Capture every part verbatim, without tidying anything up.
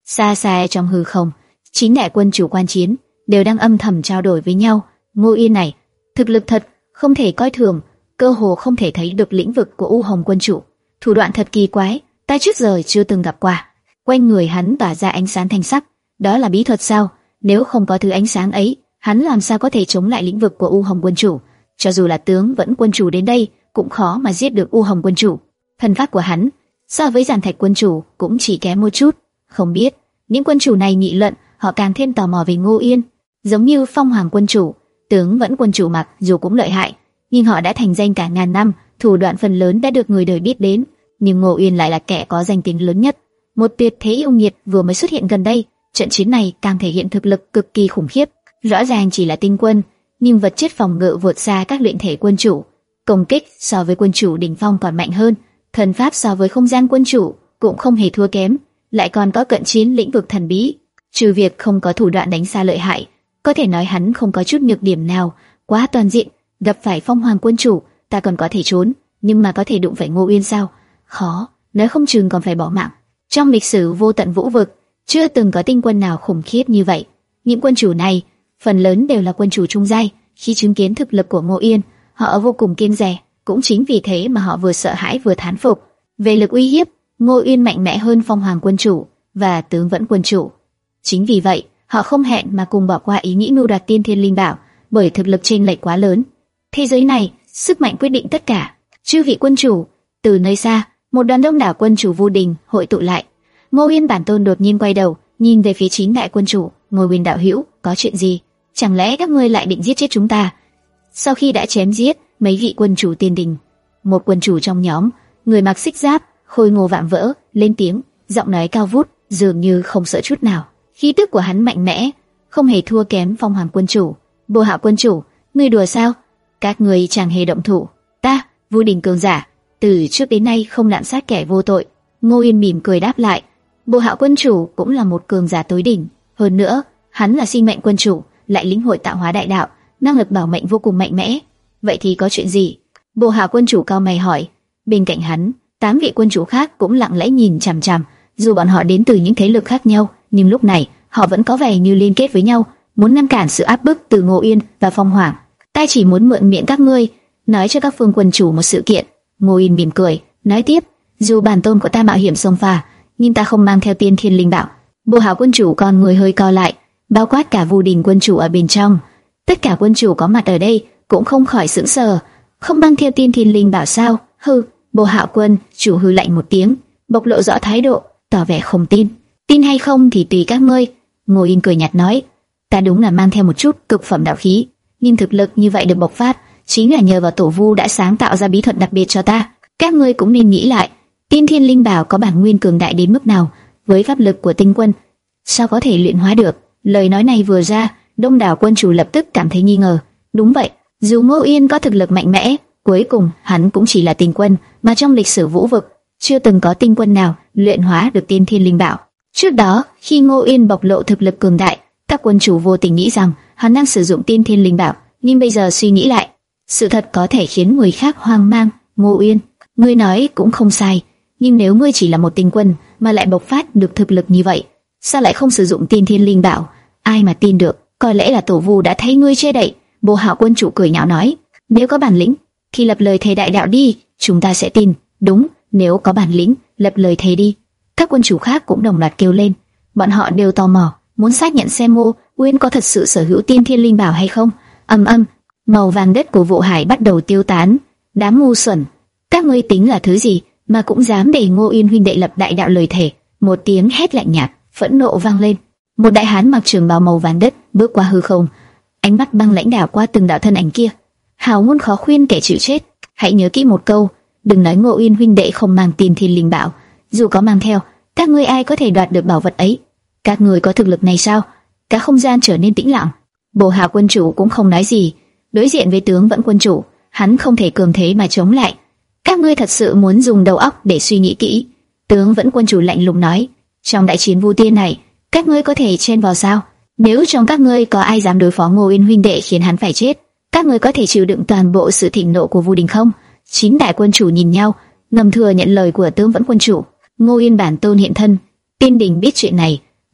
Xa xa trong hư không, chín đại quân chủ quan chiến đều đang âm thầm trao đổi với nhau. Ngô Yên này, thực lực thật không thể coi thường, cơ hồ không thể thấy được lĩnh vực của U Hồng quân chủ, thủ đoạn thật kỳ quái, ta trước giờ chưa từng gặp qua. Quanh người hắn tỏa ra ánh sáng thanh sắc, đó là bí thuật sao? Nếu không có thứ ánh sáng ấy, hắn làm sao có thể chống lại lĩnh vực của U Hồng quân chủ? Cho dù là tướng vẫn quân chủ đến đây, cũng khó mà giết được U Hồng quân chủ. Thần pháp của hắn so với Giản Thạch quân chủ cũng chỉ kém một chút. Không biết những quân chủ này nghị luận, họ càng thêm tò mò về Ngô Yên. Giống như Phong Hoàng quân chủ, tướng vẫn quân chủ mặc dù cũng lợi hại, nhưng họ đã thành danh cả ngàn năm, thủ đoạn phần lớn đã được người đời biết đến. Nhưng Ngô Yên lại là kẻ có danh tiếng lớn nhất, một tuyệt thế yêu nghiệt vừa mới xuất hiện gần đây. Trận chiến này càng thể hiện thực lực cực kỳ khủng khiếp. Rõ ràng chỉ là tinh quân, nhưng vật chất phòng ngự vượt xa các luyện thể quân chủ, công kích so với quân chủ đỉnh phong còn mạnh hơn, thần pháp so với không gian quân chủ cũng không hề thua kém, lại còn có cận chiến lĩnh vực thần bí. Trừ việc không có thủ đoạn đánh xa lợi hại, có thể nói hắn không có chút nhược điểm nào, quá toàn diện. Gặp phải Phong Hoàng quân chủ, ta còn có thể trốn, nhưng mà có thể đụng phải Ngô Uyên sao? Khó, nói không chừng còn phải bỏ mạng. Trong lịch sử vô tận vũ vực, chưa từng có tinh quân nào khủng khiếp như vậy. Những quân chủ này, phần lớn đều là quân chủ trung giai. Khi chứng kiến thực lực của Ngô Yên, họ vô cùng kiêng dè. Cũng chính vì thế mà họ vừa sợ hãi vừa thán phục. Về lực uy hiếp, Ngô Yên mạnh mẽ hơn Phong Hoàng quân chủ và tướng vẫn quân chủ. Chính vì vậy, họ không hẹn mà cùng bỏ qua ý nghĩ mưu đoạt Tiên Thiên Linh Bảo, bởi thực lực chênh lệch quá lớn. Thế giới này, sức mạnh quyết định tất cả. Chư vị quân chủ, từ nơi xa, một đoàn đông đảo quân chủ Vu Đình hội tụ lại. Ngô Yên bản tôn đột nhiên quay đầu, nhìn về phía chín đại quân chủ. Ngô Uyên đạo hữu, có chuyện gì? Chẳng lẽ các ngươi lại định giết chết chúng ta? Sau khi đã chém giết mấy vị quân chủ tiên đình, một quân chủ trong nhóm, người mặc xích giáp, khôi ngô vạm vỡ, lên tiếng, giọng nói cao vút, dường như không sợ chút nào. Khí tức của hắn mạnh mẽ, không hề thua kém Phong Hoàng quân chủ. Bồ Hạo quân chủ, ngươi đùa sao? Các ngươi chẳng hề động thủ. Ta, Vu Đình cường giả, từ trước đến nay không lạm sát kẻ vô tội. Ngô Yên mỉm cười đáp lại. Bồ Hạo quân chủ cũng là một cường giả tối đỉnh, hơn nữa, hắn là sinh mệnh quân chủ, lại lĩnh hội tạo hóa đại đạo, năng lực bảo mệnh vô cùng mạnh mẽ. Vậy thì có chuyện gì? Bồ Hạo quân chủ cao mày hỏi. Bên cạnh hắn, tám vị quân chủ khác cũng lặng lẽ nhìn chằm chằm. Dù bọn họ đến từ những thế lực khác nhau, nhưng lúc này họ vẫn có vẻ như liên kết với nhau, muốn ngăn cản sự áp bức từ Ngô Yên và Phong Hoàng. Ta chỉ muốn mượn miệng các ngươi, nói cho các phương quân chủ một sự kiện. Ngô Yên mỉm cười, nói tiếp, dù bản tôn của ta mạo hiểm xông pha, nhưng ta không mang theo Tiên Thiên Linh Bảo. Bồ Hạo quân chủ con người hơi co lại, bao quát cả Vu Đình quân chủ ở bên trong. Tất cả quân chủ có mặt ở đây cũng không khỏi sững sờ. Không mang theo Tiên Thiên Linh Bảo sao? Hừ. Bồ Hạo quân chủ hừ lạnh một tiếng, bộc lộ rõ thái độ, tỏ vẻ không tin. Tin hay không thì tùy các ngươi. Ngô Yên cười nhạt nói, ta đúng là mang theo một chút cực phẩm đạo khí, nhưng thực lực như vậy được bộc phát chính là nhờ vào Tổ Vu đã sáng tạo ra bí thuật đặc biệt cho ta. Các ngươi cũng nên nghĩ lại, Tiên Thiên Linh Bảo có bản nguyên cường đại đến mức nào, với pháp lực của tinh quân, sao có thể luyện hóa được? Lời nói này vừa ra, đông đảo quân chủ lập tức cảm thấy nghi ngờ. Đúng vậy, dù Ngô Yên có thực lực mạnh mẽ, cuối cùng hắn cũng chỉ là tinh quân, mà trong lịch sử vũ vực chưa từng có tinh quân nào luyện hóa được Tiên Thiên Linh Bảo. Trước đó, khi Ngô Yên bộc lộ thực lực cường đại, các quân chủ vô tình nghĩ rằng hắn đang sử dụng Tiên Thiên Linh Bảo, nhưng bây giờ suy nghĩ lại, sự thật có thể khiến người khác hoang mang. Ngô Yên, ngươi nói cũng không sai, nhưng nếu ngươi chỉ là một tinh quân mà lại bộc phát được thực lực như vậy, sao lại không sử dụng Tiên Thiên Linh Bảo? Ai mà tin được? Có lẽ là Tổ Vu đã thấy ngươi che đậy. Bồ Hạo quân chủ cười nhạo nói, nếu có bản lĩnh thì lập lời thề đại đạo đi, chúng ta sẽ tin. Đúng, nếu có bản lĩnh, lập lời thề đi. Các quân chủ khác cũng đồng loạt kêu lên. Bọn họ đều tò mò, muốn xác nhận xem Ngô Uyên có thật sự sở hữu Tiên Thiên Linh Bảo hay không. Âm âm, màu vàng đất của Vụ Hải bắt đầu tiêu tán. Đám ngu xuẩn, các ngươi tính là thứ gì mà cũng dám để Ngô Uyên huynh đệ lập đại đạo lời thề? Một tiếng hét lạnh nhạt, phẫn nộ vang lên. Một đại hán mặc trường bào màu vàng đất bước qua hư không, ánh mắt băng lãnh đảo qua từng đạo thân ảnh kia. Hào ngôn khó khuyên kẻ chịu chết, hãy nhớ kỹ một câu, đừng nói Ngô Uyên huynh đệ không mang Tiên Thiên Linh Bảo, dù có mang theo, các ngươi ai có thể đoạt được bảo vật ấy? Các ngươi có thực lực này sao? Cả không gian trở nên tĩnh lặng. Bồ Hạo quân chủ cũng không nói gì, đối diện với tướng vẫn quân chủ, hắn không thể cường thế mà chống lại. Các ngươi thật sự muốn dùng đầu óc để suy nghĩ kỹ. Tướng vẫn quân chủ lạnh lùng nói, trong đại chiến Vu Tiên này, các ngươi có thể chen vào sao? Nếu trong các ngươi có ai dám đối phó Ngô Uyên huynh đệ khiến hắn phải chết, các ngươi có thể chịu đựng toàn bộ sự thịnh nộ của Vu Đình không? Chín đại quân chủ nhìn nhau, ngầm thừa nhận lời của tướng vẫn quân chủ. Ngô Uyên bản tôn hiện thân, Tiên Đình biết chuyện này,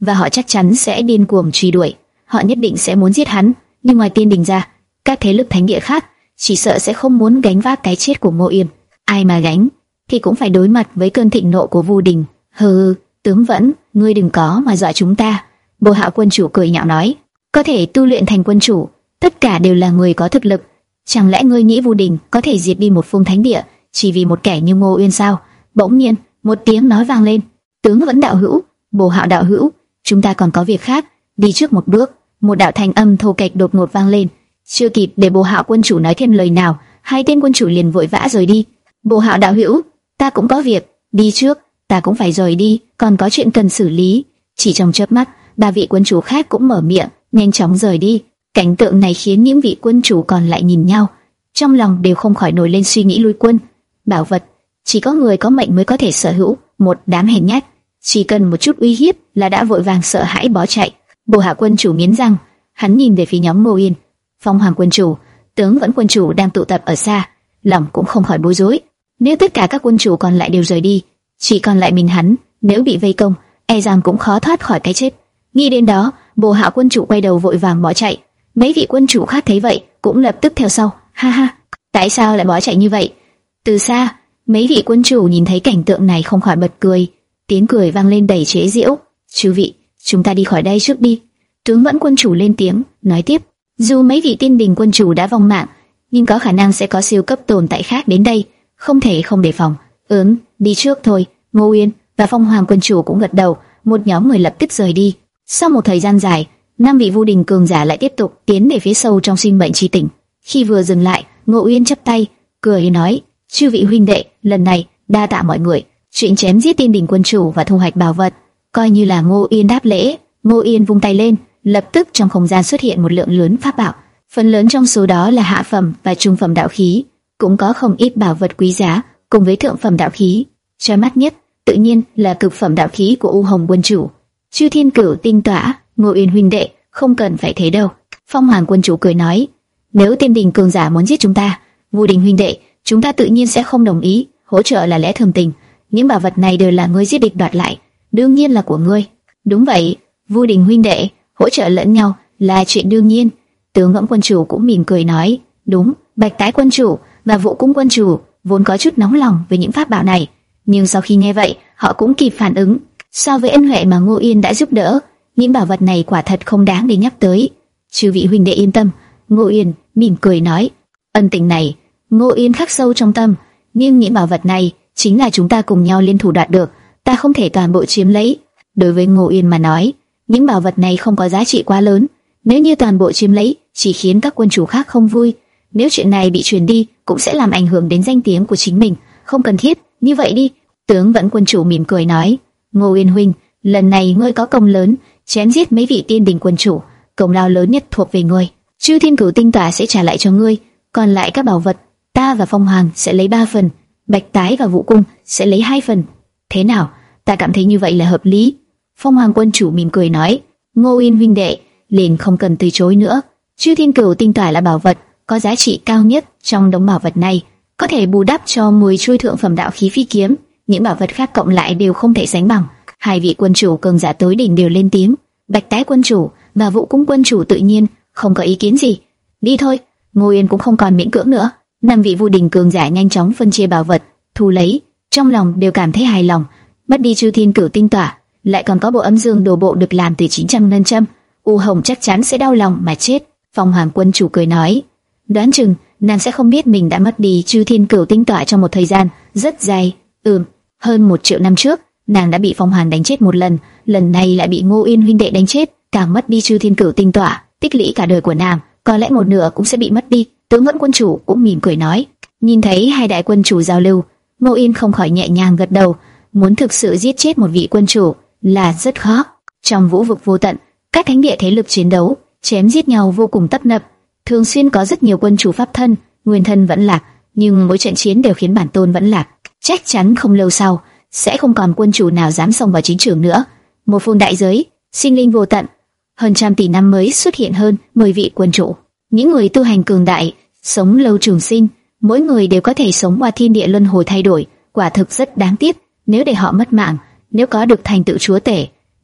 và họ chắc chắn sẽ điên cuồng truy đuổi. Họ nhất định sẽ muốn giết hắn, nhưng ngoài Tiên Đình ra, các thế lực thánh địa khác chỉ sợ sẽ không muốn gánh vác cái chết của Ngô Yên. Ai mà gánh thì cũng phải đối mặt với cơn thịnh nộ của Vu Đình. Hừ, Tướng Vẫn, ngươi đừng có mà dọa chúng ta. Bồ Hạo quân chủ cười nhạo nói, có thể tu luyện thành quân chủ, tất cả đều là người có thực lực. Chẳng lẽ ngươi nghĩ Vu Đình có thể diệt đi một phương thánh địa chỉ vì một kẻ như Ngô Uyên sao? Bỗng nhiên, một tiếng nói vang lên. Tướng Vẫn đạo hữu, Bồ Hạo đạo hữu, chúng ta còn có việc khác, đi trước một bước. Một đạo thanh âm thô kệch đột ngột vang lên. Chưa kịp để Bồ Hạo quân chủ nói thêm lời nào, hai tên quân chủ liền vội vã rời đi. Bồ Hạo đạo hữu, ta cũng có việc, đi trước, ta cũng phải rời đi, còn có chuyện cần xử lý. Chỉ trong chớp mắt, ba vị quân chủ khác cũng mở miệng, nhanh chóng rời đi. Cảnh tượng này khiến những vị quân chủ còn lại nhìn nhau, trong lòng đều không khỏi nổi lên suy nghĩ lui quân. Bảo vật, chỉ có người có mệnh mới có thể sở hữu, một đám hèn nhát, chỉ cần một chút uy hiếp là đã vội vàng sợ hãi bỏ chạy. Bồ Hạo quân chủ nghiến răng, hắn nhìn về phía nhóm Ngô Yên, Phong Hoàng quân chủ, Tướng Vẫn quân chủ đang tụ tập ở xa, lòng cũng không khỏi bối rối. Nếu tất cả các quân chủ còn lại đều rời đi, chỉ còn lại mình hắn, nếu bị vây công, e rằng cũng khó thoát khỏi cái chết. Nghĩ đến đó, Bồ Hạo quân chủ quay đầu vội vàng bỏ chạy. Mấy vị quân chủ khác thấy vậy, cũng lập tức theo sau. Ha ha, tại sao lại bỏ chạy như vậy? Từ xa, mấy vị quân chủ nhìn thấy cảnh tượng này không khỏi bật cười. Tiếng cười vang lên đầy chế giễu. Chư vị, chúng ta đi khỏi đây trước đi. Tướng Vẫn quân chủ lên tiếng, nói tiếp. Dù mấy vị Tiên Đình quân chủ đã vong mạng, nhưng có khả năng sẽ có siêu cấp tồn tại khác đến đây, không thể không đề phòng. Ừm, đi trước thôi. Ngô Uyên và Phong Hoàng quân chủ cũng gật đầu, một nhóm người lập tức rời đi. Sau một thời gian dài, năm vị Vu Đình cường giả lại tiếp tục tiến về phía sâu trong sinh mệnh chi tỉnh. Khi vừa dừng lại, Ngô Uyên chắp tay, cười nói: "Chư vị huynh đệ, lần này đa tạ mọi người. Chuyện chém giết Tiên Đình quân chủ và thu hoạch bảo vật, coi như là Ngô Uyên đáp lễ." Ngô Uyên vung tay lên, lập tức trong không gian xuất hiện một lượng lớn pháp bảo, phần lớn trong số đó là hạ phẩm và trung phẩm đạo khí, cũng có không ít bảo vật quý giá cùng với thượng phẩm đạo khí. Chói mắt nhất, tự nhiên là cực phẩm đạo khí của U Hồng quân chủ. Chư Thiên Cửu tinh tỏa, Ngô Uyên huynh đệ, không cần phải thế đâu. Phong Hoàng quân chủ cười nói: "Nếu Tiên Đình cường giả muốn giết chúng ta, Vu Đình huynh đệ, chúng ta tự nhiên sẽ không đồng ý, hỗ trợ là lẽ thường tình. Những bảo vật này đều là ngươi giết địch đoạt lại, đương nhiên là của ngươi." "Đúng vậy, Vu Đình huynh đệ, hỗ trợ lẫn nhau là chuyện đương nhiên." Tướng Ngẫm quân chủ cũng mỉm cười nói: "Đúng, Bạch Tái quân chủ và Vũ Cung quân chủ vốn có chút nóng lòng với những pháp bảo này, nhưng sau khi nghe vậy, họ cũng kịp phản ứng. So với ân huệ mà Ngô Yên đã giúp đỡ, những bảo vật này quả thật không đáng để nhắc tới. Chư vị huynh đệ yên tâm." Ngô Yên mỉm cười nói: "Ân tình này, Ngô Yên khắc sâu trong tâm, nhưng những bảo vật này chính là chúng ta cùng nhau liên thủ đoạt được, ta không thể toàn bộ chiếm lấy." Đối với Ngô Yên mà nói, những bảo vật này không có giá trị quá lớn, nếu như toàn bộ chiếm lấy chỉ khiến các quân chủ khác không vui, nếu chuyện này bị truyền đi cũng sẽ làm ảnh hưởng đến danh tiếng của chính mình, không cần thiết. Như vậy đi." Tướng Vẫn quân chủ mỉm cười nói: "Ngô Yên huynh, lần này ngươi có công lớn, chém giết mấy vị Tiên Đình quân chủ, công lao lớn nhất thuộc về ngươi. Chư Thiên Cửu tinh tỏa sẽ trả lại cho ngươi, còn lại các bảo vật, ta và Phong Hoàng sẽ lấy ba phần, Bạch Tái và Vũ Cung sẽ lấy hai phần. Thế nào? Ta cảm thấy như vậy là hợp lý." Phong Hoàng quân chủ mỉm cười nói: "Ngô Yên huynh đệ, liền không cần từ chối nữa. Chư Thiên Cửu tinh tỏa là bảo vật có giá trị cao nhất trong đống bảo vật này, có thể bù đắp cho mười chuôi thượng phẩm đạo khí phi kiếm, những bảo vật khác cộng lại đều không thể sánh bằng." Hai vị quân chủ cường giả tối đỉnh đều lên tiếng. Bạch Tái quân chủ và Vũ Cung quân chủ tự nhiên không có ý kiến gì. "Đi thôi." Ngô Yên cũng không còn miễn cưỡng nữa. Năm vị Vu Đình cường giả nhanh chóng phân chia bảo vật, thu lấy, trong lòng đều cảm thấy hài lòng. Mất đi Chư Thiên Cửu tinh tỏa, lại còn có bộ âm dương đồ bộ được làm từ chín trăm ngân châm, U Hồng chắc chắn sẽ đau lòng mà chết. Phong Hoàng quân chủ cười nói: "Đoán chừng nàng sẽ không biết mình đã mất đi Chư Thiên Cửu tinh tỏa trong một thời gian rất dài. Ừm, hơn một triệu năm trước, nàng đã bị Phong Hoàng đánh chết một lần, lần này lại bị Ngô Yên huynh đệ đánh chết, càng mất đi Chư Thiên Cửu tinh tỏa, tích lũy cả đời của nàng, có lẽ một nửa cũng sẽ bị mất đi." Tướng Vẫn quân chủ cũng mỉm cười nói. Nhìn thấy hai đại quân chủ giao lưu, Ngô Yên không khỏi nhẹ nhàng gật đầu. Muốn thực sự giết chết một vị quân chủ là rất khó. Trong vũ vực vô tận, các thánh địa thế lực chiến đấu, chém giết nhau vô cùng tấp nập, thường xuyên có rất nhiều quân chủ pháp thân, nguyên thân vẫn lạc, nhưng mỗi trận chiến đều khiến bản tôn vẫn lạc. Chắc chắn không lâu sau sẽ không còn quân chủ nào dám xông vào chiến trường nữa. Một phương đại giới, sinh linh vô tận, hơn trăm tỷ năm mới xuất hiện hơn mười vị quân chủ. Những người tu hành cường đại, sống lâu trường sinh, mỗi người đều có thể sống qua thiên địa luân hồi thay đổi, quả thực rất đáng tiếc nếu để họ mất mạng. Nếu có được thành tựu chúa tể,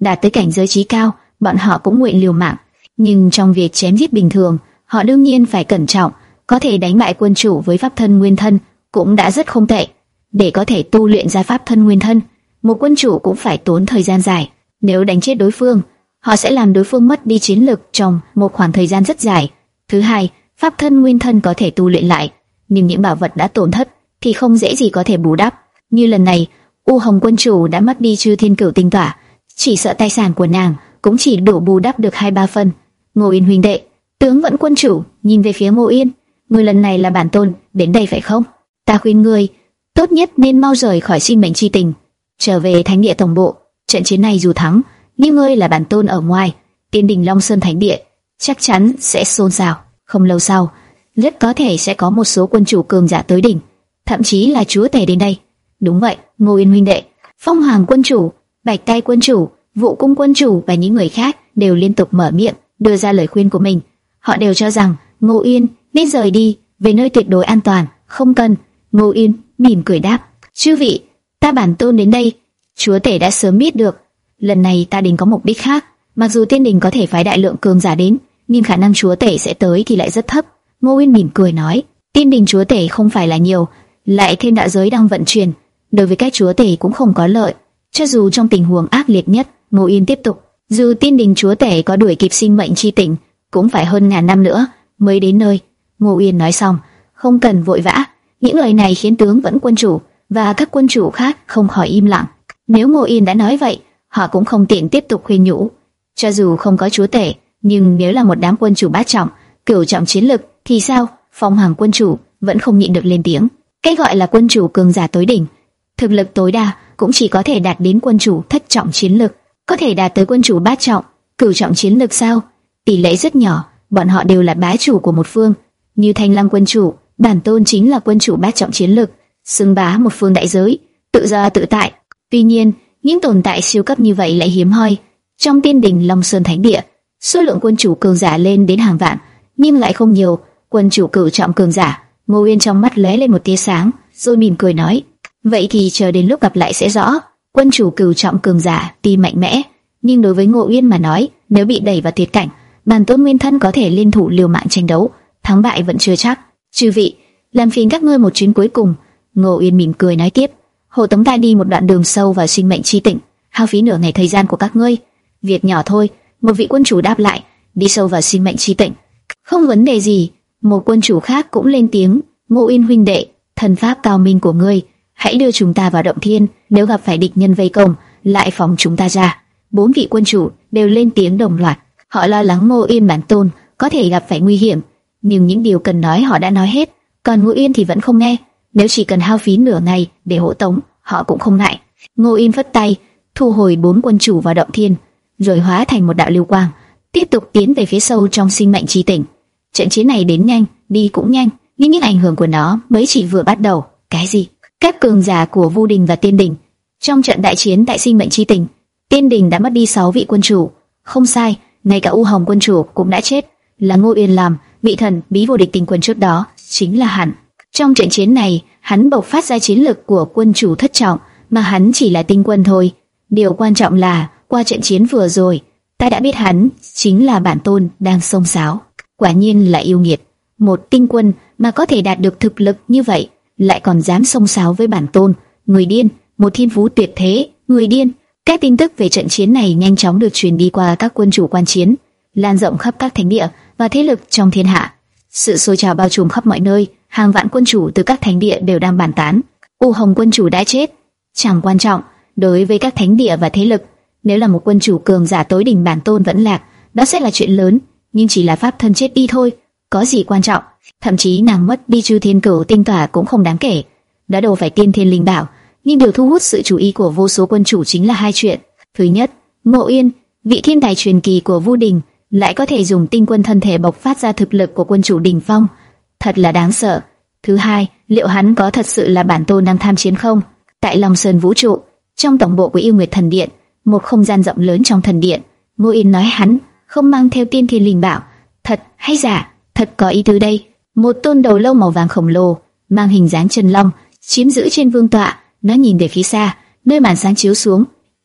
đạt tới cảnh giới chí cao, bọn họ cũng nguyện liều mạng. Nhưng trong việc chém giết bình thường, họ đương nhiên phải cẩn trọng. Có thể đánh bại quân chủ với pháp thân nguyên thân cũng đã rất không tệ. Để có thể tu luyện ra pháp thân nguyên thân, một quân chủ cũng phải tốn thời gian dài. Nếu đánh chết đối phương, họ sẽ làm đối phương mất đi chiến lực trong một khoảng thời gian rất dài. Thứ hai, pháp thân nguyên thân có thể tu luyện lại, nhưng những bảo vật đã tổn thất thì không dễ gì có thể bù đắp. Như lần này, U Hồng quân chủ đã mất đi Chư Thiên Cửu Tinh Tỏa, chỉ sợ tài sản của nàng cũng chỉ đủ bù đắp được hai ba phần. Ngô Yên huynh đệ, tướng vẫn quân chủ nhìn về phía Ngô Yên, ngươi lần này là bản tôn đến đây phải không? Ta khuyên ngươi tốt nhất nên mau rời khỏi sinh mệnh chi tình, trở về thánh địa tổng bộ. Trận chiến này dù thắng, nhưng ngươi là bản tôn ở ngoài, Tiên Đình Long Sơn thánh địa chắc chắn sẽ xôn xao. Không lâu sau, rất có thể sẽ có một số quân chủ cường giả tới đỉnh, thậm chí là chúa tể đến đây. Đúng vậy, Ngô Yên huynh đệ, Phong Hoàng quân chủ, Bạch Cai quân chủ, Vũ Cung quân chủ và những người khác đều liên tục mở miệng đưa ra lời khuyên của mình. Họ đều cho rằng Ngô Yên nên rời đi về nơi tuyệt đối an toàn. Không cần. Ngô Yên mỉm cười đáp: chư vị, ta bản tôn đến đây, chúa tể đã sớm biết được. Lần này ta đến có mục đích khác. Mặc dù Tiên Đình có thể phái đại lượng cường giả đến, nhưng khả năng chúa tể sẽ tới thì lại rất thấp. Ngô Yên mỉm cười nói: Tiên Đình chúa tể không phải là nhiều, lại thêm đạo giới đang vận chuyển, đối với các chúa tể cũng không có lợi. Cho dù trong tình huống ác liệt nhất, Ngô Yên tiếp tục: dù Tiên Đình chúa tể có đuổi kịp sinh mệnh chi tỉnh, cũng phải hơn ngàn năm nữa mới đến nơi. Ngô Yên nói xong, không cần vội vã. Những lời này khiến tướng vẫn quân chủ và các quân chủ khác không khỏi im lặng. Nếu Ngô Yên đã nói vậy, họ cũng không tiện tiếp tục khuyên nhủ. Cho dù không có chúa tể, nhưng nếu là một đám quân chủ bát trọng, cửu trọng chiến lực thì sao? Phong Hoàng quân chủ vẫn không nhịn được lên tiếng. Cái gọi là quân chủ cường giả tối đỉnh, thực lực tối đa cũng chỉ có thể đạt đến quân chủ thất trọng chiến lực. Có thể đạt tới quân chủ bát trọng, cửu trọng chiến lực sao? Tỷ lệ rất nhỏ. Bọn họ đều là bá chủ của một phương. Như Thanh Lăng quân chủ, bản tôn chính là quân chủ bát trọng chiến lực, xưng bá một phương đại giới, tự do tự tại. Tuy nhiên, những tồn tại siêu cấp như vậy lại hiếm hoi. Trong Tiên Đình Long Sơn thánh địa, số lượng quân chủ cường giả lên đến hàng vạn, nhưng lại không nhiều. Quân chủ cửu trọng cường giả. Ngô Yên trong mắt lóe lên một tia sáng, rồi mỉm cười nói: vậy thì chờ đến lúc gặp lại sẽ rõ. Quân chủ cửu trọng cường giả tuy mạnh mẽ, nhưng đối với Ngô Yên mà nói, nếu bị đẩy vào tuyệt cảnh, bản tôn nguyên thân có thể liên thủ liều mạng tranh đấu, thắng bại vẫn chưa chắc. Chư vị, làm phiền các ngươi một chuyến cuối cùng. Ngô Yên mỉm cười nói tiếp: hộ tống ta đi một đoạn đường sâu vào sinh mệnh chi tỉnh, hao phí nửa ngày thời gian của các ngươi. Việc nhỏ thôi. Một vị quân chủ đáp lại: đi sâu vào sinh mệnh chi tỉnh, không vấn đề gì. Một quân chủ khác cũng lên tiếng: Ngô Yên huynh đệ, thần pháp cao minh của ngươi, hãy đưa chúng ta vào động thiên, nếu gặp phải địch nhân vây công, lại phóng chúng ta ra. Bốn vị quân chủ đều lên tiếng đồng loạt. Họ lo lắng Ngô Yên bản tôn có thể gặp phải nguy hiểm, nhưng những điều cần nói họ đã nói hết, còn Ngô Yên thì vẫn không nghe. Nếu chỉ cần hao phí nửa ngày để hộ tống, họ cũng không ngại. Ngô Yên phất tay, thu hồi bốn quân chủ vào động thiên, rồi hóa thành một đạo lưu quang, tiếp tục tiến về phía sâu trong sinh mệnh chi tỉnh. Trận chiến này đến nhanh, đi cũng nhanh, nhưng những ảnh hưởng của nó mới chỉ vừa bắt đầu. Cái gì? Các cường giả của Vu Đình và Tiên Đình. Trong trận đại chiến tại sinh mệnh chi tỉnh, Tiên Đình đã mất đi sáu vị quân chủ. Không sai, ngay cả U Hồng quân chủ cũng đã chết, là Ngô Yên làm. Vị thần bí vô địch tinh quân trước đó chính là hắn. Trong trận chiến này, hắn bộc phát ra chiến lực của quân chủ thất trọng, mà hắn chỉ là tinh quân thôi. Điều quan trọng là, qua trận chiến vừa rồi, ta đã biết hắn chính là bản tôn đang xông xáo. Quả nhiên là yêu nghiệt, một tinh quân mà có thể đạt được thực lực như vậy, lại còn dám xông xáo với bản tôn. Người điên, một thiên phú tuyệt thế, người điên. Các tin tức về trận chiến này nhanh chóng được truyền đi qua các quân chủ quan chiến, lan rộng khắp các thánh địa và thế lực trong thiên hạ. Sự sôi trào bao trùm khắp mọi nơi, hàng vạn quân chủ từ các thánh địa đều đang bàn tán. U Hồng quân chủ đã chết, chẳng quan trọng. Đối với các thánh địa và thế lực, nếu là một quân chủ cường giả tối đỉnh bản tôn vẫn lạc, đó sẽ là chuyện lớn, nhưng chỉ là pháp thân chết đi thôi, có gì quan trọng. Thậm chí nàng mất đi Chư Thiên Cửu Tinh Tỏa cũng không đáng kể. Đã đâu phải tiên thiên linh bảo, nhưng điều thu hút sự chú ý của vô số quân chủ chính là hai chuyện. Thứ nhất, Ngô Yên, vị thiên tài truyền kỳ của Vu Đình, lại có thể dùng tinh quân thân thể bộc phát ra thực lực của quân chủ đỉnh phong, thật là đáng sợ. Thứ hai, liệu hắn có thật sự là bản tôn đang tham chiến không? Tại Long Sơn vũ trụ, trong tổng bộ của Yêu Nguyệt Thần Điện, một không gian rộng lớn trong thần điện, Ngô Yên nói hắn không mang theo tiên thiên linh bảo, thật hay giả? Thật có ý tứ đây. Một tôn đầu lâu màu vàng khổng lồ, mang hình dáng chân long, chiếm giữ trên vương tọa. Nó nhìn về phía xa, nơi màn sáng chiếu xuống,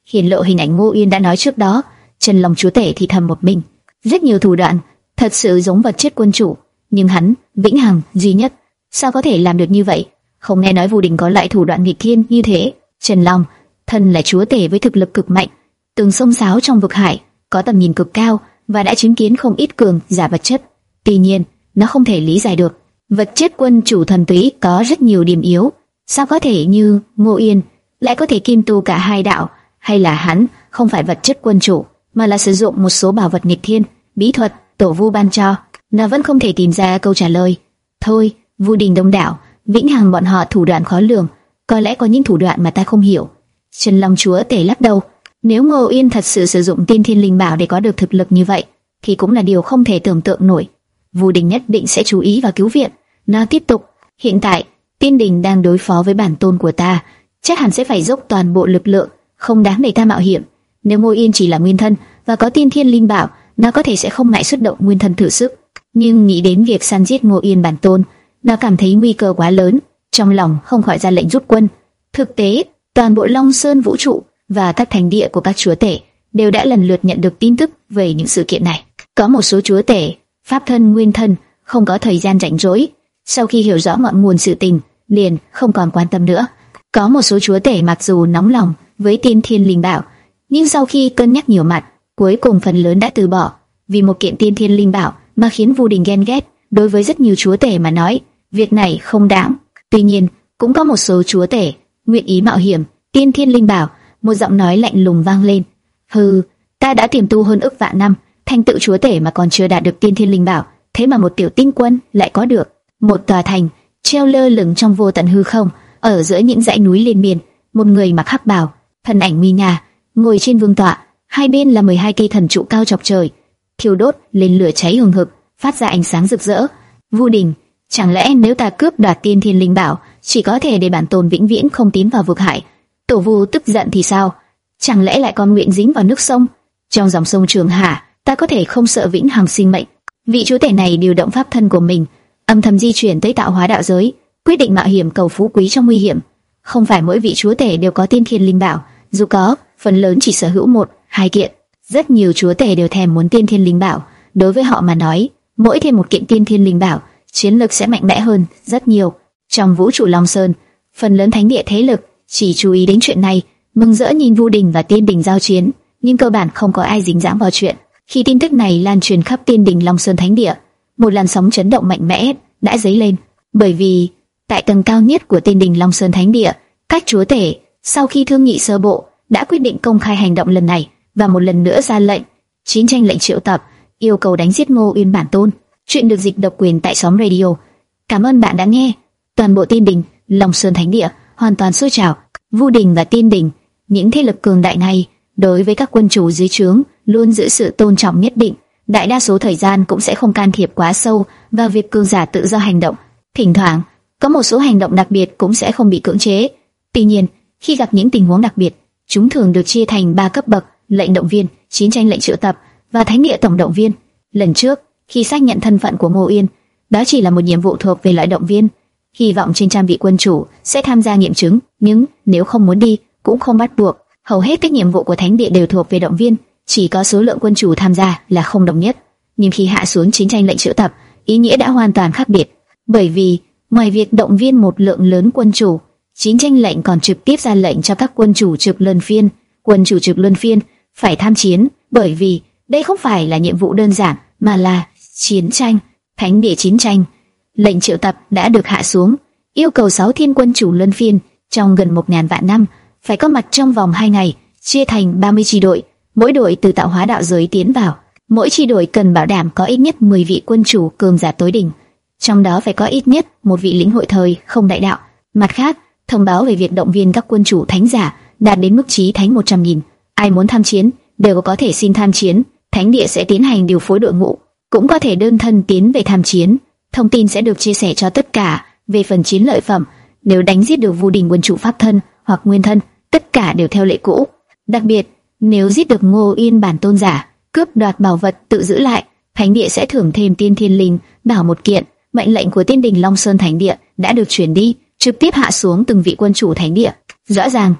hiển lộ hình ảnh Ngô Uyên đã nói trước đó. Chân Long chúa tể thì thầm một mình, rất nhiều thủ đoạn, thật sự giống vật chết quân chủ, nhưng hắn vĩnh hằng duy nhất, sao có thể làm được như vậy? Không nghe nói Vu Đình có loại thủ đoạn nghịch thiên như thế. Chân Long, thân là chúa tể với thực lực cực mạnh, từng xông xáo trong vực hải, có tầm nhìn cực cao và đã chứng kiến không ít cường giả vật chất. Tuy nhiên, nó không thể lý giải được, vật chất quân chủ thuần túy có rất nhiều điểm yếu, sao có thể như Ngô Uyên lại có thể kim tu cả hai đạo? Hay là hắn không phải vật chất quân chủ, mà là sử dụng một số bảo vật nghịch thiên, bí thuật tổ vu ban cho? Nó vẫn không thể tìm ra câu trả lời. Thôi, Vu Đình đông đảo, vĩnh hằng bọn họ thủ đoạn khó lường, có lẽ có những thủ đoạn mà ta không hiểu. Chân Long chúa tể lắc đầu, nếu Ngô Uyên thật sự sử dụng Tiên Thiên Linh Bảo để có được thực lực như vậy, thì cũng là điều không thể tưởng tượng nổi. Vu Đình nhất định sẽ chú ý và cứu viện. Nó tiếp tục, hiện tại Tiên Đình đang đối phó với bản tôn của ta, chắc hẳn sẽ phải dốc toàn bộ lực lượng, không đáng để ta mạo hiểm. Nếu Ngô Uyên chỉ là nguyên thân và có Tiên Thiên Linh Bảo, nó có thể sẽ không ngại xuất động nguyên thân thử sức. Nhưng nghĩ đến việc săn giết Ngô Uyên bản tôn, nó cảm thấy nguy cơ quá lớn, trong lòng không khỏi ra lệnh rút quân. Thực tế, toàn bộ Long Sơn vũ trụ và các thành địa của các chúa tể đều đã lần lượt nhận được tin tức về những sự kiện này. Có một số chúa tể, pháp thân nguyên thân, không có thời gian rảnh rỗi, sau khi hiểu rõ ngọn nguồn sự tình, liền không còn quan tâm nữa. Có một số chúa tể mặc dù nóng lòng với Tiên Thiên Linh Bảo, nhưng sau khi cân nhắc nhiều mặt, cuối cùng phần lớn đã từ bỏ. Vì một kiện Tiên Thiên Linh Bảo mà khiến Vu Đình ghen ghét, đối với rất nhiều chúa tể mà nói, việc này không đáng. Tuy nhiên, cũng có một số chúa tể nguyện ý mạo hiểm Tiên Thiên Linh Bảo. Một giọng nói lạnh lùng vang lên. Hừ, ta đã tiềm tu hơn ức vạn năm, thành tựu chúa tể mà còn chưa đạt được Tiên Thiên Linh Bảo, thế mà một tiểu tinh quân lại có được. Một tòa thành treo lơ lửng trong vô tận hư không, ở giữa những dãy núi liên miên, một người mặc hắc bào, thân ảnh nguy nga, ngồi trên vương tọa, hai bên là mười hai cây thần trụ cao chọc trời, thiêu đốt lên lửa cháy hừng hực, phát ra ánh sáng rực rỡ. Vu Đình, chẳng lẽ nếu ta cướp đoạt Tiên Thiên Linh Bảo, chỉ có thể để bản tôn vĩnh viễn không tiến vào vực hải? Tổ Vu tức giận thì sao? Chẳng lẽ lại còn nguyện dính vào nước sông? Trong dòng sông Trường Hà, ta có thể không sợ vĩnh hằng sinh mệnh? Vị chúa tể này điều động pháp thân của mình, âm thầm di chuyển tới tạo hóa đạo giới, quyết định mạo hiểm cầu phú quý trong nguy hiểm. Không phải mỗi vị chúa tể đều có Tiên Thiên Linh Bảo, dù có, phần lớn chỉ sở hữu một, hai kiện. Rất nhiều chúa tể đều thèm muốn Tiên Thiên Linh Bảo. Đối với họ mà nói, mỗi thêm một kiện Tiên Thiên Linh Bảo, chiến lực sẽ mạnh mẽ hơn rất nhiều. Trong vũ trụ Long Sơn, phần lớn thánh địa thế lực chỉ chú ý đến chuyện này, mừng rỡ nhìn Vu Đình và Tiên Đình giao chiến, nhưng cơ bản không có ai dính dáng vào chuyện. Khi tin tức này lan truyền khắp Tiên Đình Long Sơn thánh địa, một làn sóng chấn động mạnh mẽ đã dấy lên, bởi vì tại tầng cao nhất của Tiên Đình Long Sơn thánh địa, các chúa tể sau khi thương nghị sơ bộ đã quyết định công khai hành động lần này và một lần nữa ra lệnh chiến tranh lệnh triệu tập, yêu cầu đánh giết Ngô Uyên bản tôn. Chuyện được dịch độc quyền tại Sóng Radio. Cảm ơn bạn đã nghe. Toàn bộ Tiên Đình Long Sơn thánh địa hoàn toàn sôi trào. Vu Đình và Tiên Đình, những thế lực cường đại này, đối với các quân chủ dưới trướng luôn giữ sự tôn trọng nhất định. Đại đa số thời gian cũng sẽ không can thiệp quá sâu vào việc cường giả tự do hành động. Thỉnh thoảng, có một số hành động đặc biệt cũng sẽ không bị cưỡng chế. Tuy nhiên, khi gặp những tình huống đặc biệt, chúng thường được chia thành ba cấp bậc: lệnh động viên, chiến tranh lệnh triệu tập và thánh địa tổng động viên. Lần trước, khi xác nhận thân phận của Ngô Uyên, đó chỉ là một nhiệm vụ thuộc về loại động viên, hy vọng trên trăm vị quân chủ sẽ tham gia nghiệm chứng, nhưng nếu không muốn đi cũng không bắt buộc. Hầu hết các nhiệm vụ của thánh địa đều thuộc về động viên, chỉ có số lượng quân chủ tham gia là không đồng nhất. Nhưng khi hạ xuống chiến tranh lệnh triệu tập, ý nghĩa đã hoàn toàn khác biệt, bởi vì ngoài việc động viên một lượng lớn quân chủ, chiến tranh lệnh còn trực tiếp ra lệnh cho các quân chủ trực luân phiên, quân chủ trực luân phiên phải tham chiến, bởi vì đây không phải là nhiệm vụ đơn giản mà là chiến tranh, thánh địa chiến tranh. Lệnh triệu tập đã được hạ xuống, yêu cầu sáu thiên quân chủ luân phiên trong gần một ngàn vạn năm phải có mặt trong vòng hai ngày, chia thành ba mươi chi đội, mỗi đội từ tạo hóa đạo giới tiến vào. Mỗi chi đội cần bảo đảm có ít nhất mười vị quân chủ cường giả tối đỉnh, trong đó phải có ít nhất một vị lĩnh hội thời không đại đạo. Mặt khác, thông báo về việc động viên các quân chủ thánh giả đạt đến mức chí thánh một trăm nghìn. Ai muốn tham chiến đều có thể xin tham chiến, thánh địa sẽ tiến hành điều phối đội ngũ, cũng có thể đơn thân tiến về tham chiến. Thông tin sẽ được chia sẻ cho tất cả. Về phần chiến lợi phẩm, nếu đánh giết được Vu Đình quân chủ pháp thân hoặc nguyên thân, tất cả đều theo lệ cũ. Đặc biệt, nếu giết được Ngô Uyên bản tôn giả, cướp đoạt bảo vật tự giữ lại, thánh địa sẽ thưởng thêm Tiên Thiên Linh Bảo một kiện. Mệnh lệnh của Tiên Đình Long Sơn thánh địa đã được truyền đi, trực tiếp hạ xuống từng vị quân chủ thánh địa. Rõ ràng,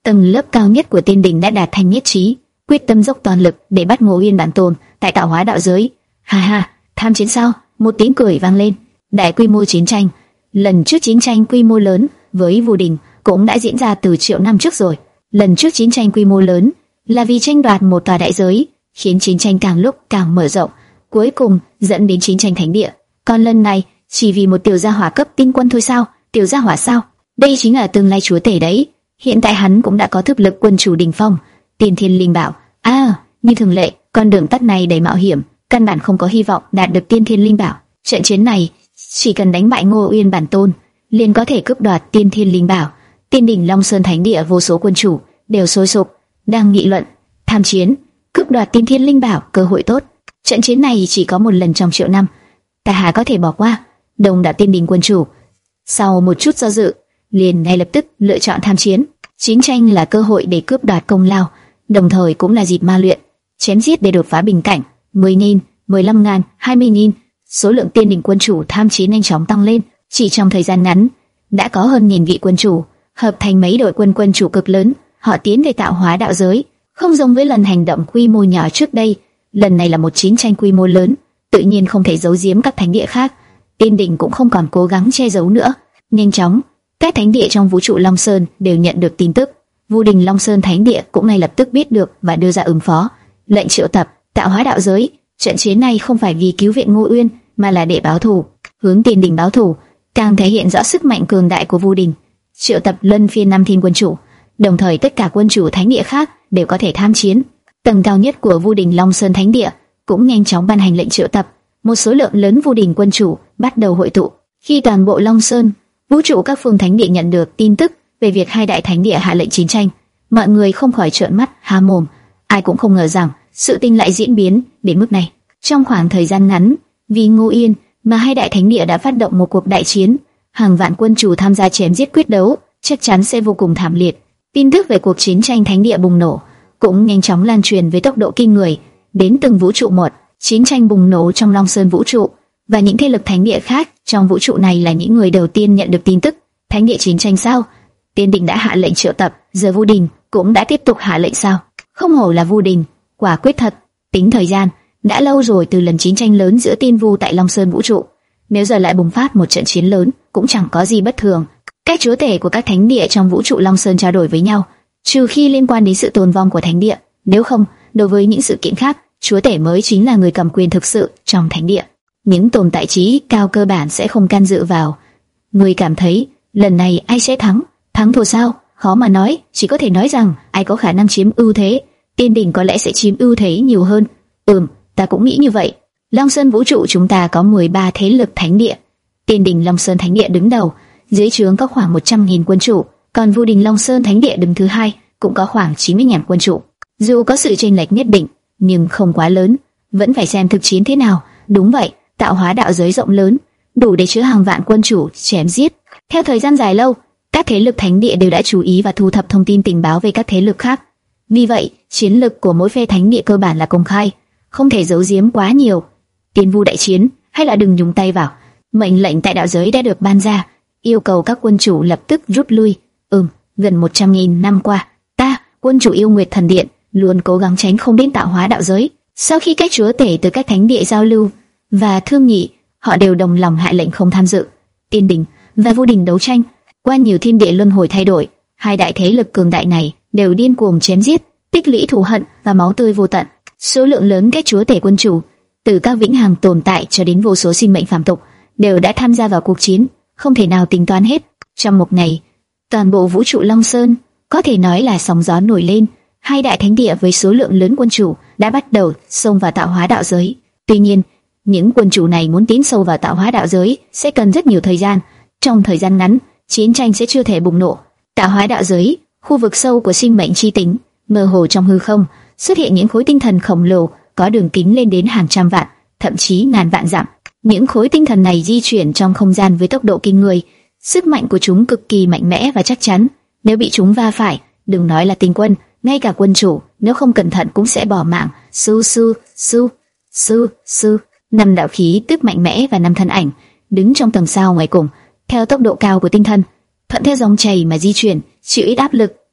Tầng lớp cao nhất của Tiên Đình đã đạt thành nhất trí, quyết tâm dốc toàn lực để bắt Ngô Uyên bản tôn tại tạo hóa đạo giới. Ha ha, tham chiến sao? Một tiếng cười vang lên. Đại quy mô chiến tranh, lần trước chiến tranh quy mô lớn với Vu Đình cũng đã diễn ra từ triệu năm trước rồi. Lần trước chiến tranh quy mô lớn là vì tranh đoạt một tòa đại giới, khiến chiến tranh càng lúc càng mở rộng, cuối cùng dẫn đến chiến tranh thánh địa. Còn lần này chỉ vì một tiểu gia hỏa cấp tinh quân thôi sao? Tiểu gia hỏa sao? Đây chính là tương lai chúa tể đấy. Hiện tại hắn cũng đã có thực lực quân chủ đỉnh phong, Tiên Thiên Linh Bảo. À, như thường lệ, con đường tắt này đầy mạo hiểm, căn bản không có hy vọng đạt được Tiên Thiên Linh Bảo. Trận chiến này chỉ cần đánh bại Ngô Uyên bản tôn, liền có thể cướp đoạt Tiên Thiên Linh Bảo. Tiên đỉnh Long Sơn Thánh Địa vô số quân chủ đều sôi sục, đang nghị luận, tham chiến, cướp đoạt Tiên Thiên Linh Bảo, cơ hội tốt. Trận chiến này chỉ có một lần trong triệu năm, ta hà có thể bỏ qua. Đông đảo tiên đình quân chủ sau một chút do dự, liền ngay lập tức lựa chọn tham chiến. Chiến tranh là cơ hội để cướp đoạt công lao, đồng thời cũng là dịp ma luyện, chém giết để đột phá bình cảnh. mười nghìn, mười lăm ngàn, hai mươi nghìn, số lượng tiên đình quân chủ tham chiến nhanh chóng tăng lên. Chỉ trong thời gian ngắn, đã có hơn nghìn vị quân chủ hợp thành mấy đội quân quân chủ cực lớn. Họ tiến về tạo hóa đạo giới, không giống với lần hành động quy mô nhỏ trước đây. Lần này là một chiến tranh quy mô lớn, tự nhiên không thể giấu giếm các thánh địa khác. Tiên đình cũng không còn cố gắng che giấu nữa. Nhanh chóng, các thánh địa trong vũ trụ Long Sơn đều nhận được tin tức. Vu Đình Long Sơn Thánh Địa cũng ngay lập tức biết được và đưa ra ứng phó. Lệnh triệu tập tạo hóa đạo giới. Trận chiến này không phải vì cứu viện Ngô Uyên, mà là để báo thù, hướng Tiên đình báo thù, càng thể hiện rõ sức mạnh cường đại của Vu Đình. Triệu tập luân phiên năm thiên quân chủ, đồng thời tất cả quân chủ thánh địa khác đều có thể tham chiến. Tầng cao nhất của Vu Đình Long Sơn Thánh Địa cũng nhanh chóng ban hành lệnh triệu tập. Một số lượng lớn Vu Đình quân chủ bắt đầu hội tụ. Khi toàn bộ Long Sơn vũ trụ các phương thánh địa nhận được tin tức về việc hai đại thánh địa hạ lệnh chiến tranh, mọi người không khỏi trợn mắt há mồm. Ai cũng không ngờ rằng sự tình lại diễn biến đến mức này. Trong khoảng thời gian ngắn, vì Ngô Uyên mà hai đại thánh địa đã phát động một cuộc đại chiến, hàng vạn quân chủ tham gia chém giết quyết đấu, chắc chắn sẽ vô cùng thảm liệt. Tin tức về cuộc chiến tranh thánh địa bùng nổ cũng nhanh chóng lan truyền với tốc độ kinh người đến từng vũ trụ một. Chiến tranh bùng nổ trong Long Sơn vũ trụ, và những thế lực thánh địa khác trong vũ trụ này là những người đầu tiên nhận được tin tức. Thánh địa chiến tranh sao? Tiên đình đã hạ lệnh triệu tập, giờ Vu Đình cũng đã tiếp tục hạ lệnh sao? Không hổ là Vu Đình, quả quyết thật. Tính thời gian, đã lâu rồi từ lần chiến tranh lớn giữa Tiên Vu tại Long Sơn vũ trụ. Nếu giờ lại bùng phát một trận chiến lớn, cũng chẳng có gì bất thường. Các chúa tể của các thánh địa trong vũ trụ Long Sơn trao đổi với nhau, trừ khi liên quan đến sự tồn vong của thánh địa, nếu không, đối với những sự kiện khác, chúa tể mới chính là người cầm quyền thực sự trong thánh địa. Những tồn tại trí cao cơ bản sẽ không can dự vào. Người cảm thấy lần này ai sẽ thắng? Thắng thua sao? Khó mà nói, chỉ có thể nói rằng ai có khả năng chiếm ưu thế. Tiên đình có lẽ sẽ chiếm ưu thế nhiều hơn. Ừm, ta cũng nghĩ như vậy. Long Sơn vũ trụ chúng ta có mười ba thế lực thánh địa. Tiên đình Long Sơn Thánh Địa đứng đầu, dưới trướng có khoảng một trăm nghìn quân chủ, còn Vu Đình Long Sơn Thánh Địa đứng thứ hai, cũng có khoảng chín mươi nghìn quân chủ. Dù có sự chênh lệch nhất định, nhưng không quá lớn, vẫn phải xem thực chiến thế nào. Đúng vậy, tạo hóa đạo giới rộng lớn, đủ để chứa hàng vạn quân chủ chém giết. Theo thời gian dài lâu, các thế lực thánh địa đều đã chú ý và thu thập thông tin tình báo về các thế lực khác. Vì vậy, chiến lực của mỗi phe thánh địa cơ bản là công khai, không thể giấu giếm quá nhiều. Tiên Vu đại chiến, hay là đừng nhúng tay vào. Mệnh lệnh tại đạo giới đã được ban ra, yêu cầu các quân chủ lập tức rút lui. Ừm, gần một trăm nghìn năm qua, ta, quân chủ Yêu Nguyệt Thần Điện, luôn cố gắng tránh không đến tạo hóa đạo giới. Sau khi các chúa tể từ các thánh địa giao lưu và thương nghị, họ đều đồng lòng hạ lệnh không tham dự. Tiên đình và Vu Đình đấu tranh, qua nhiều thiên địa luân hồi thay đổi, hai đại thế lực cường đại này đều điên cuồng chém giết, tích lũy thù hận và máu tươi vô tận. Số lượng lớn các chúa tể quân chủ, từ các vĩnh hằng tồn tại cho đến vô số sinh mệnh phàm tục, đều đã tham gia vào cuộc chiến, không thể nào tính toán hết. Trong một ngày, toàn bộ vũ trụ Long Sơn có thể nói là sóng gió nổi lên. Hai đại thánh địa với số lượng lớn quân chủ đã bắt đầu xông vào tạo hóa đạo giới. Tuy nhiên, những quân chủ này muốn tiến sâu vào tạo hóa đạo giới sẽ cần rất nhiều thời gian. Trong thời gian ngắn, chiến tranh sẽ chưa thể bùng nổ. Tạo hóa đạo giới, khu vực sâu của sinh mệnh chi tính, mơ hồ trong hư không xuất hiện những khối tinh thần khổng lồ có đường kính lên đến hàng trăm vạn, thậm chí ngàn vạn dặm. Những khối tinh thần này di chuyển trong không gian với tốc độ kinh người. Sức mạnh của chúng cực kỳ mạnh mẽ và chắc chắn. Nếu bị chúng va phải, đừng nói là tinh quân, ngay cả quân chủ, nếu không cẩn thận cũng sẽ bỏ mạng. Su su su su su. Năm đạo khí tức mạnh mẽ và năm thân ảnh đứng trong tầng sao ngoài cùng, theo tốc độ cao của tinh thần, thuận theo dòng chảy mà di chuyển, chịu ít áp lực,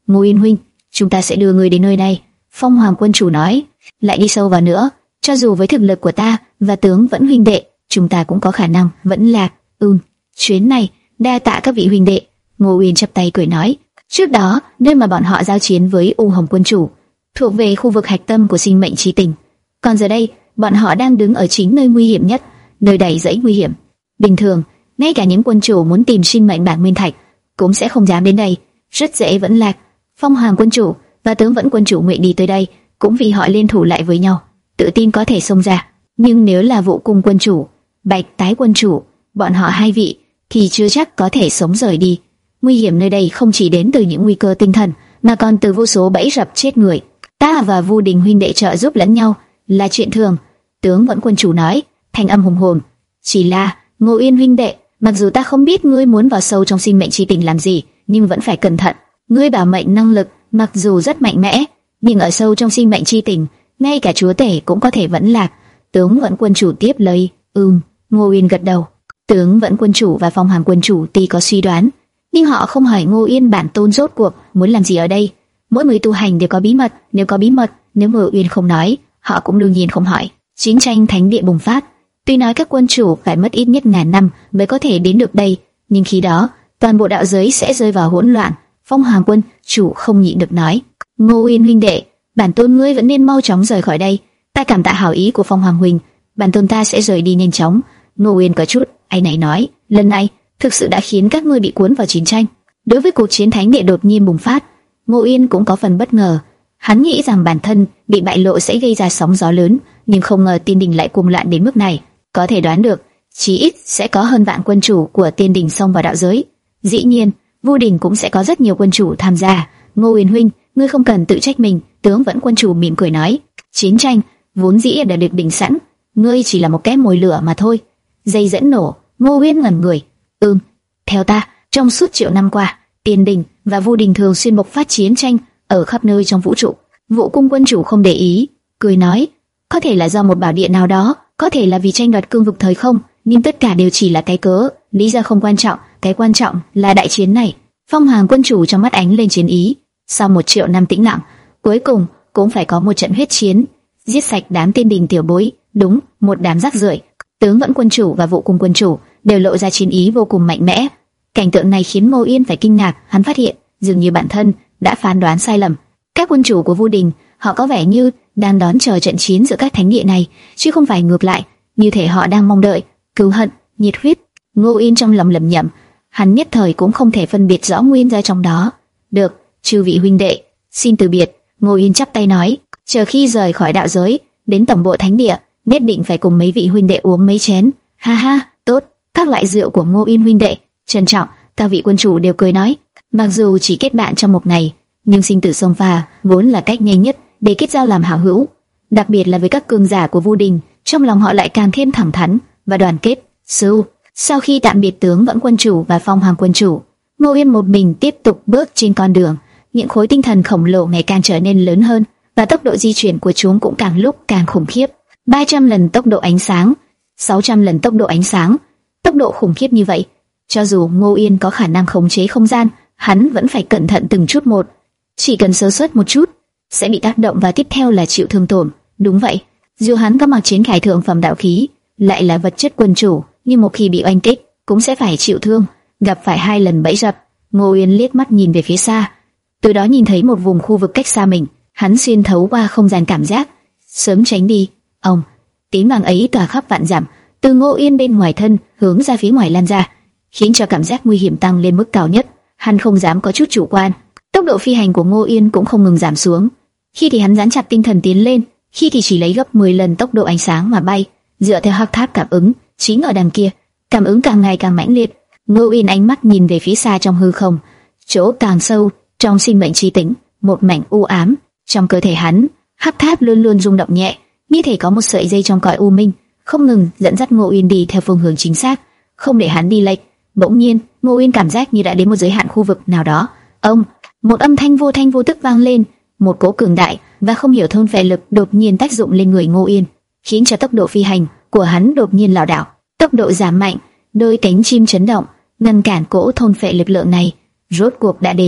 Ngô Yên huynh, chúng ta sẽ đưa người đến nơi này. Phong Hoàng quân chủ nói, lại đi sâu vào nữa, cho dù với thực lực của ta và tướng vẫn huynh đệ, chúng ta cũng có khả năng vẫn lạc. Ừm, chuyến này đa tạ các vị huynh đệ. Ngô Uyên chắp tay cười nói. Trước đó, nơi mà bọn họ giao chiến với U Hồng quân chủ thuộc về khu vực hạch tâm của sinh mệnh chi tình, còn giờ đây bọn họ đang đứng ở chính nơi nguy hiểm nhất, nơi đầy rẫy nguy hiểm. Bình thường, ngay cả những quân chủ muốn tìm sinh mệnh bản nguyên thạch cũng sẽ không dám đến đây, rất dễ vẫn lạc. Phong Hoàng quân chủ và tướng vẫn quân chủ nguyện đi tới đây cũng vì họ liên thủ lại với nhau, tự tin có thể xông ra. Nhưng nếu là Vũ Cung quân chủ, Bạch Tái quân chủ, bọn họ hai vị thì chưa chắc có thể sống rời đi. Nguy hiểm nơi đây không chỉ đến từ những nguy cơ tinh thần, mà còn từ vô số bẫy rập chết người. Ta và Vu Đình huynh đệ trợ giúp lẫn nhau là chuyện thường. Tướng vẫn quân chủ nói, thanh âm hùng hồn. Chỉ là Ngô Yên huynh đệ, mặc dù ta không biết ngươi muốn vào sâu trong sinh mệnh chi tình làm gì, nhưng vẫn phải cẩn thận. Ngươi bảo mệnh năng lực mặc dù rất mạnh mẽ, nhưng ở sâu trong sinh mệnh chi tình, ngay cả chúa tể cũng có thể vẫn lạc. Tướng vẫn quân chủ tiếp lời. Ừm, Ngô Yên gật đầu. Tướng vẫn quân chủ và Phong Hoàng quân chủ tuy có suy đoán, nhưng họ không hỏi Ngô Yên bản tôn rốt cuộc muốn làm gì ở đây. Mỗi người tu hành đều có bí mật, nếu có bí mật, nếu Ngô Yên không nói, họ cũng đương nhiên không hỏi. Chiến tranh thánh địa bùng phát. Tuy nói các quân chủ phải mất ít nhất ngàn năm mới có thể đến được đây, nhưng khi đó toàn bộ đạo giới sẽ rơi vào hỗn loạn. Phong Hoàng quân chủ không nhịn được nói, Ngô Yên huynh đệ, bản tôn ngươi vẫn nên mau chóng rời khỏi đây. Ta cảm tạ hảo ý của Phong Hoàng huynh, bản tôn ta sẽ rời đi nhanh chóng. Ngô Yên có chút áy náy nói, lần này thực sự đã khiến các ngươi bị cuốn vào chiến tranh. Đối với cuộc chiến thánh địa đột nhiên bùng phát, Ngô Yên cũng có phần bất ngờ. Hắn nghĩ rằng bản thân bị bại lộ sẽ gây ra sóng gió lớn, nhưng không ngờ Tiên Đình lại cuồng loạn đến mức này. Có thể đoán được, chí ít sẽ có hơn vạn quân chủ của Tiên Đình xông vào đạo giới. Dĩ nhiên, Vu Đình cũng sẽ có rất nhiều quân chủ tham gia. Ngô Yên huynh, ngươi không cần tự trách mình. Tướng vẫn quân chủ mỉm cười nói, chiến tranh vốn dĩ đã được định sẵn, ngươi chỉ là một cái mồi lửa mà thôi. Dây dẫn nổ. Ngô Uyên ngẩn người. Ừm, theo ta, trong suốt triệu năm qua, Tiên Đình và Vu Đình thường xuyên bộc phát chiến tranh ở khắp nơi trong vũ trụ. Vũ Cung quân chủ không để ý, cười nói, có thể là do một bảo địa nào đó, có thể là vì tranh đoạt cương vực thời không, nhưng tất cả đều chỉ là cái cớ, lý do không quan trọng, cái quan trọng là đại chiến này. Phong Hoàng quân chủ trong mắt ánh lên chiến ý. Sau một triệu năm tĩnh lặng, cuối cùng cũng phải có một trận huyết chiến, giết sạch đám Tiên Đình tiểu bối, đúng, một đám rác rưởi. Tướng vẫn quân chủ và Vũ Cung quân chủ đều lộ ra chiến ý vô cùng mạnh mẽ. Cảnh tượng này khiến Ngô Yên phải kinh ngạc, hắn phát hiện dường như bản thân đã phán đoán sai lầm. Các quân chủ của Vu Đình, họ có vẻ như đang đón chờ trận chiến giữa các thánh địa này, chứ không phải ngược lại, như thể họ đang mong đợi cứu hận, nhiệt huyết. Ngô Yên trong lòng lẩm nhẩm, hắn nhất thời cũng không thể phân biệt rõ nguyên do trong đó. Được, chư vị huynh đệ, xin từ biệt. Ngô Yên chắp tay nói, chờ khi rời khỏi đạo giới, đến tổng bộ thánh địa, nhất định phải cùng mấy vị huynh đệ uống mấy chén. Ha ha, tốt. Các loại rượu của Ngô Yên huynh đệ, trân trọng. Các vị quân chủ đều cười nói, mặc dù chỉ kết bạn trong một ngày, nhưng sinh tử xông pha vốn là cách nhanh nhất để kết giao làm hảo hữu, đặc biệt là với các cường giả của Vu Đình, trong lòng họ lại càng thêm thẳng thắn và đoàn kết. Sư, sau khi tạm biệt tướng vẫn quân chủ và Phong Hoàng quân chủ, Ngô Yên một mình tiếp tục bước trên con đường. Những khối tinh thần khổng lồ ngày càng trở nên lớn hơn, và tốc độ di chuyển của chúng cũng càng lúc càng khủng khiếp. ba trăm lần tốc độ ánh sáng, sáu trăm lần tốc độ ánh sáng. Tốc độ khủng khiếp như vậy, cho dù Ngô Yên có khả năng khống chế không gian, hắn vẫn phải cẩn thận từng chút một. Chỉ cần sơ suất một chút, sẽ bị tác động và tiếp theo là chịu thương tổn. Đúng vậy, dù hắn có mặc chiến khải thượng phẩm đạo khí, lại là vật chất quân chủ, nhưng một khi bị oanh kích, cũng sẽ phải chịu thương, gặp phải hai lần bẫy rập. Ngô Yên liếc mắt nhìn về phía xa, từ đó nhìn thấy một vùng khu vực cách xa mình. Hắn xuyên thấu qua không gian cảm giác, sớm tránh đi. Ông, tím vàng ấy tỏa khắp vạn dặm, từ Ngô Yên bên ngoài thân hướng ra phía ngoài lan ra, khiến cho cảm giác nguy hiểm tăng lên mức cao nhất. Hắn không dám có chút chủ quan. Tốc độ phi hành của Ngô Yên cũng không ngừng giảm xuống. Khi thì hắn dán chặt tinh thần tiến lên, khi thì chỉ lấy gấp mười lần tốc độ ánh sáng mà bay. Dựa theo hắc tháp cảm ứng, chính ở đằng kia, cảm ứng càng ngày càng mãnh liệt. Ngô Yên ánh mắt nhìn về phía xa trong hư không, chỗ càng sâu trong sinh mệnh chi tĩnh, một mảnh u ám. Trong cơ thể hắn, hắc tháp luôn luôn rung động nhẹ, như thể có một sợi dây trong cõi u minh, không ngừng dẫn dắt Ngô Yên đi theo phương hướng chính xác, không để hắn đi lệch. Bỗng nhiên, Ngô Yên cảm giác như đã đến một giới hạn khu vực nào đó. Ông, một âm thanh vô thanh vô tức vang lên, một cỗ cường đại và không hiểu thôn phệ lực đột nhiên tác dụng lên người Ngô Yên, khiến cho tốc độ phi hành của hắn đột nhiên lảo đảo, tốc độ giảm mạnh, đôi cánh chim chấn động, ngăn cản cỗ thôn phệ lực lượng này. Rốt cuộc đã đến,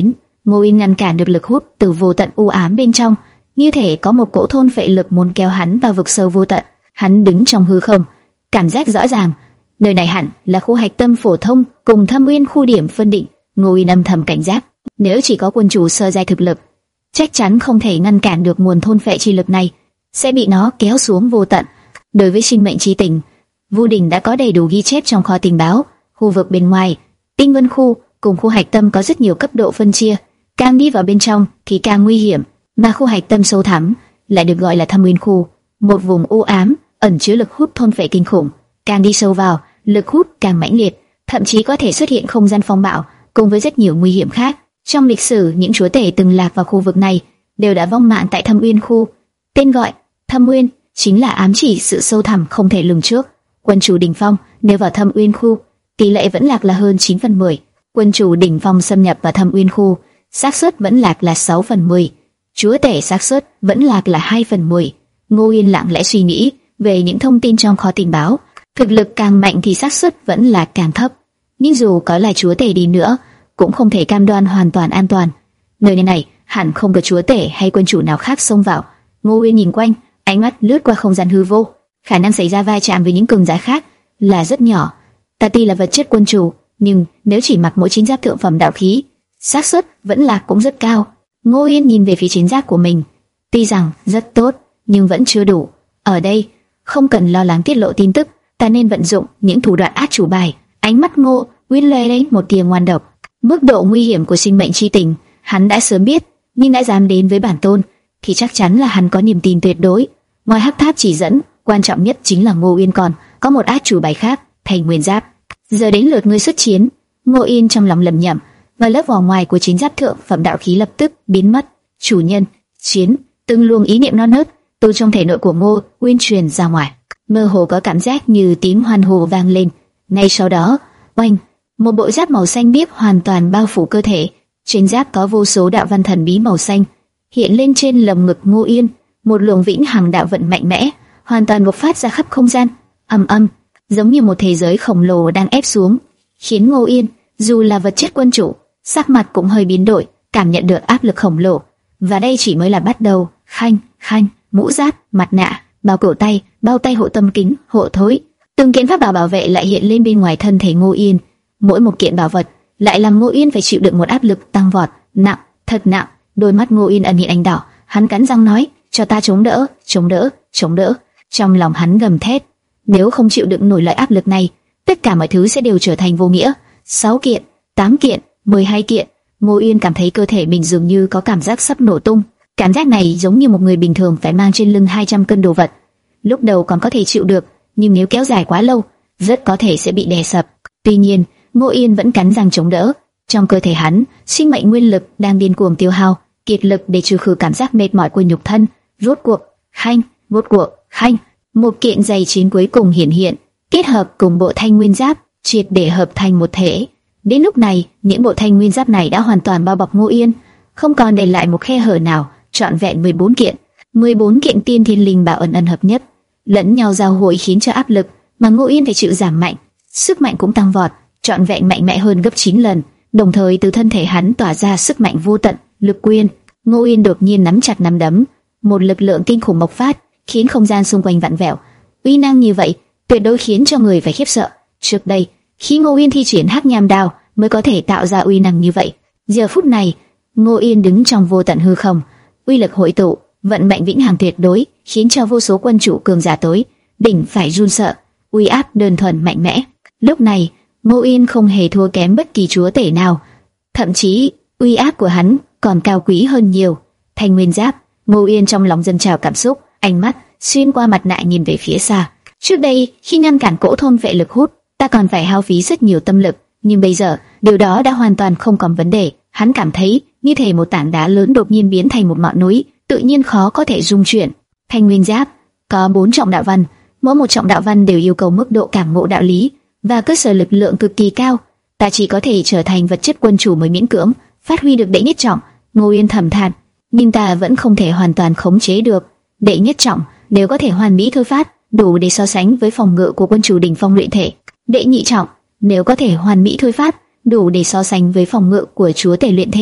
Ngô Yên ngăn cản được lực hút từ vô tận u ám bên trong, như thể có một cỗ thôn phệ lực muốn kéo hắn vào vực sâu vô tận. Hắn đứng trong hư không, cảm giác rõ ràng, nơi này hẳn là khu hạch tâm phổ thông cùng Thâm Uyên khu điểm phân định. Ngô Yên âm thầm cảnh giác, nếu chỉ có quân chủ sơ giai thực lực, chắc chắn không thể ngăn cản được nguồn thôn phệ chi lực này, sẽ bị nó kéo xuống vô tận. Đối với sinh mệnh chi tình, Vu Đình đã có đầy đủ ghi chép trong kho tình báo. Khu vực bên ngoài, Tinh Vân khu cùng khu hạch tâm có rất nhiều cấp độ phân chia, càng đi vào bên trong thì càng nguy hiểm, mà khu hạch tâm sâu thẳm lại được gọi là Thâm Uyên khu, một vùng u ám ẩn chứa lực hút thôn phệ kinh khủng. Càng đi sâu vào, lực hút càng mãnh liệt, thậm chí có thể xuất hiện không gian phong bạo, cùng với rất nhiều nguy hiểm khác. Trong lịch sử, những chúa tể từng lạc vào khu vực này đều đã vong mạng tại Thâm Uyên khu. Tên gọi Thâm Uyên chính là ám chỉ sự sâu thẳm không thể lường trước. Quân chủ đỉnh phong nếu vào Thâm Uyên khu, tỷ lệ vẫn lạc là hơn chín phần mười. Quân chủ đỉnh phong xâm nhập vào Thâm Uyên khu, xác suất vẫn lạc là sáu phần mười. Chúa tể xác suất vẫn lạc là hai phần mười. Ngô Yên lặng lẽ suy nghĩ về những thông tin trong kho tình báo. Thực lực càng mạnh thì xác suất vẫn là càng thấp, nhưng dù có là chúa tể đi nữa cũng không thể cam đoan hoàn toàn an toàn. Nơi này hẳn không có chúa tể hay quân chủ nào khác xông vào. Ngô Uyên nhìn quanh, ánh mắt lướt qua không gian hư vô. Khả năng xảy ra va chạm với những cường giả khác là rất nhỏ. Ta tuy là vật chất quân chủ, nhưng nếu chỉ mặc mỗi chiến giáp thượng phẩm đạo khí, xác suất vẫn lạc cũng rất cao. Ngô Uyên nhìn về phía chiến giáp của mình, tuy rằng rất tốt nhưng vẫn chưa đủ. Ở đây không cần lo lắng tiết lộ tin tức, ta nên vận dụng những thủ đoạn át chủ bài. Ánh mắt Ngô Uyên lóe lên một tia ngoan độc. Mức độ nguy hiểm của sinh mệnh chi tình hắn đã sớm biết, nhưng đã dám đến với bản tôn thì chắc chắn là hắn có niềm tin tuyệt đối. Ngoài hắc tháp chỉ dẫn, quan trọng nhất chính là Ngô Uyên còn có một át chủ bài khác, Thành Nguyên Giáp. Giờ đến lượt ngươi xuất chiến. Ngô Uyên trong lòng lẩm nhẩm, và lớp vỏ ngoài của chiến giáp thượng phẩm đạo khí lập tức biến mất. Chủ nhân, chiến! Từng luồng ý niệm non nớt từ trong thể nội của Ngô Uyên truyền ra ngoài, mơ hồ có cảm giác như tiếng hoan hô vang lên. Ngay sau đó, oanh, một bộ giáp màu xanh biếc hoàn toàn bao phủ cơ thể. Trên giáp có vô số đạo văn thần bí màu xanh hiện lên trên lồng ngực Ngô Uyên. Một luồng vĩnh hằng đạo vận mạnh mẽ hoàn toàn bộc phát ra khắp không gian, ầm ầm, giống như một thế giới khổng lồ đang ép xuống, khiến Ngô Uyên dù là vật chất quân chủ, sắc mặt cũng hơi biến đổi, cảm nhận được áp lực khổng lồ. Và đây chỉ mới là bắt đầu. Khanh, khanh, mũ giáp, mặt nạ, bao cổ tay, bao tay hộ tâm kính, hộ thối, từng kiện pháp bảo bảo vệ lại hiện lên bên ngoài thân thể Ngô Uyên. Mỗi một kiện bảo vật lại làm Ngô Uyên phải chịu đựng một áp lực tăng vọt, nặng, thật nặng. Đôi mắt Ngô Uyên ẩn hiện ánh đỏ, hắn cắn răng nói: "Cho ta chống đỡ, chống đỡ, chống đỡ." Trong lòng hắn gầm thét, nếu không chịu đựng nổi loại áp lực này, tất cả mọi thứ sẽ đều trở thành vô nghĩa. Sáu kiện, tám kiện, mười hai kiện. Ngô Uyên cảm thấy cơ thể mình dường như có cảm giác sắp nổ tung. Cảm giác này giống như một người bình thường phải mang trên lưng hai trăm cân đồ vật. Lúc đầu còn có thể chịu được, nhưng nếu kéo dài quá lâu, rất có thể sẽ bị đè sập. Tuy nhiên, Ngô Uyên vẫn cắn răng chống đỡ. Trong cơ thể hắn, sinh mệnh nguyên lực đang điên cuồng tiêu hao, kiệt lực để trừ khử cảm giác mệt mỏi của nhục thân. Rốt cuộc, khanh, rốt cuộc, khanh, một kiện giày chiến cuối cùng hiển hiện, kết hợp cùng bộ thanh nguyên giáp, triệt để hợp thành một thể. Đến lúc này, những bộ thanh nguyên giáp này đã hoàn toàn bao bọc Ngô Uyên, không còn để lại một khe hở nào. Trọn vẹn mười bốn kiện, mười bốn kiện tiên thiên linh bảo ẩn ẩn hợp nhất, lẫn nhau giao hội khiến cho áp lực mà Ngô Uyên phải chịu giảm mạnh, sức mạnh cũng tăng vọt, trọn vẹn mạnh mẽ hơn gấp chín lần. Đồng thời từ thân thể hắn tỏa ra sức mạnh vô tận, lực quyên. Ngô Uyên đột nhiên nắm chặt nắm đấm, một lực lượng kinh khủng bộc phát, khiến không gian xung quanh vặn vẹo. Uy năng như vậy, tuyệt đối khiến cho người phải khiếp sợ. Trước đây, khi Ngô Uyên thi triển Hắc Nham Đao mới có thể tạo ra uy năng như vậy. Giờ phút này, Ngô Uyên đứng trong vô tận hư không, uy lực hội tụ, vận mệnh vĩnh hằng tuyệt đối, khiến cho vô số quân chủ cường giả tối đỉnh phải run sợ. Uy áp đơn thuần mạnh mẽ. Lúc này, Ngô Uyên không hề thua kém bất kỳ chúa tể nào, thậm chí uy áp của hắn còn cao quý hơn nhiều. Thanh Nguyên Giáp. Ngô Uyên trong lòng dâng trào cảm xúc, ánh mắt xuyên qua mặt nạ nhìn về phía xa. Trước đây, khi ngăn cản cỗ thôn vệ lực hút, ta còn phải hao phí rất nhiều tâm lực, nhưng bây giờ, điều đó đã hoàn toàn không còn vấn đề. Hắn cảm thấy như thể một tảng đá lớn đột nhiên biến thành một ngọn núi, tự nhiên khó có thể dung chuyển. Thanh Nguyên Giáp có bốn trọng đạo văn, mỗi một trọng đạo văn đều yêu cầu mức độ cảm ngộ đạo lý và cơ sở lực lượng cực kỳ cao. Ta chỉ có thể trở thành vật chất quân chủ mới miễn cưỡng phát huy được đệ nhất trọng. Ngô Uyên thầm than, nhưng ta vẫn không thể hoàn toàn khống chế được. Đệ nhất trọng nếu có thể hoàn mỹ thôi phát, đủ để so sánh với phòng ngự của quân chủ đỉnh phong luyện thể. Đệ nhị trọng nếu có thể hoàn mỹ thôi phát, đủ để so sánh với phòng ngự của chúa tể luyện thể.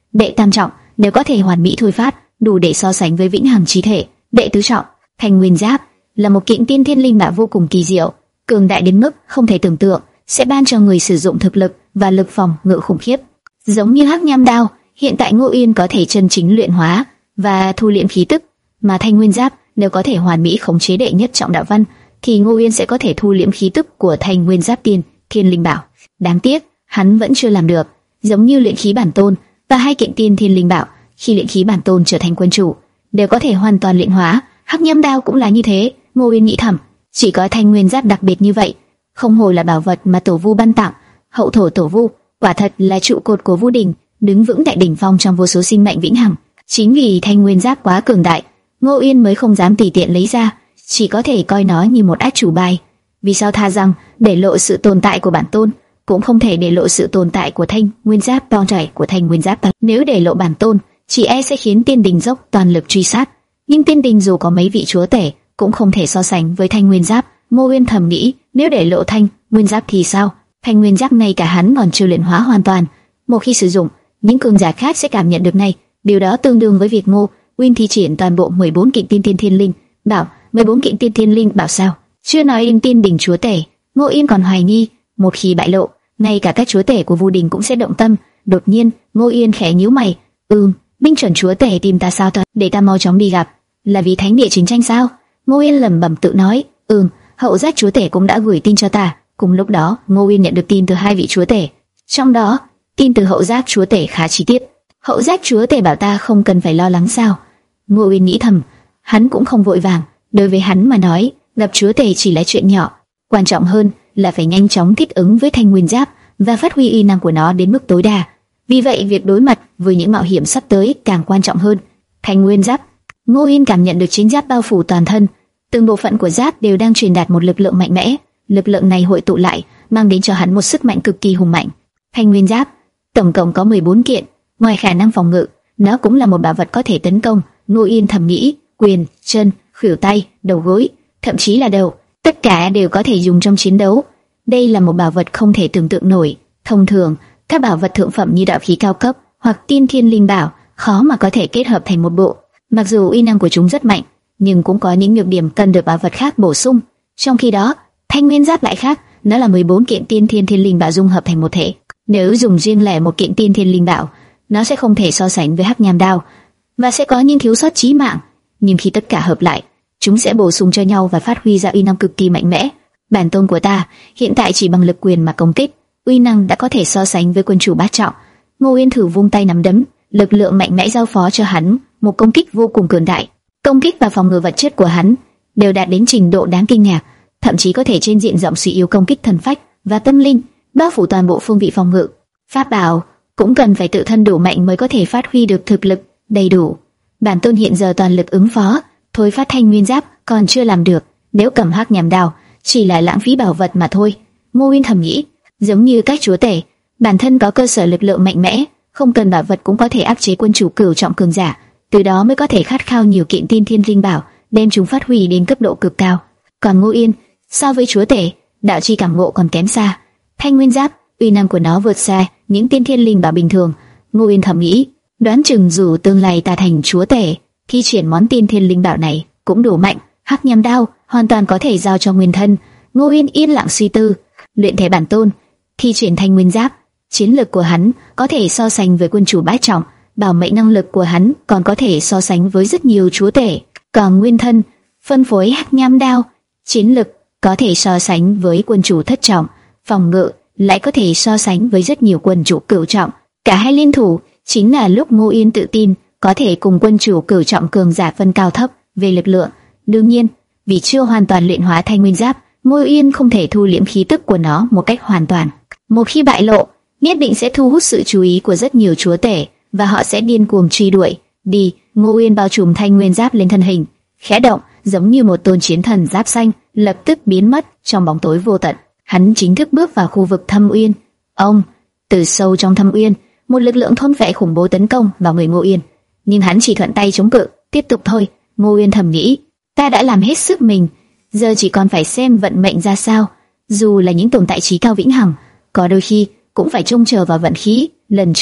Đệ tam trọng nếu có thể hoàn mỹ thôi phát, đủ để so sánh với vĩnh hằng chí thể. Đệ tứ trọng, Thanh Nguyên Giáp là một kiện tiên thiên linh bảo vô cùng kỳ diệu, cường đại đến mức không thể tưởng tượng, sẽ ban cho người sử dụng thực lực và lực phòng ngự khủng khiếp. Giống như Hắc Nham Đao, hiện tại Ngô Uyên có thể chân chính luyện hóa và thu liễm khí tức, mà Thanh Nguyên Giáp nếu có thể hoàn mỹ khống chế đệ nhất trọng đạo văn, thì Ngô Uyên sẽ có thể thu liễm khí tức của Thanh Nguyên Giáp tiên thiên linh bảo. Đáng tiếc, hắn vẫn chưa làm được. Giống như luyện khí bản tôn và hai kiện tiên thiên linh bảo, khi luyện khí bản tôn trở thành quân chủ, đều có thể hoàn toàn luyện hóa. Hắc Nham Đao cũng là như thế. Ngô Uyên nghĩ thầm, chỉ có Thanh Nguyên Giáp đặc biệt như vậy, không hổ là bảo vật mà Tổ Vu ban tặng. Hậu thổ Tổ Vu quả thật là trụ cột của Vu Đình, đứng vững tại đỉnh phong trong vô số sinh mệnh vĩnh hằng. Chính vì Thanh Nguyên Giáp quá cường đại, Ngô Uyên mới không dám tùy tiện lấy ra, chỉ có thể coi nó như một át chủ bài. Vì sao tha rằng để lộ sự tồn tại của bản tôn, cũng không thể để lộ sự tồn tại của Thanh Nguyên Giáp to chảy của Thanh Nguyên Giáp. Nếu để lộ bản tôn, chỉ e sẽ khiến Tiên Đình dốc toàn lực truy sát. Nhưng Tiên Đình dù có mấy vị chúa tể, cũng không thể so sánh với Thanh Nguyên Giáp. Ngô Uyên thầm nghĩ, nếu để lộ Thanh Nguyên Giáp thì sao? Thanh Nguyên Giáp này cả hắn còn chưa luyện hóa hoàn toàn, một khi sử dụng, những cường giả khác sẽ cảm nhận được này. Điều đó tương đương với việc Ngô Uyên thi triển toàn bộ mười bốn kiện tiên thiên thiên linh bảo. mười bốn kiện tiên thiên linh bảo sao? Chưa nói đến Tiên Đình chúa tể, Ngô Uyên còn hoài nghi, một khi bại lộ, ngay cả các chúa tể của Vu Đình cũng sẽ động tâm. Đột nhiên, Ngô Uyên khẽ nhíu mày, "Ừm, Minh Chuẩn chúa tể tìm ta sao? Để ta mau chóng đi gặp." Là vì thánh địa chiến tranh sao? Ngô Uyên lẩm bẩm tự nói, "Ừm, Hậu Giác chúa tể cũng đã gửi tin cho ta." Cùng lúc đó, Ngô Uyên nhận được tin từ hai vị chúa tể. Trong đó, tin từ Hậu Giác chúa tể khá chi tiết. Hậu Giác chúa tể bảo ta không cần phải lo lắng sao? Ngô Uyên nghĩ thầm, hắn cũng không vội vàng. Đối với hắn mà nói, gặp chúa tể chỉ là chuyện nhỏ, quan trọng hơn là phải nhanh chóng thích ứng với Thanh Nguyên Giáp và phát huy uy năng của nó đến mức tối đa. Vì vậy, việc đối mặt với những mạo hiểm sắp tới càng quan trọng hơn. Thanh Nguyên Giáp, Ngô Uyên cảm nhận được chiến giáp bao phủ toàn thân, từng bộ phận của giáp đều đang truyền đạt một lực lượng mạnh mẽ. Lực lượng này hội tụ lại, mang đến cho hắn một sức mạnh cực kỳ hùng mạnh. Thanh Nguyên Giáp tổng cộng có mười bốn kiện, ngoài khả năng phòng ngự, nó cũng là một bảo vật có thể tấn công. Ngô Uyên thầm nghĩ, quyền, chân, khuỷu tay, đầu gối, thậm chí là đầu, tất cả đều có thể dùng trong chiến đấu. Đây là một bảo vật không thể tưởng tượng nổi. Thông thường, các bảo vật thượng phẩm như đạo khí cao cấp hoặc tiên thiên linh bảo khó mà có thể kết hợp thành một bộ. Mặc dù uy năng của chúng rất mạnh, nhưng cũng có những nhược điểm cần được bảo vật khác bổ sung. Trong khi đó, Thanh Nguyên Giáp lại khác, nó là mười bốn kiện tiên thiên thiên linh bảo dung hợp thành một thể. Nếu dùng riêng lẻ một kiện tiên thiên linh bảo, nó sẽ không thể so sánh với Hắc Nham Đao và sẽ có những thiếu sót chí mạng. Nhưng khi tất cả hợp lại, chúng sẽ bổ sung cho nhau và phát huy ra uy năng cực kỳ mạnh mẽ. Bản tôn của ta hiện tại chỉ bằng lực quyền mà công kích, uy năng đã có thể so sánh với quân chủ bát trọng. Ngô Uyên thử vung tay nắm đấm, lực lượng mạnh mẽ giao phó cho hắn một công kích vô cùng cường đại. Công kích và phòng ngự vật chất của hắn đều đạt đến trình độ đáng kinh ngạc, thậm chí có thể trên diện rộng suy yếu công kích thần phách và tâm linh, bao phủ toàn bộ phương vị phòng ngự. Pháp bảo cũng cần phải tự thân đủ mạnh mới có thể phát huy được thực lực đầy đủ. Bản tôn hiện giờ toàn lực ứng phó, thôi phát Thanh Nguyên Giáp còn chưa làm được, nếu cầm Hắc Nham Đao chỉ là lãng phí bảo vật mà thôi. Ngô Uyên thầm nghĩ, giống như các chúa tể, bản thân có cơ sở lực lượng mạnh mẽ, không cần bảo vật cũng có thể áp chế quân chủ cửu trọng cường giả, từ đó mới có thể khát khao nhiều kiện tiên thiên linh bảo, đem chúng phát huy đến cấp độ cực cao. Còn Ngô Uyên, so với chúa tể, đạo chi cảm ngộ còn kém xa. Thanh Nguyên Giáp, uy năng của nó vượt xa những tiên thiên linh bảo bình thường. Ngô Uyên thầm nghĩ, đoán chừng dù tương lai ta thành chúa tể, thi triển món tiên thiên linh bảo này cũng đủ mạnh. Hắc Nham Đao hoàn toàn có thể giao cho nguyên thân. Ngô Uyên yên lặng suy tư, luyện thể bản tôn, thi triển Thanh Nguyên Giáp, chiến lực của hắn có thể so sánh với quân chủ bát trọng, bảo mệnh năng lực của hắn còn có thể so sánh với rất nhiều chúa tể. Còn nguyên thân, phân phối Hắc Nham Đao, chiến lực có thể so sánh với quân chủ thất trọng, phòng ngự lại có thể so sánh với rất nhiều quân chủ cửu trọng. Cả hai liên thủ chính là lúc Ngô Uyên tự tin có thể cùng quân chủ cửu trọng cường giả phân cao thấp về lực lượng. Đương nhiên, vì chưa hoàn toàn luyện hóa Thanh Nguyên Giáp, Ngô Uyên không thể thu liễm khí tức của nó một cách hoàn toàn. Một khi bại lộ, nhất định sẽ thu hút sự chú ý của rất nhiều chúa tể và họ sẽ điên cuồng truy đuổi. Đi, Ngô Uyên bao trùm Thanh Nguyên Giáp lên thân hình, khẽ động, giống như một tôn chiến thần giáp xanh, lập tức biến mất trong bóng tối vô tận. Hắn chính thức bước vào khu vực Thâm Uyên. Ông, từ sâu trong Thâm Uyên, một lực lượng thôn phệ khủng bố tấn công vào người Ngô Uyên, nhưng hắn chỉ thuận tay chống cự, tiếp tục thôi. Ngô Uyên thầm nghĩ, ta đã làm hết sức mình, giờ chỉ còn phải xem vận mệnh ra sao. Dù là những tồn tại trí cao vĩnh hằng, có đôi khi cũng phải trông chờ vào vận khí. Lần trước,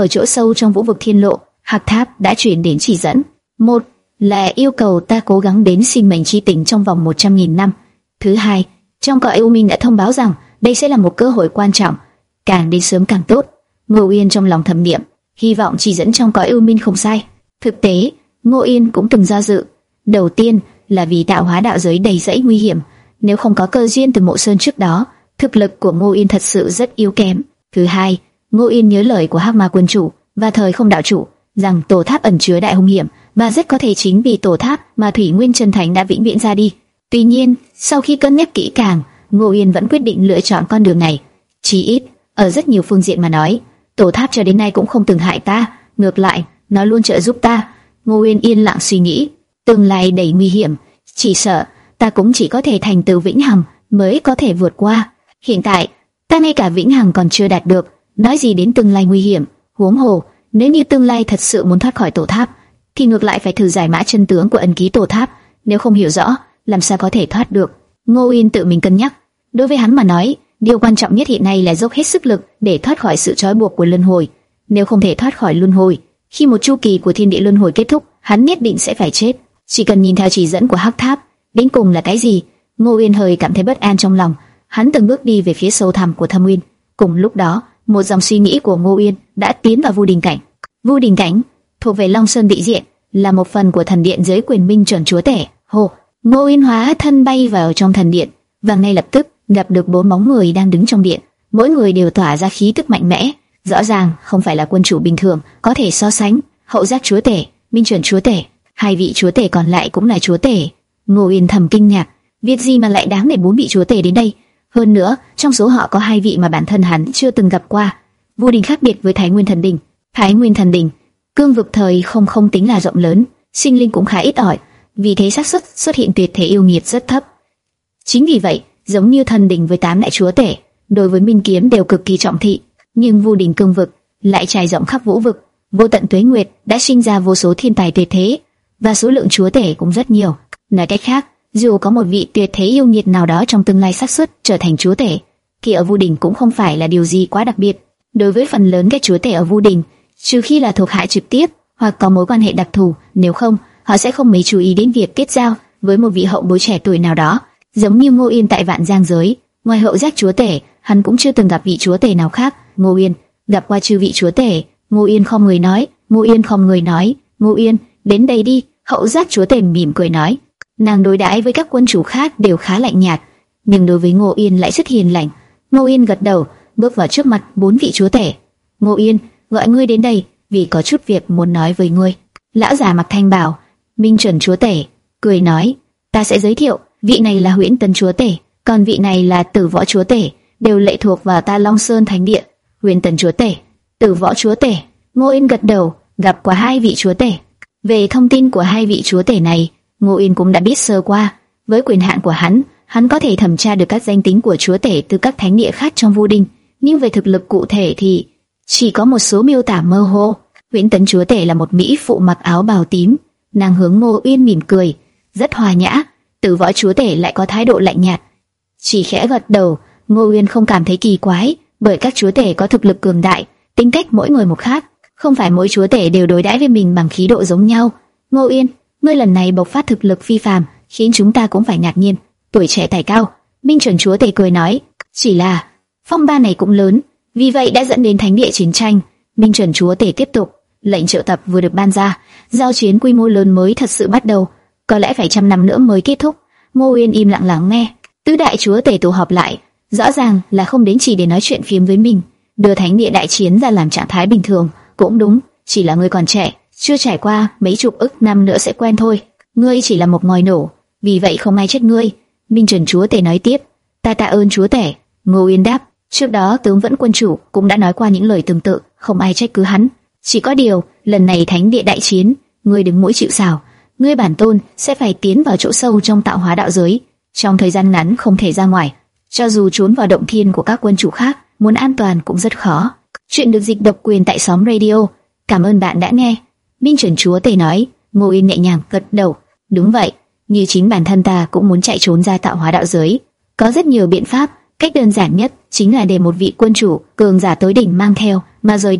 Ở chỗ sâu trong vũ vực thiên lộ, Hắc Tháp đã truyền đến chỉ dẫn. Một là yêu cầu ta cố gắng đến sinh mệnh chi tỉnh trong vòng một trăm nghìn năm. Thứ hai, trong cõi U Minh đã thông báo rằng đây sẽ là một cơ hội quan trọng, càng đến sớm càng tốt. Ngô Yên trong lòng thầm niệm, hy vọng chỉ dẫn trong cõi U Minh không sai. Thực tế, Ngô Yên cũng từng do dự. Đầu tiên là vì tạo hóa đạo giới đầy rẫy nguy hiểm, nếu không có cơ duyên từ Mộ Sơn trước đó, thực lực của Ngô Yên thật sự rất yếu kém. Thứ hai, Ngô Yên nhớ lời của Hắc Ma quân chủ và Thời Không đạo chủ rằng tổ tháp ẩn chứa đại hung hiểm, và rất có thể chính vì tổ tháp mà Thủy Nguyên Chân Thánh đã vĩnh viễn ra đi. Tuy nhiên, sau khi cân nhắc kỹ càng, Ngô Yên vẫn quyết định lựa chọn con đường này. Chí ít, ở rất nhiều phương diện mà nói, tổ tháp cho đến nay cũng không từng hại ta, ngược lại, nó luôn trợ giúp ta. Ngô Yên yên lặng suy nghĩ, tương lai đầy nguy hiểm, chỉ sợ ta cũng chỉ có thể thành tựu vĩnh hằng mới có thể vượt qua. Hiện tại, ta ngay cả vĩnh hằng còn chưa đạt được, nói gì đến tương lai nguy hiểm. Huống hồ, nếu như tương lai thật sự muốn thoát khỏi tổ tháp, thì ngược lại phải thử giải mã chân tướng của ấn ký tổ tháp. Nếu không hiểu rõ, làm sao có thể thoát được? Ngô Yên tự mình cân nhắc. Đối với hắn mà nói, điều quan trọng nhất hiện nay là dốc hết sức lực để thoát khỏi sự trói buộc của luân hồi. Nếu không thể thoát khỏi luân hồi, khi một chu kỳ của thiên địa luân hồi kết thúc, hắn nhất định sẽ phải chết. Chỉ cần nhìn theo chỉ dẫn của Hắc Tháp, đến cùng là cái gì? Ngô Yên hơi cảm thấy bất an trong lòng. Hắn từng bước đi về phía sâu thẳm của thâm nguyên. Cùng lúc đó, một dòng suy nghĩ của Ngô Yên đã tiến vào Vu Đình Cảnh. Vu Đình Cảnh thuộc về Long Sơn Vị Diện, là một phần của thần điện dưới quyền minh chuẩn chúa tể. Hồ, Ngô Yên hóa thân bay vào trong thần điện, và ngay lập tức gặp được bốn bóng người đang đứng trong điện. Mỗi người đều tỏa ra khí tức mạnh mẽ, rõ ràng không phải là quân chủ bình thường có thể so sánh. Hậu giác chúa tể, minh chuẩn chúa tể, hai vị chúa tể còn lại cũng là chúa tể. Ngô Yên thầm kinh ngạc, việc gì mà lại đáng để bốn vị chúa tể đến đây? Hơn nữa, trong số họ có hai vị mà bản thân hắn chưa từng gặp qua. Vu Đình khác biệt với Thái Nguyên Thần Đình. Thái Nguyên Thần Đình, cương vực thời không không tính là rộng lớn, sinh linh cũng khá ít ỏi, vì thế xác suất xuất hiện tuyệt thế yêu nghiệt rất thấp. Chính vì vậy, giống như Thần Đình với tám đại chúa tể, đối với minh kiếm đều cực kỳ trọng thị, nhưng Vu Đình cương vực lại trải rộng khắp vũ vực, vô tận tuế nguyệt đã sinh ra vô số thiên tài tuyệt thế, và số lượng chúa tể cũng rất nhiều. Nói cách khác, dù có một vị tuyệt thế yêu nghiệt nào đó trong tương lai xác suất trở thành chúa tể, thì ở Vu Đình cũng không phải là điều gì quá đặc biệt. Đối với phần lớn các chúa tể ở Vu Đình, trừ khi là thuộc hạ trực tiếp hoặc có mối quan hệ đặc thù, nếu không, họ sẽ không mấy chú ý đến việc kết giao với một vị hậu bối trẻ tuổi nào đó. Giống như Ngô Yên tại Vạn Giang giới, ngoài hậu giác chúa tể, hắn cũng chưa từng gặp vị chúa tể nào khác. Ngô Yên gặp qua chư vị chúa tể. Ngô Yên không người nói, Ngô Yên không người nói, Ngô Yên đến đây đi. Hậu giác chúa tể mỉm cười nói. Nàng đối đãi với các quân chủ khác đều khá lạnh nhạt, nhưng đối với Ngô Yên lại rất hiền lành. Ngô Yên gật đầu, bước vào trước mặt bốn vị chúa tể. Ngô Yên, gọi ngươi đến đây vì có chút việc muốn nói với ngươi. Lão già mặc thanh bào, minh chuẩn chúa tể, cười nói, ta sẽ giới thiệu, vị này là Huyễn Tấn chúa tể, còn vị này là Tử Võ chúa tể, đều lệ thuộc vào ta Long Sơn Thánh Điện. Huyễn Tấn chúa tể, Tử Võ chúa tể. Ngô Yên gật đầu, gặp qua hai vị chúa tể. Về thông tin của hai vị chúa tể này, Ngô Yên cũng đã biết sơ qua. Với quyền hạn của hắn, hắn có thể thẩm tra được các danh tính của chúa tể từ các thánh địa khác trong Vu Đình, nhưng về thực lực cụ thể thì chỉ có một số miêu tả mơ hồ. Huyễn Tấn chúa tể là một mỹ phụ mặc áo bào tím, nàng hướng Ngô Yên mỉm cười, rất hòa nhã. Tử Võ chúa tể lại có thái độ lạnh nhạt, chỉ khẽ gật đầu. Ngô Yên không cảm thấy kỳ quái, bởi các chúa tể có thực lực cường đại, tính cách mỗi người một khác, không phải mỗi chúa tể đều đối đãi với mình bằng khí độ giống nhau. Ngô Yên, ngươi lần này bộc phát thực lực phi phàm, khiến chúng ta cũng phải ngạc nhiên. Tuổi trẻ tài cao, minh chuẩn chúa tể cười nói, chỉ là phong ba này cũng lớn, vì vậy đã dẫn đến thánh địa chiến tranh. Minh chuẩn chúa tể tiếp tục, lệnh triệu tập vừa được ban ra, giao chiến quy mô lớn mới thật sự bắt đầu, có lẽ phải trăm năm nữa mới kết thúc. Ngô Yên im lặng lắng nghe. Tứ đại chúa tể tụ họp lại, rõ ràng là không đến chỉ để nói chuyện phiếm với mình, đưa thánh địa đại chiến ra làm trạng thái bình thường. Cũng đúng, chỉ là ngươi còn trẻ, chưa trải qua mấy chục ức năm nữa sẽ quen thôi. Ngươi chỉ là một ngòi nổ, vì vậy không ai trách ngươi. Minh chuẩn chúa tể nói tiếp. Ta tạ ơn chúa tể. Ngô Yên đáp. Trước đó tướng Vẫn quân chủ cũng đã nói qua những lời tương tự, không ai trách cứ hắn. Chỉ có điều, lần này thánh địa đại chiến, ngươi đứng mũi chịu sào. Ngươi bản tôn sẽ phải tiến vào chỗ sâu trong tạo hóa đạo giới, trong thời gian ngắn không thể ra ngoài. Cho dù trốn vào động thiên của các quân chủ khác, muốn an toàn cũng rất khó. Chuyện được dịch độc quyền tại Xóm Radio. Cảm ơn bạn đã nghe. Minh chuẩn chúa tể nói. Ngô Yên nhẹ nhàng gật đầu. Đúng vậy, như chính bản thân ta cũng muốn chạy trốn ra tạo hóa đạo giới. Có rất nhiều biện pháp, cách đơn giản nhất chính là để một vị quân chủ cường giả tối đỉnh mang theo mà rời đi.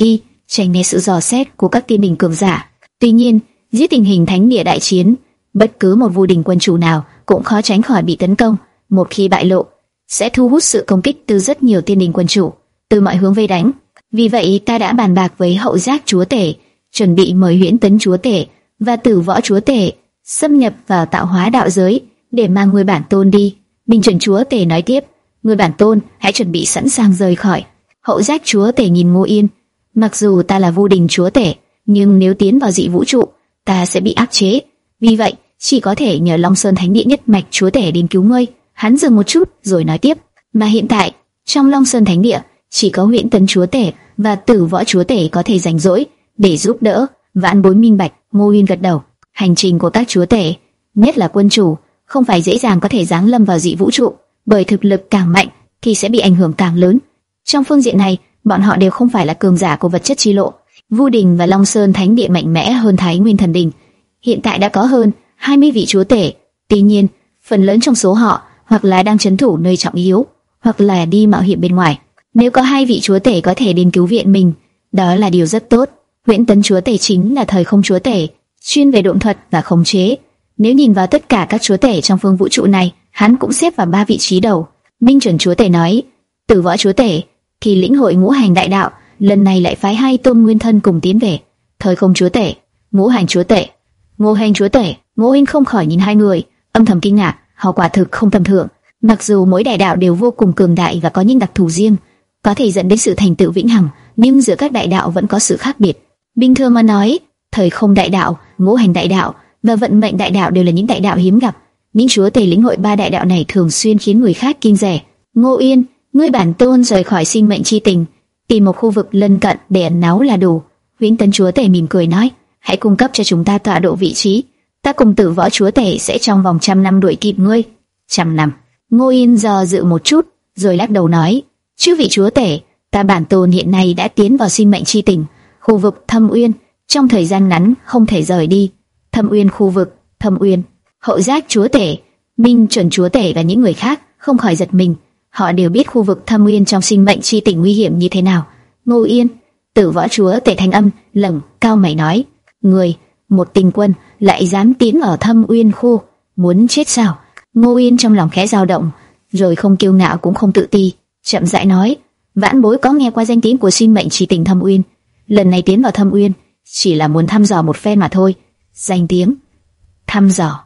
tránh né sự dò xét của các tiên đình cường giả. Tuy nhiên, dưới tình hình thánh địa đại chiến, bất cứ một Vu Đình quân chủ nào cũng khó tránh khỏi bị tấn công. Một khi bại lộ, sẽ thu hút sự công kích từ rất nhiều tiên đình quân chủ, từ mọi hướng vây đánh. Vì vậy, ta đã bàn bạc với Hậu Giác chúa tể, chuẩn bị mời Huyễn Tấn chúa tể và Tử Võ chúa tể xâm nhập vào tạo hóa đạo giới để mang người bản tôn đi. Minh Chuẩn chúa tể nói tiếp, người bản tôn hãy chuẩn bị sẵn sàng rời khỏi. Hậu Giác chúa tể nhìn Ngô Yên, mặc dù ta là Vu Đình chúa tể, nhưng nếu tiến vào dị vũ trụ, ta sẽ bị áp chế. Vì vậy, chỉ có thể nhờ Long Sơn Thánh Địa nhất mạch chúa tể đến cứu ngươi. Hắn dừng một chút rồi nói tiếp, mà hiện tại trong Long Sơn Thánh Địa chỉ có Huyễn Tấn chúa tể và Tử Võ chúa tể có thể rảnh rỗi để giúp đỡ. Vãn Bối minh bạch. Ngô Yên gật đầu. Hành trình của các chúa tể, nhất là quân chủ, không phải dễ dàng có thể giáng lâm vào dị vũ trụ, bởi thực lực càng mạnh thì sẽ bị ảnh hưởng càng lớn. Trong phương diện này, bọn họ đều không phải là cường giả của vật chất chi lộ. Vu Đình và Long Sơn Thánh Địa mạnh mẽ hơn Thái Nguyên Thần Đình, hiện tại đã có hơn hai mươi vị chúa tể. Tuy nhiên, phần lớn trong số họ hoặc là đang trấn thủ nơi trọng yếu, hoặc là đi mạo hiểm bên ngoài. Nếu có hai vị chúa tể có thể đến cứu viện mình, đó là điều rất tốt. Huyễn Tấn chúa tể chính là thời không chúa tể, chuyên về độn thuật và khống chế. Nếu nhìn vào tất cả các chúa tể trong phương vũ trụ này, hắn cũng xếp vào ba vị trí đầu. Minh Chuẩn chúa tể nói, Tử Võ chúa tể thì lĩnh hội ngũ hành đại đạo, lần này lại phái hai tôn nguyên thân cùng tiến về. Thời không chúa tể, ngũ hành chúa tể, Ngô Hành chúa tể. Ngô Hinh không khỏi nhìn hai người, âm thầm kinh ngạc. Họ quả thực không tầm thường. Mặc dù mỗi đại đạo đều vô cùng cường đại và có những đặc thù riêng, có thể dẫn đến sự thành tựu vĩnh hằng, nhưng giữa các đại đạo vẫn có sự khác biệt. Bình thường mà nói, thời không đại đạo, ngũ hành đại đạo và vận mệnh đại đạo đều là những đại đạo hiếm gặp. Những chúa tể lĩnh hội ba đại đạo này thường xuyên khiến người khác kinh rẻ. Ngô Yên, ngươi bản tôn rời khỏi sinh mệnh chi tình, tìm một khu vực lân cận để ẩn náu là đủ. Huyễn Tấn chúa tể mỉm cười nói, hãy cung cấp cho chúng ta tọa độ vị trí. Ta cùng Tử Võ chúa tể sẽ trong vòng trăm năm đuổi kịp ngươi. Trăm năm? Ngô Yên do dự một chút, rồi lắc đầu nói, chư vị chúa tể, ta bản tôn hiện nay đã tiến vào sinh mệnh chi tình, khu vực Thâm Uyên, trong thời gian ngắn không thể rời đi. Thâm Uyên khu vực, Thâm Uyên. Hậu Giác chúa tể, Minh Chuẩn chúa tể và những người khác không khỏi giật mình. Họ đều biết khu vực Thâm Uyên trong sinh mệnh chi tình nguy hiểm như thế nào. Ngô Yên, Tử Võ chúa tể thanh âm lẳng cao mày nói, người một tinh quân lại dám tiến ở Thâm Uyên khu, muốn chết sao? Ngô Yên trong lòng khẽ dao động, rồi không kiêu ngạo cũng không tự ti, chậm rãi nói, Vãn Bối có nghe qua danh tiếng của sinh mệnh chi tình Thâm Uyên, lần này tiến vào Thâm Uyên chỉ là muốn thăm dò một phen mà thôi. Danh tiếng, thăm dò,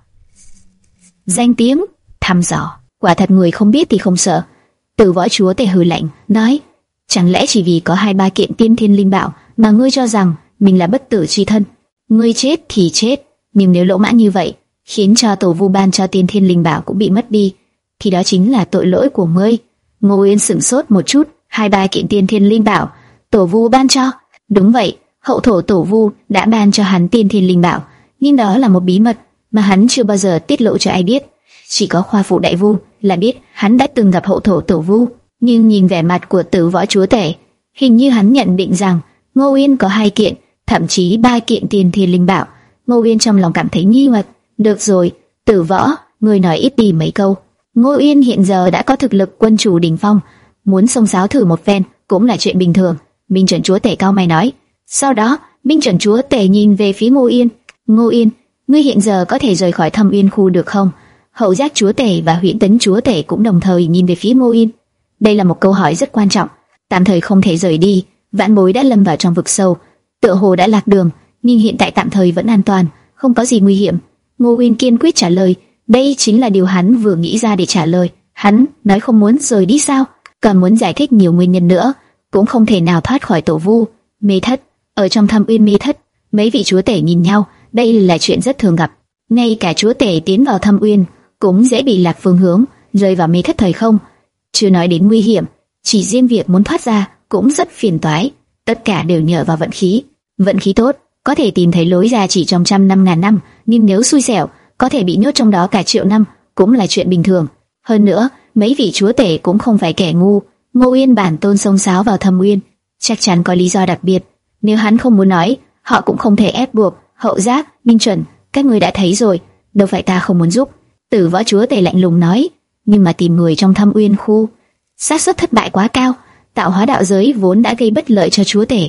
danh tiếng, thăm dò, quả thật người không biết thì không sợ. Tử Võ chúa tể hừ lạnh nói, chẳng lẽ chỉ vì có hai ba kiện tiên thiên linh bảo mà ngươi cho rằng mình là bất tử chi thân? Ngươi chết thì chết, nhưng nếu lỗ mãn như vậy, khiến cho tổ vu ban cho tiên thiên linh bảo cũng bị mất đi, thì đó chính là tội lỗi của ngươi. Ngô Yên sửng sốt một chút, hai ba kiện tiên thiên linh bảo, tổ vu ban cho? Đúng vậy, hậu thổ tổ vu đã ban cho hắn tiên thiên linh bảo, nhưng đó là một bí mật mà hắn chưa bao giờ tiết lộ cho ai biết. Chỉ có Khoa Phụ Đại Vu là biết hắn đã từng gặp hậu thổ tổ vu. Nhưng nhìn vẻ mặt của Tử Võ chúa tể, hình như hắn nhận định rằng Ngô Yên có hai kiện, thậm chí ba kiện tiên thiên linh bảo. Ngô Yên trong lòng cảm thấy nghi hoặc. Được rồi, Tử Võ, ngươi nói ít đi mấy câu. Ngô Yên hiện giờ đã có thực lực quân chủ đỉnh phong, muốn xông xáo thử một phen cũng là chuyện bình thường. Minh Chuẩn chúa tể cao mày nói. Sau đó, Minh Chuẩn chúa tể nhìn về phía Ngô Yên. Ngô Yên, ngươi hiện giờ có thể rời khỏi Thâm Uyên khu được không? Hậu Giác chúa tể và Huyễn Tấn chúa tể cũng đồng thời nhìn về phía Ngô Yên. Đây là một câu hỏi rất quan trọng. Tạm thời không thể rời đi, Vãn Bối đã lâm vào trong vực sâu, tựa hồ đã lạc đường, nhưng hiện tại tạm thời vẫn an toàn, không có gì nguy hiểm. Ngô Uyên kiên quyết trả lời. Đây chính là điều hắn vừa nghĩ ra để trả lời. Hắn nói không muốn rời đi sao? Còn muốn giải thích nhiều nguyên nhân nữa, cũng không thể nào thoát khỏi tổ vu mê thất. Ở trong Thâm Uyên mê thất, mấy vị chúa tể nhìn nhau, đây là chuyện rất thường gặp. Ngay cả chúa tể tiến vào Thâm Uyên cũng dễ bị lạc phương hướng, rơi vào mê thất thời không. Chưa nói đến nguy hiểm, chỉ riêng việc muốn thoát ra cũng rất phiền toái. Tất cả đều nhờ vào vận khí. Vận khí tốt, có thể tìm thấy lối ra chỉ trong trăm năm ngàn năm, nhưng nếu xui xẻo, có thể bị nhốt trong đó cả triệu năm, cũng là chuyện bình thường. Hơn nữa, mấy vị chúa tể cũng không phải kẻ ngu. Ngô Yên bản tôn xông xáo vào Thâm Uyên, chắc chắn có lý do đặc biệt. Nếu hắn không muốn nói, họ cũng không thể ép buộc. Hậu Giác, Minh Chuẩn, các ngươi đã thấy rồi, đâu phải ta không muốn giúp. Tử Võ chúa tể lạnh lùng nói. Nhưng mà tìm người trong Thâm Uyên khu, xác suất thất bại quá cao. Tạo hóa đạo giới vốn đã gây bất lợi cho chúa tể,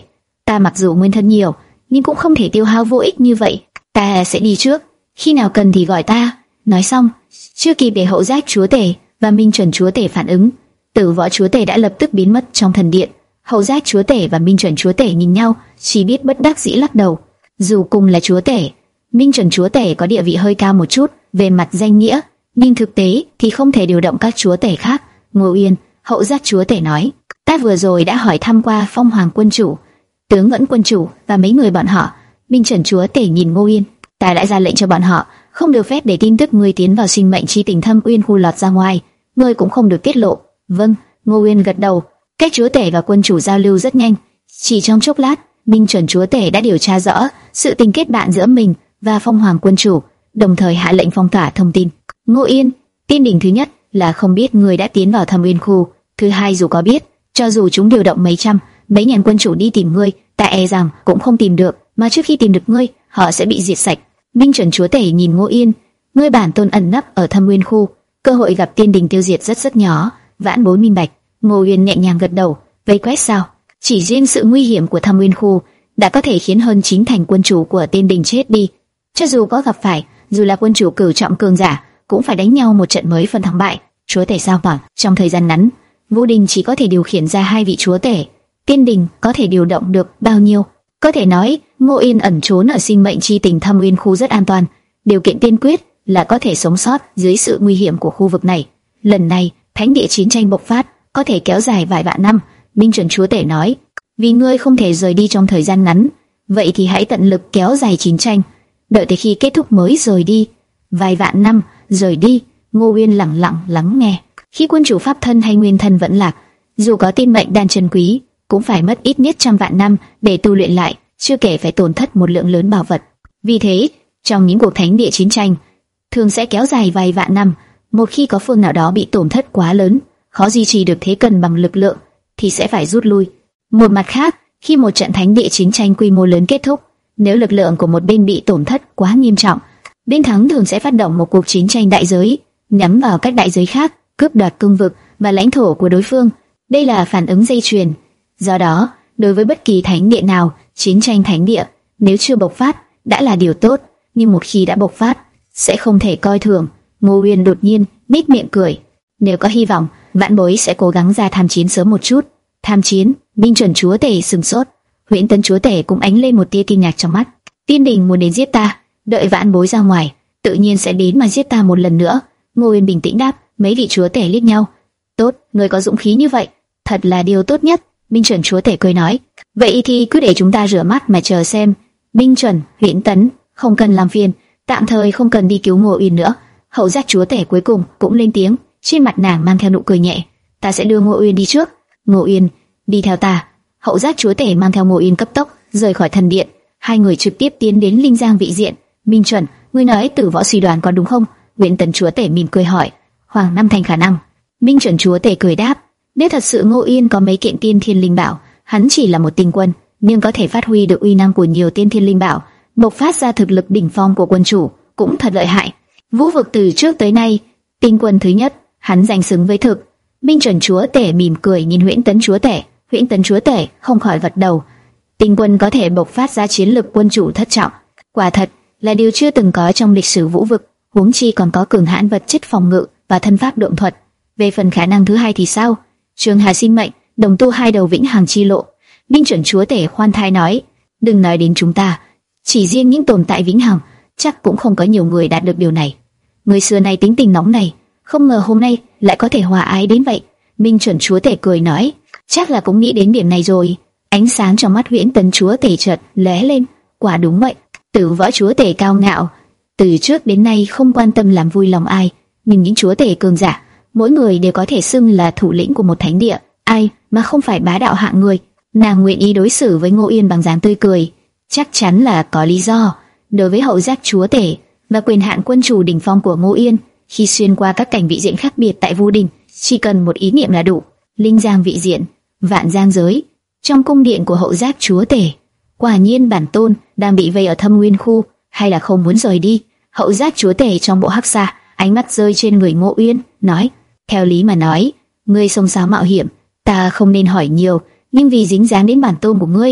Ta mặc dù nguyên thân nhiều, nhưng cũng không thể tiêu hao vô ích như vậy. Ta sẽ đi trước, khi nào cần thì gọi ta. Nói xong, chưa kịp để Hậu Giác chúa tể và Minh Chuẩn chúa tể phản ứng, Tử Võ chúa tể đã lập tức biến mất trong thần điện. Hậu Giác chúa tể và Minh Chuẩn chúa tể nhìn nhau, chỉ biết bất đắc dĩ lắc đầu. Dù cùng là chúa tể, Minh Chuẩn chúa tể có địa vị hơi cao một chút về mặt danh nghĩa, nhưng thực tế thì không thể điều động các chúa tể khác. Ngô Uyên, Hậu Giác chúa tể nói, ta vừa rồi đã hỏi thăm qua Phong Hoàng quân chủ, Tướng Ngẫn quân chủ và mấy người bọn họ. Minh Chuẩn chúa tể nhìn Ngô Uyên, ta đã ra lệnh cho bọn họ không được phép để tin tức ngươi tiến vào sinh mệnh chi tỉnh Thâm Uyên khu lọt ra ngoài, ngươi cũng không được tiết lộ. Vâng. Ngô Uyên gật đầu. Các chúa tể và quân chủ giao lưu rất nhanh, chỉ trong chốc lát, Minh Chuẩn chúa tể đã điều tra rõ sự tình kết bạn giữa mình và Phong Hoàng quân chủ, đồng thời hạ lệnh phong tỏa thông tin. Ngô Yên, tin đỉnh thứ nhất là không biết người đã tiến vào Thâm Uyên khu. Thứ hai, dù có biết, cho dù chúng điều động mấy trăm, mấy ngàn quân chủ đi tìm ngươi, ta e rằng cũng không tìm được, mà trước khi tìm được ngươi, họ sẽ bị diệt sạch. Minh Chuẩn chúa tể nhìn Ngô Yên, ngươi bản tôn ẩn nấp ở Thâm Uyên khu, cơ hội gặp tiên đình tiêu diệt rất rất nhỏ. Vãn Bối minh bạch. Ngô Uyên nhẹ nhàng gật đầu. Vây quét sao? Chỉ riêng sự nguy hiểm của Thâm Uyên khu đã có thể khiến hơn chín thành quân chủ của tiên đình chết đi. Cho dù có gặp phải, dù là quân chủ cửu trọng cường giả, cũng phải đánh nhau một trận mới phân thắng bại. Chúa tể sao bảo? Trong thời gian ngắn, Vũ Đình chỉ có thể điều khiển ra hai vị chúa tể, tiên đình có thể điều động được bao nhiêu? Có thể nói, Ngô Yên ẩn trốn ở sinh mệnh chi tỉnh Thâm Uyên khu rất an toàn. Điều kiện tiên quyết là có thể sống sót dưới sự nguy hiểm của khu vực này. Lần này, thánh địa chiến tranh bộc phát, có thể kéo dài vài vạn năm. Minh Chuẩn chúa tể nói, vì ngươi không thể rời đi trong thời gian ngắn, vậy thì hãy tận lực kéo dài chiến tranh, đợi tới khi kết thúc mới rời đi. Vài vạn năm rời đi. Ngô Uyên lặng lặng lắng nghe. Khi quân chủ pháp thân hay nguyên thân vẫn lạc, dù có tiên mệnh đan chân quý, cũng phải mất ít nhất trăm vạn năm để tu luyện lại, chưa kể phải tổn thất một lượng lớn bảo vật. Vì thế, trong những cuộc thánh địa chiến tranh, thường sẽ kéo dài vài vạn năm. Một khi có phương nào đó bị tổn thất quá lớn, khó duy trì được thế cân bằng lực lượng, thì sẽ phải rút lui. Một mặt khác, khi một trận thánh địa chiến tranh quy mô lớn kết thúc, nếu lực lượng của một bên bị tổn thất quá nghiêm trọng, bên thắng thường sẽ phát động một cuộc chiến tranh đại giới, nhắm vào các đại giới khác, cướp đoạt cương vực và lãnh thổ của đối phương. Đây là phản ứng dây chuyền. Do đó, đối với bất kỳ thánh địa nào, chiến tranh thánh địa nếu chưa bộc phát đã là điều tốt, nhưng một khi đã bộc phát, sẽ không thể coi thường. Ngô Uyên đột nhiên nhếch miệng cười. Nếu có hy vọng, Vãn Bối sẽ cố gắng ra tham chiến sớm một chút. Tham chiến? Minh Chuẩn chúa tể sừng sốt. Huyễn Tấn chúa tể cũng ánh lên một tia kinh ngạc trong mắt. Tiên đình muốn đến giết ta, đợi Vãn Bối ra ngoài, tự nhiên sẽ đến mà giết ta một lần nữa. Ngô Uyên bình tĩnh đáp. Mấy vị chúa tể liếc nhau. Tốt, người có dũng khí như vậy, thật là điều tốt nhất. Minh Chuẩn chúa tể cười nói. Vậy thì cứ để chúng ta rửa mắt mà chờ xem. Minh Chuẩn, Huyễn Tấn, không cần làm phiền, tạm thời không cần đi cứu Ngô Uyên nữa. Hậu Giác chúa tể cuối cùng cũng lên tiếng, trên mặt nàng mang theo nụ cười nhẹ. Ta sẽ đưa Ngô Uyên đi trước. Ngô Uyên, đi theo ta. Hậu Giác chúa tể mang theo Ngô Uyên cấp tốc rời khỏi thần điện. Hai người trực tiếp tiến đến Linh Giang vị diện. Minh Chuẩn, ngươi nói Tử Võ suy đoán có đúng không? Huyễn Tấn chúa tể mỉm cười hỏi. Khoảng năm thành khả năng. Minh Chuẩn chúa tể cười đáp. Nếu thật sự Ngô Uyên có mấy kiện tiên thiên linh bảo, hắn chỉ là một tinh quân, nhưng có thể phát huy được uy năng của nhiều tiên thiên linh bảo, bộc phát ra thực lực đỉnh phong của quân chủ, cũng thật lợi hại. Vũ vực từ trước tới nay, tinh quân thứ nhất, hắn danh xứng với thực. Minh Chuẩn chúa tể mỉm cười nhìn Huyễn Tấn chúa tể. Huyễn Tấn chúa tể không khỏi gật đầu. Tinh quân có thể bộc phát ra chiến lực quân chủ thất trọng, quả thật là điều chưa từng có trong lịch sử vũ vực. Huống chi còn có cường hãn vật chất phòng ngự và thân pháp độn thuật. Về phần khả năng thứ hai thì sao? Trường Hà sinh mệnh, đồng tu hai đầu vĩnh hằng chi lộ. Minh Chuẩn chúa tể khoan thai nói, đừng nói đến chúng ta, chỉ riêng những tồn tại vĩnh hằng, chắc cũng không có nhiều người đạt được điều này. Người xưa này tính tình nóng này, không ngờ hôm nay lại có thể hòa ái đến vậy. Minh Chuẩn chúa tể cười nói, chắc là cũng nghĩ đến điểm này rồi. Ánh sáng trong mắt Huyễn Tấn chúa tể chợt lóe lên, quả đúng vậy. Tử Võ chúa tể cao ngạo, từ trước đến nay không quan tâm làm vui lòng ai, nhưng những chúa tể cường giả, mỗi người đều có thể xưng là thủ lĩnh của một thánh địa, ai mà không phải bá đạo hạng người. Nàng nguyện ý đối xử với Ngô Yên bằng dáng tươi cười, chắc chắn là có lý do. Đối với Hậu Giác chúa tể và quyền hạn quân chủ đỉnh phong của Ngô Yên, khi xuyên qua các cảnh vị diện khác biệt tại Vu Đình, chỉ cần một ý niệm là đủ. Linh Giang vị diện, Vạn Giang giới, trong cung điện của Hậu Giác chúa tể, quả nhiên bản tôn đang bị vây ở Thâm Nguyên khu, hay là không muốn rời đi? Hậu Giác chúa tể trong bộ hắc sa, ánh mắt rơi trên người Ngô Uyên, nói: theo lý mà nói, ngươi xông xáo mạo hiểm, ta không nên hỏi nhiều, nhưng vì dính dáng đến bản tôn của ngươi,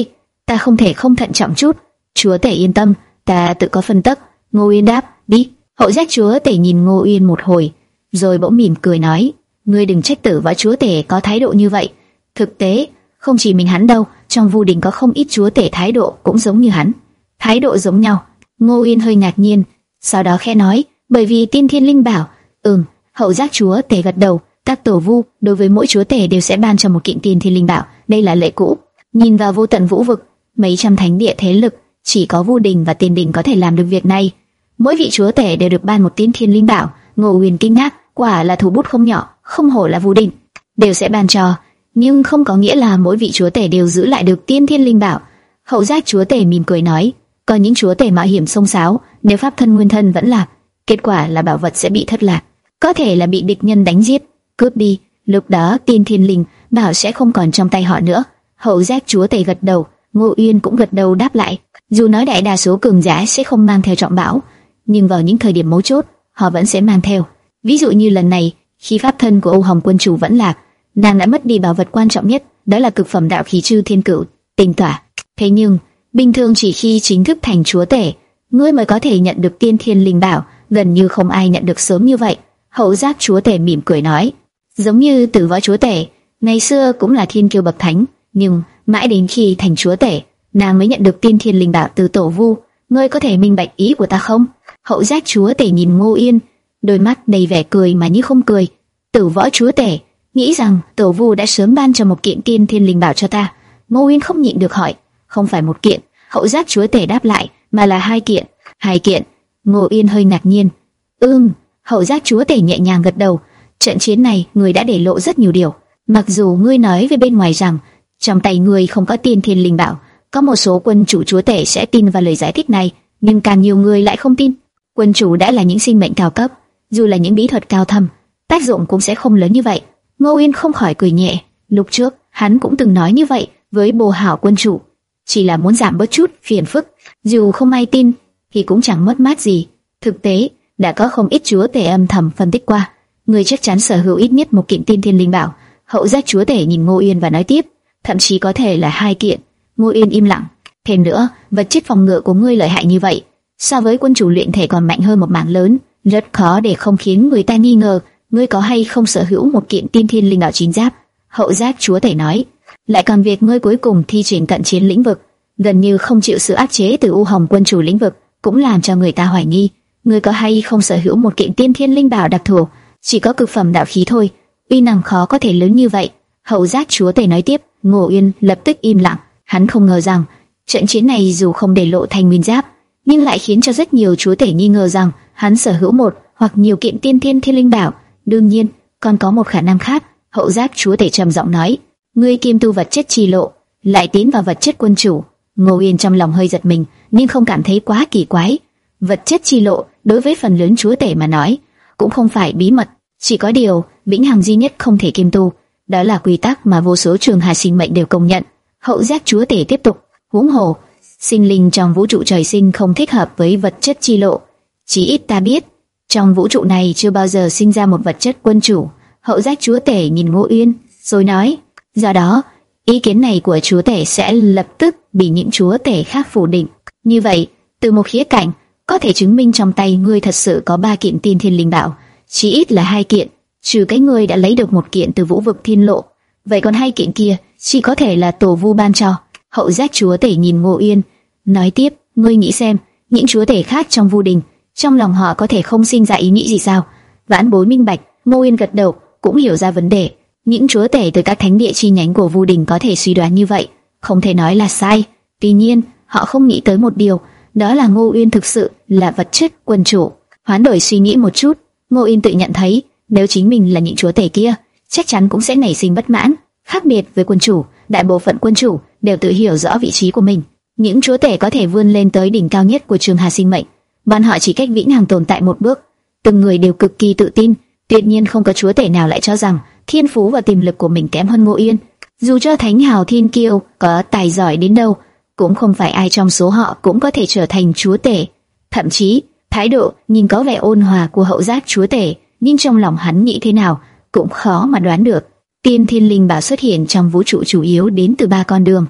Ta không thể không thận trọng chút. Chúa tể yên tâm, ta tự có phân tắc. Ngô Uyên đáp, đi. Hậu giác chúa tể nhìn Ngô Uyên một hồi, rồi bỗng mỉm cười nói, ngươi đừng trách tử võ chúa tể có thái độ như vậy. Thực tế, không chỉ mình hắn đâu, trong Vu Đình có không ít chúa tể thái độ cũng giống như hắn. Thái độ giống nhau. Ngô Uyên hơi ngạc nhiên, sau đó khẽ nói, bởi vì tiên thiên linh bảo. Ừm. Hậu giác chúa tể gật đầu. Các tổ vu đối với mỗi chúa tể đều sẽ ban cho một kiện tiên thiên linh bảo, đây là lệ cũ. Nhìn vào vô tận vũ vực, mấy trăm thánh địa thế lực, chỉ có Vu Đình và Tiên Đình có thể làm được việc này. Mỗi vị chúa tể đều được ban một tiên thiên linh bảo. Ngô Uyên kinh ngạc, quả là thủ bút không nhỏ, không hổ là Vu Đình, đều sẽ ban cho, nhưng không có nghĩa là mỗi vị chúa tể đều giữ lại được tiên thiên linh bảo. Hậu giác chúa tể mỉm cười nói, có những chúa tể mạo hiểm xông xáo, nếu pháp thân nguyên thân vẫn lạc, kết quả là bảo vật sẽ bị thất lạc, có thể là bị địch nhân đánh giết, cướp đi, lúc đó tiên thiên linh bảo sẽ không còn trong tay họ nữa. Hậu giác chúa tể gật đầu, Ngô Uyên cũng gật đầu đáp lại. Dù nói đại đa số cường giả sẽ không mang theo trọng bảo, nhưng vào những thời điểm mấu chốt, họ vẫn sẽ mang theo. Ví dụ như lần này, khi pháp thân của Âu Hồng quân chủ vẫn lạc, nàng đã mất đi bảo vật quan trọng nhất, đó là cực phẩm đạo khí Chư Thiên Cửu Tinh Tỏa. Thế nhưng, bình thường chỉ khi chính thức thành chúa tể, ngươi mới có thể nhận được tiên thiên linh bảo, gần như không ai nhận được sớm như vậy. Hậu giác chúa tể mỉm cười nói, giống như Tử Võ chúa tể, ngày xưa cũng là thiên kiêu bậc thánh, nhưng mãi đến khi thành chúa tể, nàng mới nhận được tiên thiên linh bảo từ tổ vu. Ngươi có thể minh bạch ý của ta không? Hậu giác chúa tể nhìn Ngô Uyên, đôi mắt đầy vẻ cười mà như không cười. Tử Võ chúa tể nghĩ rằng tổ vu đã sớm ban cho một kiện tiên thiên linh bảo cho ta. Ngô Uyên không nhịn được hỏi, không phải một kiện. Hậu giác chúa tể đáp lại, mà là hai kiện. Hai kiện. Ngô Uyên hơi ngạc nhiên. Ừm. Hậu giác chúa tể nhẹ nhàng gật đầu. Trận chiến này ngươi đã để lộ rất nhiều điều. Mặc dù ngươi nói với bên ngoài rằng trong tay ngươi không có tiên thiên linh bảo, có một số quân chủ chúa tể sẽ tin vào lời giải thích này, nhưng càng nhiều người lại không tin. Quân chủ đã là những sinh mệnh cao cấp, dù là những bí thuật cao thâm, tác dụng cũng sẽ không lớn như vậy. Ngô Uyên không khỏi cười nhẹ. Lúc trước hắn cũng từng nói như vậy với Bồ Hảo quân chủ, chỉ là muốn giảm bớt chút phiền phức. Dù không ai tin thì cũng chẳng mất mát gì. Thực tế đã có không ít chúa tể âm thầm phân tích qua, người chắc chắn sở hữu ít nhất một kiện tiên thiên linh bảo. Hậu giác chúa tể nhìn Ngô Uyên và nói tiếp, thậm chí có thể là hai kiện. Ngô Uyên im lặng. Thêm nữa, vật chất phòng ngự của ngươi lợi hại như vậy, so với quân chủ luyện thể còn mạnh hơn một mảng lớn, rất khó để không khiến người ta nghi ngờ ngươi có hay không sở hữu một kiện tiên thiên linh bảo chín giáp. Hậu giác chúa tể nói, lại còn việc ngươi cuối cùng thi triển cận chiến lĩnh vực, gần như không chịu sự áp chế từ U Hồng quân chủ lĩnh vực, cũng làm cho người ta hoài nghi ngươi có hay không sở hữu một kiện tiên thiên linh bảo đặc thù. Chỉ có cực phẩm đạo khí thôi, uy năng khó có thể lớn như vậy. Hậu giác chúa tể nói tiếp. Ngô Uyên lập tức im lặng. Hắn không ngờ rằng trận chiến này dù không để lộ thành nguyên giáp, nhưng lại khiến cho rất nhiều chúa tể nghi ngờ rằng hắn sở hữu một hoặc nhiều kiện tiên thiên thiên linh bảo. Đương nhiên, còn có một khả năng khác. Hậu giác chúa tể trầm giọng nói, ngươi kiêm tu vật chất chi lộ, lại tiến vào vật chất quân chủ. Ngô Uyên trong lòng hơi giật mình, nhưng không cảm thấy quá kỳ quái. Vật chất chi lộ đối với phần lớn chúa tể mà nói cũng không phải bí mật, chỉ có điều vĩnh hằng duy nhất không thể kiêm tu, đó là quy tắc mà vô số trường hà sinh mệnh đều công nhận. Hậu giác chúa tể tiếp tục, huống hồ sinh linh trong vũ trụ trời sinh không thích hợp với vật chất chi lộ. Chỉ ít ta biết, trong vũ trụ này chưa bao giờ sinh ra một vật chất quân chủ. Hậu giác chúa tể nhìn Ngô Uyên, rồi nói, do đó ý kiến này của chúa tể sẽ lập tức bị những chúa tể khác phủ định. Như vậy, từ một khía cạnh, có thể chứng minh trong tay ngươi thật sự có ba kiện tiên thiên linh bảo, chỉ ít là hai kiện, trừ cái ngươi đã lấy được một kiện từ vũ vực thiên lộ. Vậy còn hai kiện kia chỉ có thể là tổ vu ban cho. Hậu giác chúa tể nhìn Ngô Uyên, nói tiếp, ngươi nghĩ xem, những chúa tể khác trong Vu Đình, trong lòng họ có thể không sinh ra ý nghĩ gì sao? Vãn bối minh bạch. Ngô Uyên gật đầu, cũng hiểu ra vấn đề. Những chúa tể từ các thánh địa chi nhánh của Vu Đình có thể suy đoán như vậy, không thể nói là sai. Tuy nhiên, họ không nghĩ tới một điều, đó là Ngô Uyên thực sự là vật chất quân chủ. Hoán đổi suy nghĩ một chút, Ngô Uyên tự nhận thấy, nếu chính mình là những chúa tể kia, chắc chắn cũng sẽ nảy sinh bất mãn. Khác biệt với quân chủ, đại bộ phận quân chủ đều tự hiểu rõ vị trí của mình. Những chúa tể có thể vươn lên tới đỉnh cao nhất của trường hà sinh mệnh, bọn họ chỉ cách vĩnh hằng tồn tại một bước. Từng người đều cực kỳ tự tin, tuyệt nhiên không có chúa tể nào lại cho rằng thiên phú và tiềm lực của mình kém hơn Ngô Uyên. Dù cho thánh hào thiên kiêu có tài giỏi đến đâu, cũng không phải ai trong số họ cũng có thể trở thành chúa tể. Thậm chí, thái độ nhìn có vẻ ôn hòa của hậu giác chúa tể, nhưng trong lòng hắn nghĩ thế nào cũng khó mà đoán được. Tiên thiên linh bảo xuất hiện trong vũ trụ chủ yếu đến từ ba con đường.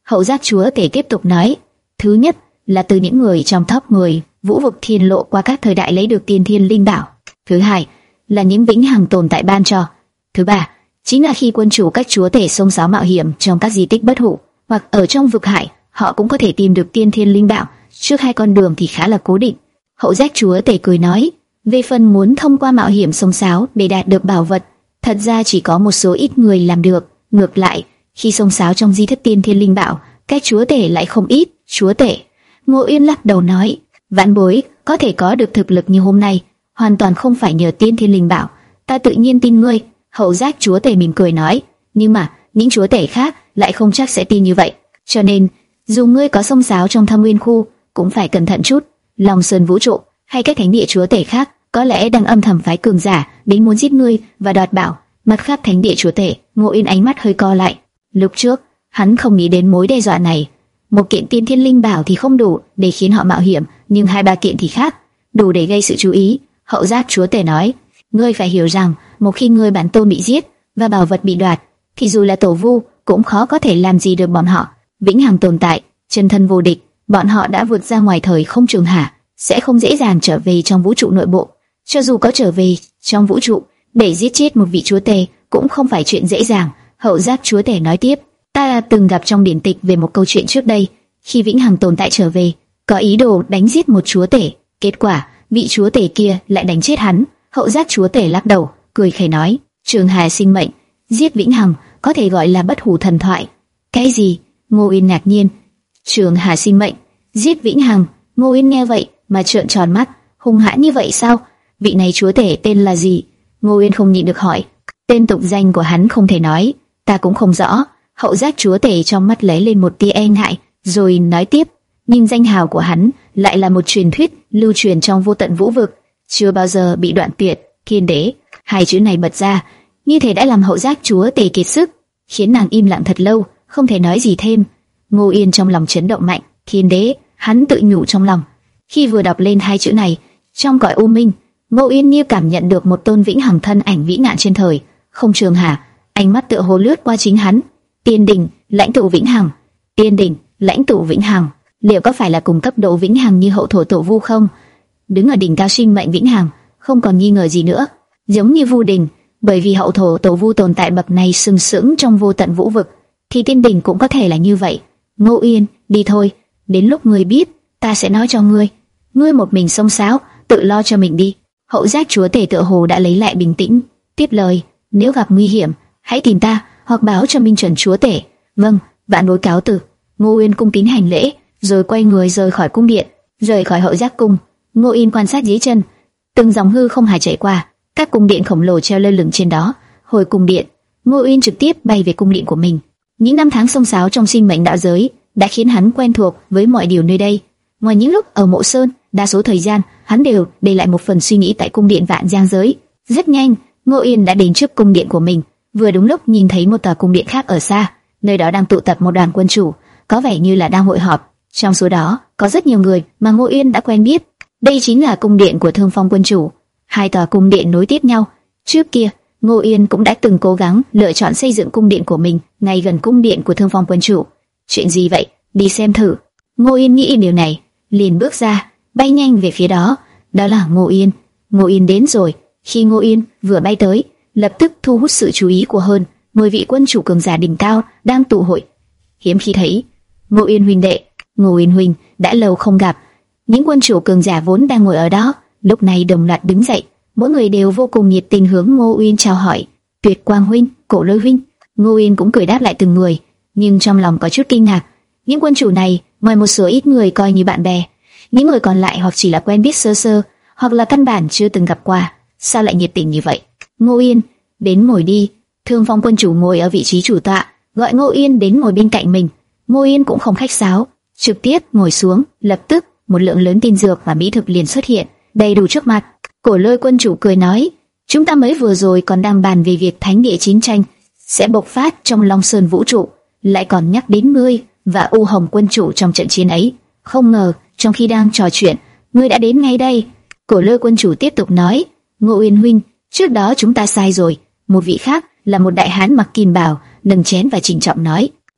Hậu giác chúa tể tiếp tục nói, thứ nhất là từ những người trong top mười vũ vực thiên lộ qua các thời đại lấy được tiên thiên linh bảo. Thứ hai là những vĩnh hằng tồn tại ban cho. Thứ ba chính là khi quân chủ các chúa tể xông xáo mạo hiểm trong các di tích bất hủ hoặc ở trong vực hải, họ cũng có thể tìm được tiên thiên linh bảo. Trước hai con đường thì khá là cố định. Hậu giác chúa tể cười nói, về phần muốn thông qua mạo hiểm xông xáo để đạt được bảo vật, thật ra chỉ có một số ít người làm được. Ngược lại, khi xông xáo trong di tích tiên thiên linh bảo, các chúa tể lại không ít. Chúa tể Ngô Uyên lắc đầu nói, vãn bối có thể có được thực lực như hôm nay, hoàn toàn không phải nhờ tiên thiên linh bảo. Ta tự nhiên tin ngươi. Hậu giác chúa tể mỉm cười nói, nhưng mà những chúa tể khác lại không chắc sẽ tin như vậy. Cho nên, dù ngươi có xông xáo trong Thâm Nguyên khu, cũng phải cẩn thận chút. Long Sơn vũ trụ hay các thánh địa chúa tể khác có lẽ đang âm thầm phái cường giả đến muốn giết ngươi và đoạt bảo. Mặt khác thánh địa chúa tể, Ngô Uyên ánh mắt hơi co lại. Lúc trước, hắn không nghĩ đến mối đe dọa này. Một kiện tiên thiên linh bảo thì không đủ để khiến họ mạo hiểm, nhưng hai ba kiện thì khác, đủ để gây sự chú ý. Hậu giác chúa tể nói, ngươi phải hiểu rằng, một khi ngươi bản tôn bị giết và bảo vật bị đoạt, thì dù là tổ vu cũng khó có thể làm gì được bọn họ. Vĩnh hằng tồn tại, chân thân vô địch, bọn họ đã vượt ra ngoài thời không trường hạ, sẽ không dễ dàng trở về trong vũ trụ nội bộ. Cho dù có trở về trong vũ trụ, để giết chết một vị chúa tể cũng không phải chuyện dễ dàng. Hậu giác chúa tể nói tiếp, ta từng gặp trong điển tịch về một câu chuyện trước đây, khi vĩnh hằng tồn tại trở về, có ý đồ đánh giết một chúa tể, kết quả vị chúa tể kia lại đánh chết hắn. Hậu giác chúa tể lắc đầu, cười khẩy nói, Trường Hà sinh mệnh, giết vĩnh hằng, có thể gọi là bất hủ thần thoại. Cái gì? Ngô Uyên ngạc nhiên. Trường Hà sinh mệnh, giết vĩnh hằng? Ngô Uyên nghe vậy mà trợn tròn mắt, hung hãn như vậy sao? Vị này chúa tể tên là gì? Ngô Uyên không nhịn được hỏi. Tên tục danh của hắn không thể nói, ta cũng không rõ. Hậu giác chúa tể trong mắt lóe lên một tia e ngại, rồi nói tiếp, nhưng danh hào của hắn lại là một truyền thuyết lưu truyền trong vô tận vũ vực, chưa bao giờ bị đoạn tuyệt. Thiên đế, hai chữ này bật ra, như thể đã làm hậu giác chúa tể kiệt sức, khiến nàng im lặng thật lâu, không thể nói gì thêm. Ngô Uyên trong lòng chấn động mạnh. Thiên đế, hắn tự nhủ trong lòng. Khi vừa đọc lên hai chữ này, trong cõi u minh, Ngô Uyên như cảm nhận được một tôn vĩnh hằng thân ảnh vĩ nạn trên thời không trường hạ, ánh mắt tựa hồ lướt qua chính hắn. Tiên đỉnh, lãnh tụ vĩnh hằng. Tiên đỉnh, lãnh tụ vĩnh hằng, liệu có phải là cùng cấp độ vĩnh hằng như hậu thổ tổ vu không? Đứng ở đỉnh cao sinh mệnh vĩnh hằng, không còn nghi ngờ gì nữa, giống như Vu Đình, bởi vì hậu thổ tổ vu tồn tại bậc này sừng sững trong vô tận vũ vực, thì tiên đỉnh cũng có thể là như vậy. Ngô Uyên, đi thôi, đến lúc ngươi biết, ta sẽ nói cho ngươi. Ngươi một mình xông xáo, tự lo cho mình đi. Hậu giác chúa tể tựa hồ đã lấy lại bình tĩnh, tiếp lời, nếu gặp nguy hiểm, hãy tìm ta hoặc báo cho Minh Chuẩn chúa tể. Vâng, vạn bối cáo từ. Ngô Uyên cung kính hành lễ, rồi quay người rời khỏi cung điện, rời khỏi hậu giác cung. Ngô Uyên quan sát dưới chân, từng dòng hư không hải chảy qua, các cung điện khổng lồ treo lơ lửng trên đó. Hồi cung điện, Ngô Uyên trực tiếp bay về cung điện của mình. Những năm tháng xông xáo trong sinh mệnh đạo giới đã khiến hắn quen thuộc với mọi điều nơi đây. Ngoài những lúc ở Mộ Sơn, đa số thời gian hắn đều để lại một phần suy nghĩ tại cung điện Vạn Giang giới. Rất nhanh, Ngô Uyên đã đến trước cung điện của mình, vừa đúng lúc nhìn thấy một tòa cung điện khác ở xa, nơi đó đang tụ tập một đoàn quân chủ, có vẻ như là đang hội họp. Trong số đó có rất nhiều người mà Ngô Uyên đã quen biết. Đây chính là cung điện của Thương Phong quân chủ. Hai tòa cung điện nối tiếp nhau. Trước kia, Ngô Uyên cũng đã từng cố gắng lựa chọn xây dựng cung điện của mình ngay gần cung điện của Thương Phong quân chủ. Chuyện gì vậy? Đi xem thử. Ngô Uyên nghĩ điều này, liền bước ra, bay nhanh về phía đó. Đó là Ngô Uyên. Ngô Uyên đến rồi. Khi Ngô Uyên vừa bay tới, lập tức thu hút sự chú ý của hơn mười vị quân chủ cường giả đỉnh cao đang tụ hội. Hiếm khi thấy. Ngô Uyên huynh đệ, Ngô Uyên huynh, đã lâu không gặp. Những quân chủ cường giả vốn đang ngồi ở đó, lúc này đồng loạt đứng dậy, mỗi người đều vô cùng nhiệt tình hướng Ngô Uyên chào hỏi. Tuyệt Quang huynh, Cổ Lôi huynh. Ngô Uyên cũng cười đáp lại từng người, nhưng trong lòng có chút kinh ngạc. Những quân chủ này, ngoài một số ít người coi như bạn bè, những người còn lại hoặc chỉ là quen biết sơ sơ, hoặc là căn bản chưa từng gặp qua. Sao lại nhiệt tình như vậy? Ngô Uyên, đến ngồi đi. Thương Phong quân chủ ngồi ở vị trí chủ tọa, gọi Ngô Uyên đến ngồi bên cạnh mình. Ngô Uyên cũng không khách sáo, trực tiếp ngồi xuống. Lập tức một lượng lớn tin dược và mỹ thực liền xuất hiện, đầy đủ trước mặt. Cổ Lôi quân chủ cười nói, chúng ta mới vừa rồi còn đang bàn về việc thánh địa chiến tranh sẽ bộc phát trong Long Sơn vũ trụ, lại còn nhắc đến ngươi và U Hồng quân chủ trong trận chiến ấy. Không ngờ trong khi đang trò chuyện, ngươi đã đến ngay đây. Cổ Lôi quân chủ tiếp tục nói, Ngô Uyên huynh, trước đó chúng ta sai rồi. Một vị khác là một đại hán mặc kim bào, nâng chén và trịnh trọng nói,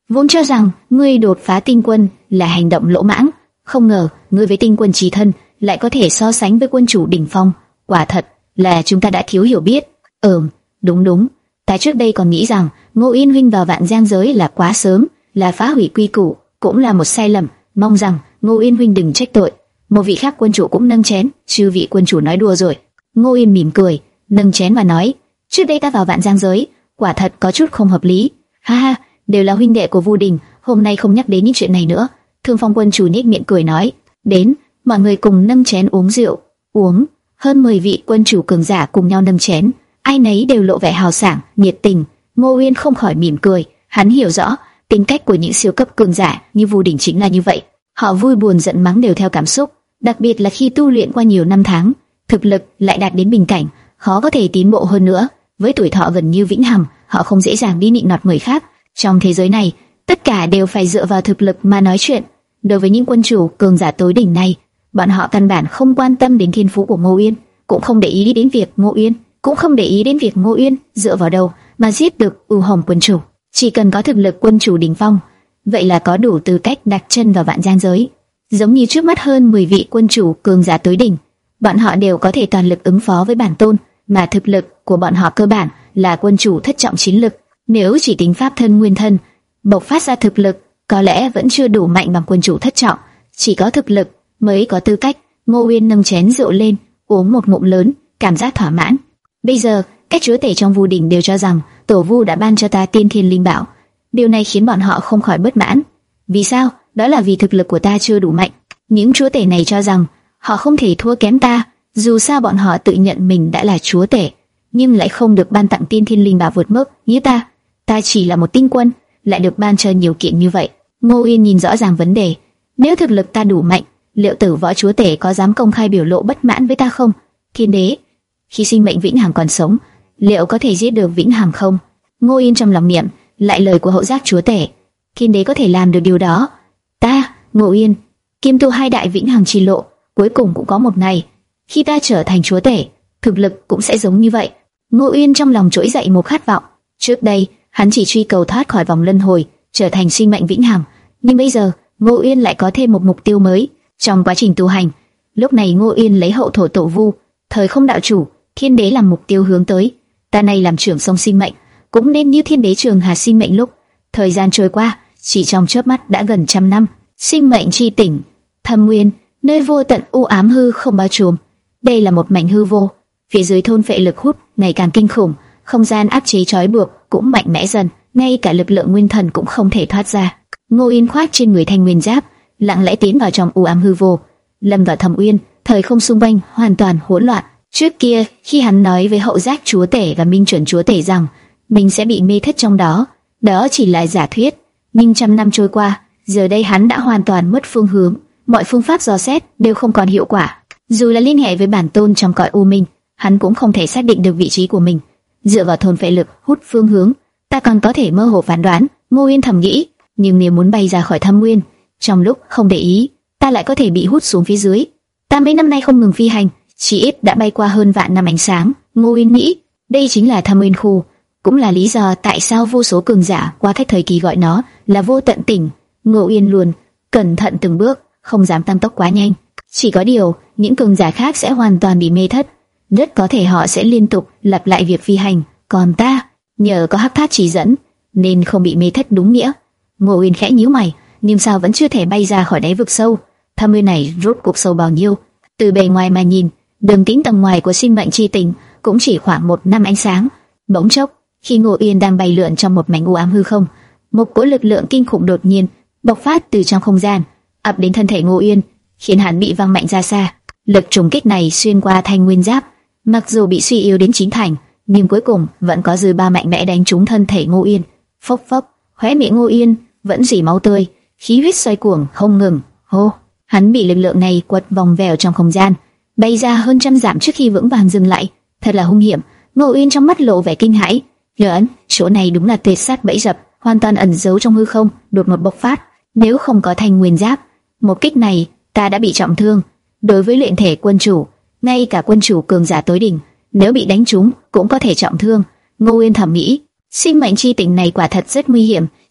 Vốn cho rằng ngươi đột phá tinh quân là hành động lỗ mãng, không ngờ ngươi với tinh quân chí thân lại có thể so sánh với quân chủ đỉnh phong. Quả thật là chúng ta đã thiếu hiểu biết. Ừm, đúng đúng. Ta trước đây còn nghĩ rằng Ngô Yên huynh vào Vạn Giang giới là quá sớm, là phá hủy quy củ, cũng là một sai lầm. Mong rằng Ngô Yên huynh đừng trách tội. Một vị khác quân chủ cũng nâng chén. Chư vị quân chủ nói đùa rồi. Ngô Yên mỉm cười, nâng chén và nói: trước đây ta vào Vạn Giang giới, quả thật có chút không hợp lý. Ha ha, đều là huynh đệ của Vu Đình, hôm nay không nhắc đến những chuyện này nữa. Thương Phong quân chủ nhếch miệng cười nói: đến, mọi người cùng nâng chén uống rượu. Uống. Hơn mười vị quân chủ cường giả cùng nhau nâng chén, ai nấy đều lộ vẻ hào sảng, nhiệt tình. Ngô Uyên không khỏi mỉm cười, hắn hiểu rõ tính cách của những siêu cấp cường giả như Vu Đình chính là như vậy. Họ vui buồn giận mắng đều theo cảm xúc, đặc biệt là khi tu luyện qua nhiều năm tháng, thực lực lại đạt đến bình cảnh, khó có thể tiến bộ hơn nữa. Với tuổi thọ gần như vĩnh hằng, họ không dễ dàng đi nịnh nọt người khác. Trong thế giới này, tất cả đều phải dựa vào thực lực mà nói chuyện. Đối với những quân chủ cường giả tối đỉnh này, bọn họ căn bản không quan tâm đến thiên phú của Ngô Uyên, cũng không để ý đến việc Ngô Uyên, cũng không để ý đến việc Ngô Uyên dựa vào đâu mà giết được U Hồng quân chủ. Chỉ cần có thực lực quân chủ đỉnh phong, vậy là có đủ tư cách đặt chân vào Vạn Giang giới. Giống như trước mắt hơn mười vị quân chủ cường giả tối đỉnh, bọn họ đều có thể toàn lực ứng phó với bản tôn, mà thực lực của bọn họ cơ bản là quân chủ thất trọng chiến lực. Nếu chỉ tính pháp thân nguyên thân, bộc phát ra thực lực có lẽ vẫn chưa đủ mạnh bằng quân chủ thất trọng. Chỉ có thực lực mới có tư cách. Ngô Uyên nâng chén rượu lên, uống một ngụm lớn, cảm giác thỏa mãn. Bây giờ, các chúa tể trong Vu Đình đều cho rằng Tổ Vu đã ban cho ta Tiên Thiên Linh Bảo. Điều này khiến bọn họ không khỏi bất mãn. Vì sao? Đó là vì thực lực của ta chưa đủ mạnh. Những chúa tể này cho rằng họ không thể thua kém ta. Dù sao bọn họ tự nhận mình đã là chúa tể, nhưng lại không được ban tặng Tiên Thiên Linh Bảo vượt mức như ta. Ta chỉ là một tinh quân, lại được ban cho nhiều kiện như vậy. Ngô Uyên nhìn rõ ràng vấn đề. Nếu thực lực ta đủ mạnh, liệu Tử Võ chúa tể có dám công khai biểu lộ bất mãn với ta không? Thiên đế, khi sinh mệnh Vĩnh Hằng còn sống, liệu có thể giết được Vĩnh Hằng không? Ngô Uyên trong lòng niệm lại lời của hậu giác chúa tể. Thiên đế có thể làm được điều đó. Ta, Ngô Uyên, kiêm tu hai đại Vĩnh Hằng chi lộ, cuối cùng cũng có một ngày, khi ta trở thành chúa tể, thực lực cũng sẽ giống như vậy. Ngô Uyên trong lòng trỗi dậy một khát vọng. Trước đây, hắn chỉ truy cầu thoát khỏi vòng luân hồi, trở thành sinh mệnh vĩnh hằng, nhưng bây giờ, Ngô Uyên lại có thêm một mục tiêu mới. Trong quá trình tu hành, lúc này Ngô Uyên lấy hậu thổ tổ vu, thời không đạo chủ, thiên đế làm mục tiêu hướng tới. Ta này làm trưởng sông sinh mệnh, cũng nên như thiên đế trường hà sinh mệnh lúc. Thời gian trôi qua, chỉ trong chớp mắt đã gần trăm năm. Sinh mệnh chi tỉnh, Thâm Nguyên, nơi vô tận u ám hư không bao trùm. Đây là một mảnh hư vô, phía dưới thôn phệ lực hút ngày càng kinh khủng, không gian áp chế trói buộc cũng mạnh mẽ dần, ngay cả lực lượng nguyên thần cũng không thể thoát ra. Ngô Uyên khoác trên người thanh nguyên giáp, lặng lẽ tiến vào trong u ám hư vô, lâm vào Thâm Uyên. Thời không xung quanh hoàn toàn hỗn loạn. Trước kia, khi hắn nói với hậu giác chúa tể và minh chuẩn chúa tể rằng mình sẽ bị mê thất trong đó, đó chỉ là giả thuyết. Nhưng trăm năm trôi qua, giờ đây hắn đã hoàn toàn mất phương hướng, mọi phương pháp dò xét đều không còn hiệu quả. Dù là liên hệ với bản tôn trong cõi u minh, hắn cũng không thể xác định được vị trí của mình. Dựa vào thôn phệ lực hút phương hướng, ta còn có thể mơ hồ phán đoán. Ngô Uyên thầm nghĩ, nhưng nếu muốn bay ra khỏi Thâm Nguyên, trong lúc không để ý, ta lại có thể bị hút xuống phía dưới. Ta mấy năm nay không ngừng phi hành, chỉ ít đã bay qua hơn vạn năm ánh sáng. Ngô Uyên nghĩ, đây chính là Thâm Nguyên khu, cũng là lý do tại sao vô số cường giả qua các thời kỳ gọi nó là vô tận tỉnh. Ngô Uyên luôn cẩn thận từng bước, không dám tăng tốc quá nhanh. Chỉ có điều, những cường giả khác sẽ hoàn toàn bị mê thất, rất có thể họ sẽ liên tục lặp lại việc phi hành, còn ta nhờ có hắc tháp chỉ dẫn nên không bị mê thất đúng nghĩa. Ngô Uyên khẽ nhíu mày, nhưng sao vẫn chưa thể bay ra khỏi đáy vực sâu? Thâm Nguyên này rốt cuộc sâu bao nhiêu? Từ bề ngoài mà nhìn, đường kính tầng ngoài của sinh mệnh chi tỉnh cũng chỉ khoảng một năm ánh sáng. Bỗng chốc, khi Ngô Uyên đang bay lượn trong một mảnh u ám hư không, một cỗ lực lượng kinh khủng đột nhiên bộc phát từ trong không gian, ập đến thân thể Ngô Uyên, khiến hắn bị văng mạnh ra xa. Lực trùng kích này xuyên qua thanh nguyên giáp, mặc dù bị suy yếu đến chín thành, nhưng cuối cùng vẫn có dư ba mạnh mẽ đánh trúng thân thể Ngô Uyên. Phốc phốc, khóe miệng Ngô Uyên vẫn rỉ máu tươi, khí huyết xoay cuồng không ngừng. Hô, hắn bị lực lượng này quật vòng vèo trong không gian, bay ra hơn trăm dặm trước khi vững vàng dừng lại. Thật là hung hiểm. Ngô Uyên trong mắt lộ vẻ kinh hãi. Nhẫn, chỗ này đúng là tuyệt sát bẫy dập, hoàn toàn ẩn giấu trong hư không, đột ngột bộc phát. Nếu không có thanh nguyên giáp, một kích này ta đã bị trọng thương. Đối với luyện thể quân chủ, ngay cả quân chủ cường giả tối đỉnh, nếu bị đánh trúng cũng có thể trọng thương. Ngô Uyên thầm nghĩ, sinh mệnh chi tỉnh này quả thật rất nguy hiểm,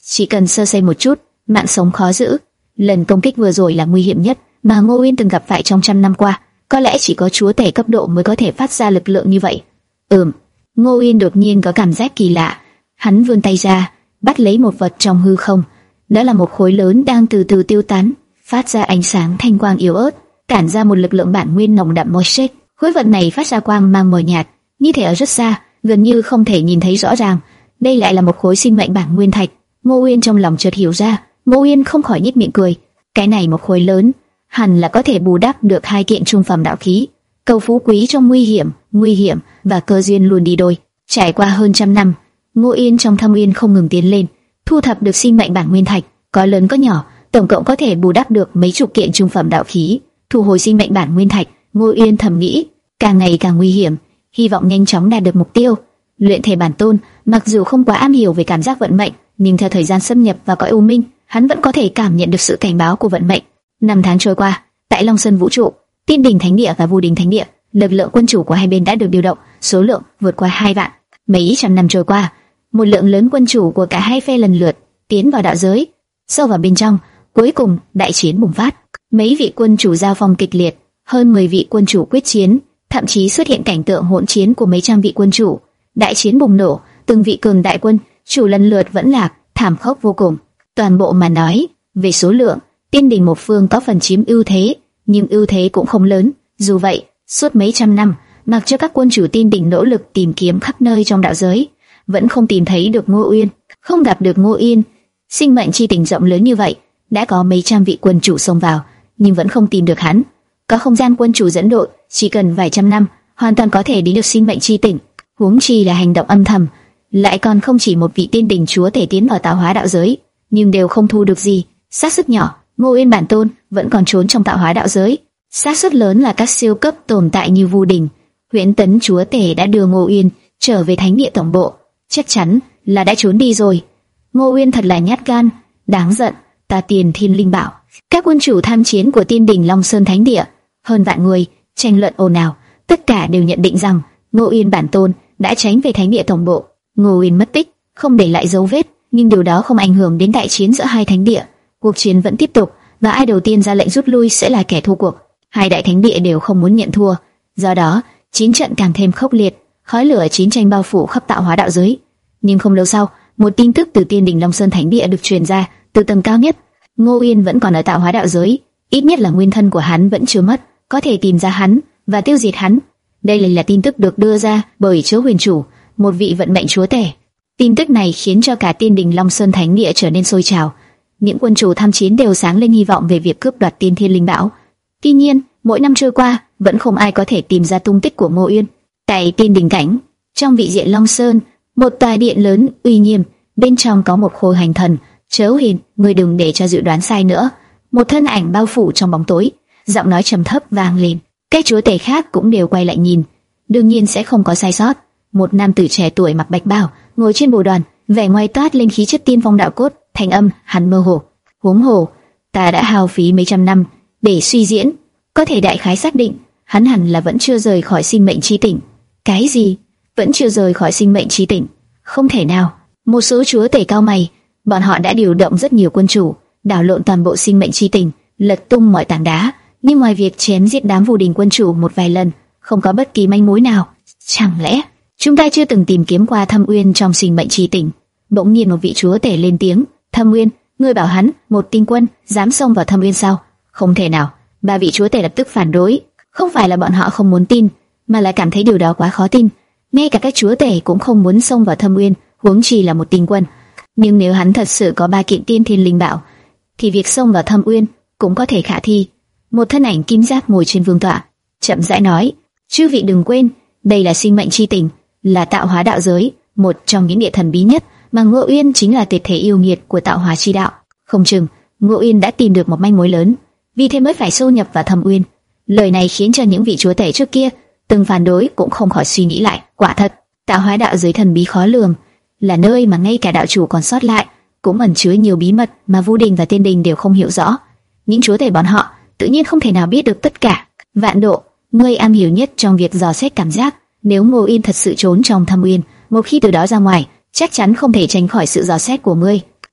chỉ cần sơ sẩy một chút, mạng sống khó giữ. Lần công kích vừa rồi là nguy hiểm nhất mà Ngô Uyên từng gặp phải trong trăm năm qua, có lẽ chỉ có chúa tể cấp độ mới có thể phát ra lực lượng như vậy. Ừm, Ngô Uyên đột nhiên có cảm giác kỳ lạ. Hắn vươn tay ra, bắt lấy một vật trong hư không. Đó là một khối lớn đang từ từ tiêu tán, phát ra ánh sáng thanh quang yếu ớt, tản ra một lực lượng bản nguyên nồng đậm môi xích. Khối vật này phát ra quang mang mờ nhạt, như thể ở rất xa, gần như không thể nhìn thấy rõ ràng. Đây lại là một khối sinh mệnh bản nguyên thạch. Ngô Uyên trong lòng chợt hiểu ra, Ngô Uyên không khỏi nhếch miệng cười. Cái này một khối lớn, hẳn là có thể bù đắp được hai kiện trung phẩm đạo khí. Cầu phú quý trong nguy hiểm, nguy hiểm và cơ duyên luôn đi đôi. Trải qua hơn trăm năm, Ngô Uyên trong thâm uyên không ngừng tiến lên, thu thập được sinh mệnh bản nguyên thạch, có lớn có nhỏ, tổng cộng có thể bù đắp được mấy chục kiện trung phẩm đạo khí. Thu hồi sinh mệnh bản nguyên thạch, Ngô Uyên thầm nghĩ, càng ngày càng nguy hiểm, hy vọng nhanh chóng đạt được mục tiêu. Luyện thể bản tôn, mặc dù không quá am hiểu về cảm giác vận mệnh, nhưng theo thời gian xâm nhập vào cõi u minh, hắn vẫn có thể cảm nhận được sự cảnh báo của vận mệnh. Năm tháng trôi qua, tại Long Sơn vũ trụ, Tiên Đình Thánh Địa và Vu Đình Thánh Địa, lực lượng quân chủ của hai bên đã được điều động, số lượng vượt qua hai vạn. Mấy trăm năm trôi qua, một lượng lớn quân chủ của cả hai phe lần lượt tiến vào đạo giới, sâu vào bên trong. Cuối cùng, đại chiến bùng phát. Mấy vị quân chủ giao phong kịch liệt, hơn mười vị quân chủ quyết chiến, thậm chí xuất hiện cảnh tượng hỗn chiến của mấy trăm vị quân chủ. Đại chiến bùng nổ, từng vị cường đại quân chủ lần lượt vẫn lạc, thảm khốc vô cùng. Toàn bộ mà nói, về số lượng, Tiên Đình một phương có phần chiếm ưu thế, nhưng ưu thế cũng không lớn. Dù vậy, suốt mấy trăm năm, mặc cho các quân chủ Tiên Đình nỗ lực tìm kiếm khắp nơi trong đạo giới, vẫn không tìm thấy được Ngô Uyên. Không gặp được Ngô Uyên, sinh mệnh chi tỉnh rộng lớn như vậy, đã có mấy trăm vị quân chủ xông vào, nhưng vẫn không tìm được hắn. Có không gian quân chủ dẫn đội, chỉ cần vài trăm năm, hoàn toàn có thể đến được sinh mệnh chi tỉnh. Huống chi là hành động âm thầm, lại còn không chỉ một vị Tiên Đình chúa thể tiến vào tạo hóa đạo giới, nhưng đều không thu được gì. Xác suất nhỏ, Ngô Uyên bản tôn vẫn còn trốn trong tạo hóa đạo giới. Xác suất lớn là các siêu cấp tồn tại như Vu Đình, Huyễn Tấn chúa tể đã đưa Ngô Uyên trở về Thánh Địa tổng bộ, chắc chắn là đã trốn đi rồi. Ngô Uyên thật là nhát gan, đáng giận. Ta Tiền Thiên Linh bảo, các quân chủ tham chiến của Tiên Đình Long Sơn Thánh Địa, hơn vạn người, tranh luận ồn ào, tất cả đều nhận định rằng Ngô Uyên bản tôn đã tránh về Thánh Địa tổng bộ. Ngô Uyên mất tích, không để lại dấu vết, nhưng điều đó không ảnh hưởng đến đại chiến giữa hai thánh địa. Cuộc chiến vẫn tiếp tục, và ai đầu tiên ra lệnh rút lui sẽ là kẻ thua cuộc. Hai đại thánh địa đều không muốn nhận thua, do đó chiến trận càng thêm khốc liệt, khói lửa chiến tranh bao phủ khắp tạo hóa đạo giới. Nhưng không lâu sau, một tin tức từ Tiên Đình Long Sơn Thánh Địa được truyền ra từ tầng cao nhất. Ngô Uyên vẫn còn ở tạo hóa đạo giới, ít nhất là nguyên thân của hắn vẫn chưa mất, có thể tìm ra hắn và tiêu diệt hắn. Đây là tin tức được đưa ra bởi Chớ Huyền Chủ, một vị vận mệnh chúa tể. Tin tức này khiến cho cả Tiên Đình Long Sơn Thánh Địa trở nên sôi trào. Những quân chủ tham chiến đều sáng lên hy vọng về việc cướp đoạt Tiên Thiên Linh Bảo. Tuy nhiên, mỗi năm trôi qua, vẫn không ai có thể tìm ra tung tích của Ngô Uyên. Tại Tiên Đình cảnh, trong vị diện Long Sơn, một tòa điện lớn uy nghiêm, bên trong có một khôi hành thần. Chớ Huyền, ngươi đừng để cho dự đoán sai nữa. Một thân ảnh bao phủ trong bóng tối, giọng nói trầm thấp vang lên. Các chúa tể khác cũng đều quay lại nhìn, đương nhiên sẽ không có sai sót. Một nam tử trẻ tuổi mặc bạch bào, ngồi trên bồ đoàn, vẻ ngoài toát lên khí chất tiên phong đạo cốt. Thành âm hắn mơ hồ. Huống hồ, ta đã hao phí mấy trăm năm để suy diễn, có thể đại khái xác định hắn hẳn là vẫn chưa rời khỏi sinh mệnh chi tỉnh. Cái gì? Vẫn chưa rời khỏi sinh mệnh chi tỉnh? Không thể nào. Một số chúa tể cao mày. Bọn họ đã điều động rất nhiều quân chủ, đảo lộn toàn bộ sinh mệnh chi tỉnh, lật tung mọi tảng đá, nhưng ngoài việc chém giết đám Vu Đình quân chủ một vài lần, không có bất kỳ manh mối nào. Chẳng lẽ chúng ta chưa từng tìm kiếm qua Thâm Uyên trong sinh mệnh chi tỉnh? Bỗng nhiên một vị chúa tể lên tiếng. Thâm Uyên, ngươi bảo hắn một tinh quân dám xông vào Thâm Uyên sao? Không thể nào. Ba vị chúa tể lập tức phản đối. Không phải là bọn họ không muốn tin, mà là cảm thấy điều đó quá khó tin. Ngay cả các chúa tể cũng không muốn xông vào Thâm Uyên, huống chi là một tinh quân. Nhưng nếu hắn thật sự có ba kiện Tiên Thiên Linh Bảo, thì việc xông vào Thâm Uyên cũng có thể khả thi. Một thân ảnh kim giáp ngồi trên vương tọa, chậm rãi nói: chư vị đừng quên, đây là sinh mệnh chi tỉnh, là tạo hóa đạo giới, một trong những địa thần bí nhất, mà Ngô Uyên chính là tuyệt thể yêu nghiệt của tạo hóa chi đạo. Không chừng Ngô Uyên đã tìm được một manh mối lớn, vì thế mới phải xâm nhập vào Thâm Uyên. Lời này khiến cho những vị chúa tể trước kia từng phản đối cũng không khỏi suy nghĩ lại. Quả thật, tạo hóa đạo giới thần bí khó lường, là nơi mà ngay cả đạo chủ còn sót lại cũng ẩn chứa nhiều bí mật mà Vu Đình và Tiên Đình đều không hiểu rõ. Những chúa tể bọn họ tự nhiên không thể nào biết được tất cả. Vạn Độ, ngươi am hiểu nhất trong việc dò xét cảm giác. Nếu Ngô Uyên thật sự trốn trong Thâm Uyên, một khi từ đó ra ngoài, chắc chắn không thể tránh khỏi sự dò xét của ngươi.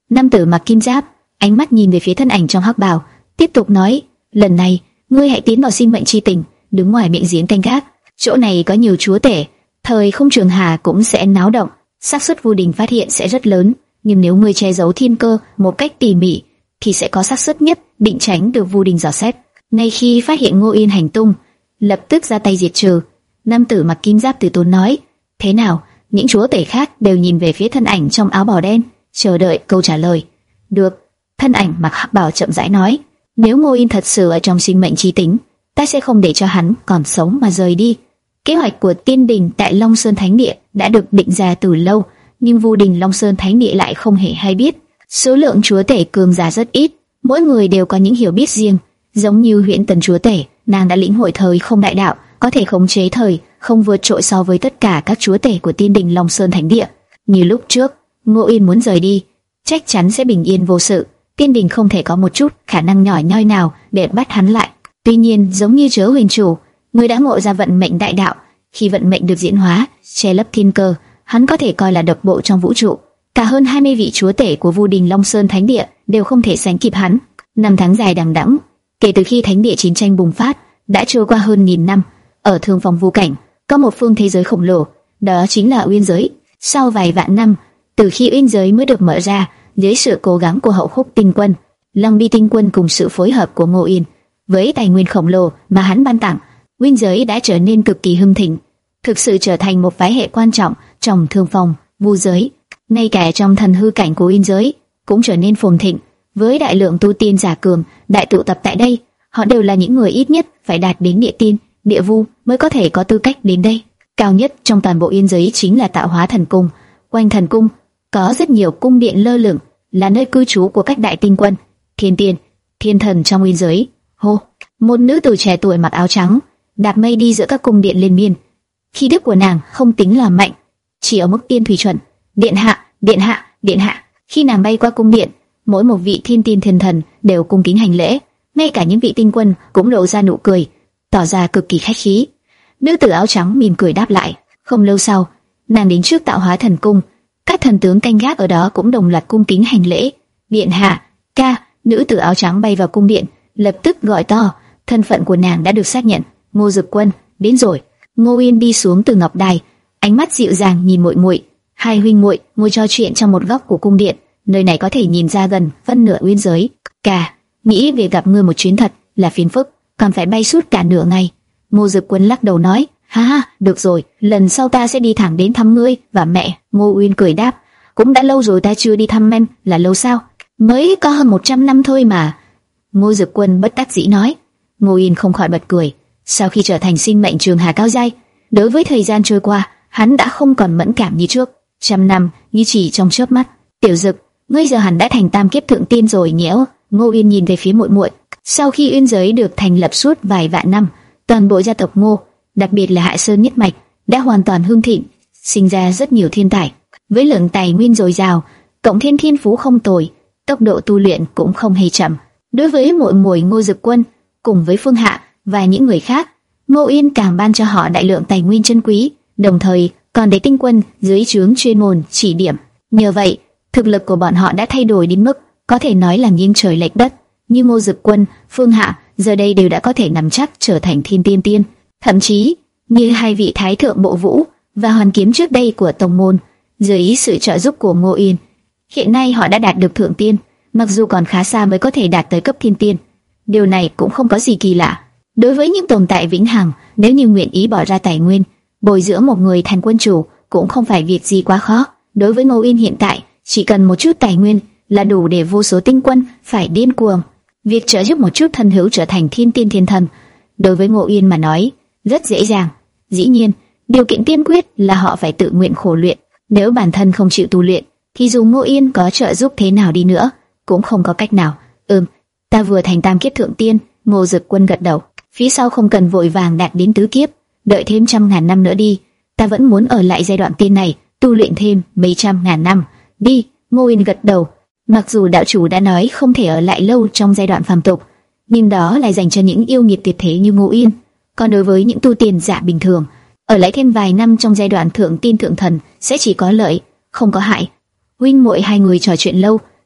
Nam tử mặc kim giáp, ánh mắt nhìn về phía thân ảnh trong hắc bào, tiếp tục nói, lần này ngươi hãy tiến vào sinh mệnh chi tỉnh, đứng ngoài miệng giếng canh gác. Chỗ này có nhiều chúa tể, thời không trường hà cũng sẽ náo động, xác suất Vu Đình phát hiện sẽ rất lớn. Nhưng nếu ngươi che giấu thiên cơ một cách tỉ mỉ, thì sẽ có xác suất nhất định tránh được Vu Đình dò xét. Ngay khi phát hiện Ngô Yên hành tung, lập tức ra tay diệt trừ. Nam tử mặc kim giáp từ tốn nói, thế nào? Những chúa tể khác đều nhìn về phía thân ảnh trong áo bào đen, chờ đợi câu trả lời. Được. Thân ảnh mặc hắc bào chậm rãi nói, nếu Ngô Yên thật sự ở trong sinh mệnh chi tính, ta sẽ không để cho hắn còn sống mà rời đi. Kế hoạch của Tiên Đình tại Long Sơn Thánh Địa đã được định ra từ lâu, nhưng Vu Đình Long Sơn Thánh Địa lại không hề hay biết. Số lượng chúa tể cường giả rất ít, mỗi người đều có những hiểu biết riêng. Giống như Huyễn Tần chúa tể, nàng đã lĩnh hội thời không đại đạo, có thể khống chế thời không vượt trội so với tất cả các chúa tể của Tiên Đình Long Sơn Thánh Địa. Như lúc trước, Ngô Yên muốn rời đi, chắc chắn sẽ bình yên vô sự. Tiên Đình không thể có một chút khả năng nhỏ nhoi nào để bắt hắn lại. Tuy nhiên, giống như Chớ Huyền Chủ, người đã ngộ ra vận mệnh đại đạo, khi vận mệnh được diễn hóa, che lấp thiên cơ, hắn có thể coi là độc bộ trong vũ trụ. Cả hơn hai mươi vị chúa tể của Vu Đình Long Sơn Thánh Địa đều không thể sánh kịp hắn. Năm tháng dài đằng đẵng, kể từ khi Thánh Địa chiến tranh bùng phát, đã trôi qua hơn nghìn năm. Ở Thương Phong Vu Cảnh, có một phương thế giới khổng lồ, đó chính là Uyên Giới. Sau vài vạn năm, từ khi Uyên Giới mới được mở ra, dưới sự cố gắng của Hậu Khúc Tinh Quân, Long Bi Tinh Quân cùng sự phối hợp của Ngô Yên, với tài nguyên khổng lồ mà hắn ban tặng, Uyên Giới đã trở nên cực kỳ hưng thịnh, thực sự trở thành một phái hệ quan trọng trong Thương Phong Vu Giới. Ngay cả trong thần hư cảnh của Uyên Giới cũng trở nên phồn thịnh, với đại lượng tu tiên giả cường đại tụ tập tại đây. Họ đều là những người ít nhất phải đạt đến địa tiên, địa vu mới có thể có tư cách đến đây. Cao nhất trong toàn bộ Uyên Giới chính là Tạo Hóa Thần Cung. Quanh thần cung có rất nhiều cung điện lơ lửng, là nơi cư trú của các đại tinh quân, thiên tiên, thiên thần trong Uyên Giới. Hô, một nữ tử trẻ tuổi mặc áo trắng đạp mây đi giữa các cung điện liên miên. Khí đức của nàng không tính là mạnh, chỉ ở mức tiên thủy chuẩn. Điện hạ, điện hạ, điện hạ. Khi nàng bay qua cung điện, mỗi một vị thiên tiên thiên thần đều cung kính hành lễ, ngay cả những vị tinh quân cũng lộ ra nụ cười, tỏ ra cực kỳ khách khí. Nữ tử áo trắng mỉm cười đáp lại. Không lâu sau, nàng đến trước Tạo Hóa Thần Cung, các thần tướng canh gác ở đó cũng đồng loạt cung kính hành lễ. Điện hạ, ca. Nữ tử áo trắng bay vào cung điện, lập tức gọi to, thân phận của nàng đã được xác nhận. Ngô Dực Quân đến rồi. Ngô Yên đi xuống từ ngọc đài, ánh mắt dịu dàng nhìn muội muội. Hai huynh muội ngồi trò chuyện trong một góc của cung điện, nơi này có thể nhìn ra gần phân nửa Uyên Giới. Ca, nghĩ về gặp ngươi một chuyến thật là phiền phức, còn phải bay suốt cả nửa ngày. Ngô Dực Quân lắc đầu nói, ha ha, được rồi, lần sau ta sẽ đi thẳng đến thăm ngươi và mẹ. Ngô Uyên cười đáp, cũng đã lâu rồi ta chưa đi thăm em. Là lâu sao? Mới có hơn một trăm năm thôi mà. Ngô Dực Quân bất đắc dĩ nói. Ngô Uyên không khỏi bật cười. Sau khi trở thành sinh mệnh trường hà cao giai, đối với thời gian trôi qua, hắn đã không còn mẫn cảm như trước. Trăm năm như chỉ trong chớp mắt. Tiểu Dực, ngươi giờ hẳn đã thành tam kiếp thượng tiên rồi nhẽo. Ngô Uyên nhìn về phía muội muội. Sau khi Uyên Giới được thành lập suốt vài vạn năm, toàn bộ gia tộc Ngô, đặc biệt là Hạ Sơn nhất mạch, đã hoàn toàn hưng thịnh, sinh ra rất nhiều thiên tài. Với lượng tài nguyên dồi dào, cộng thêm thiên phú không tồi, tốc độ tu luyện cũng không hề chậm. Đối với muội muội Ngô Dực Quân cùng với Phương Hạ và những người khác, Ngô Uyên càng ban cho họ đại lượng tài nguyên chân quý, đồng thời còn để tinh quân dưới trướng chuyên môn chỉ điểm. Nhờ vậy, thực lực của bọn họ đã thay đổi đến mức có thể nói là nghiêng trời lệch đất. Như Ngô Dực Quân, Phương Hạ giờ đây đều đã có thể nắm chắc trở thành thiên tiên tiên, thậm chí như hai vị thái thượng Bộ Vũ và Hoàn Kiếm trước đây của tông môn, dưới sự trợ giúp của Ngô Yên, hiện nay họ đã đạt được thượng tiên, mặc dù còn khá xa mới có thể đạt tới cấp thiên tiên. Điều này cũng không có gì kỳ lạ. Đối với những tồn tại vĩnh hằng, nếu như nguyện ý bỏ ra tài nguyên, bồi dưỡng một người thành quân chủ cũng không phải việc gì quá khó. Đối với Ngô Yên hiện tại, chỉ cần một chút tài nguyên là đủ để vô số tinh quân phải điên cuồng. Việc trợ giúp một chút thân hữu trở thành thiên tiên thiên thần, đối với Ngô Yên mà nói, rất dễ dàng. Dĩ nhiên, điều kiện tiên quyết là họ phải tự nguyện khổ luyện. Nếu bản thân không chịu tu luyện, thì dù Ngô Yên có trợ giúp thế nào đi nữa, cũng không có cách nào. Ừm, ta vừa thành tam kiếp thượng tiên. Ngô Dực Quân gật đầu. Phía sau không cần vội vàng đạt đến tứ kiếp, đợi thêm trăm ngàn năm nữa đi. Ta vẫn muốn ở lại giai đoạn tiên này, tu luyện thêm mấy trăm ngàn năm. Đi. Ngô Yên gật đầu. Mặc dù đạo chủ đã nói không thể ở lại lâu trong giai đoạn phàm tục, nhưng đó là dành cho những yêu nghiệt tuyệt thế như Ngô Yên. Còn đối với những tu tiên giả bình thường, ở lại thêm vài năm trong giai đoạn thượng tiên thượng thần sẽ chỉ có lợi, không có hại. Huynh muội hai người trò chuyện lâu,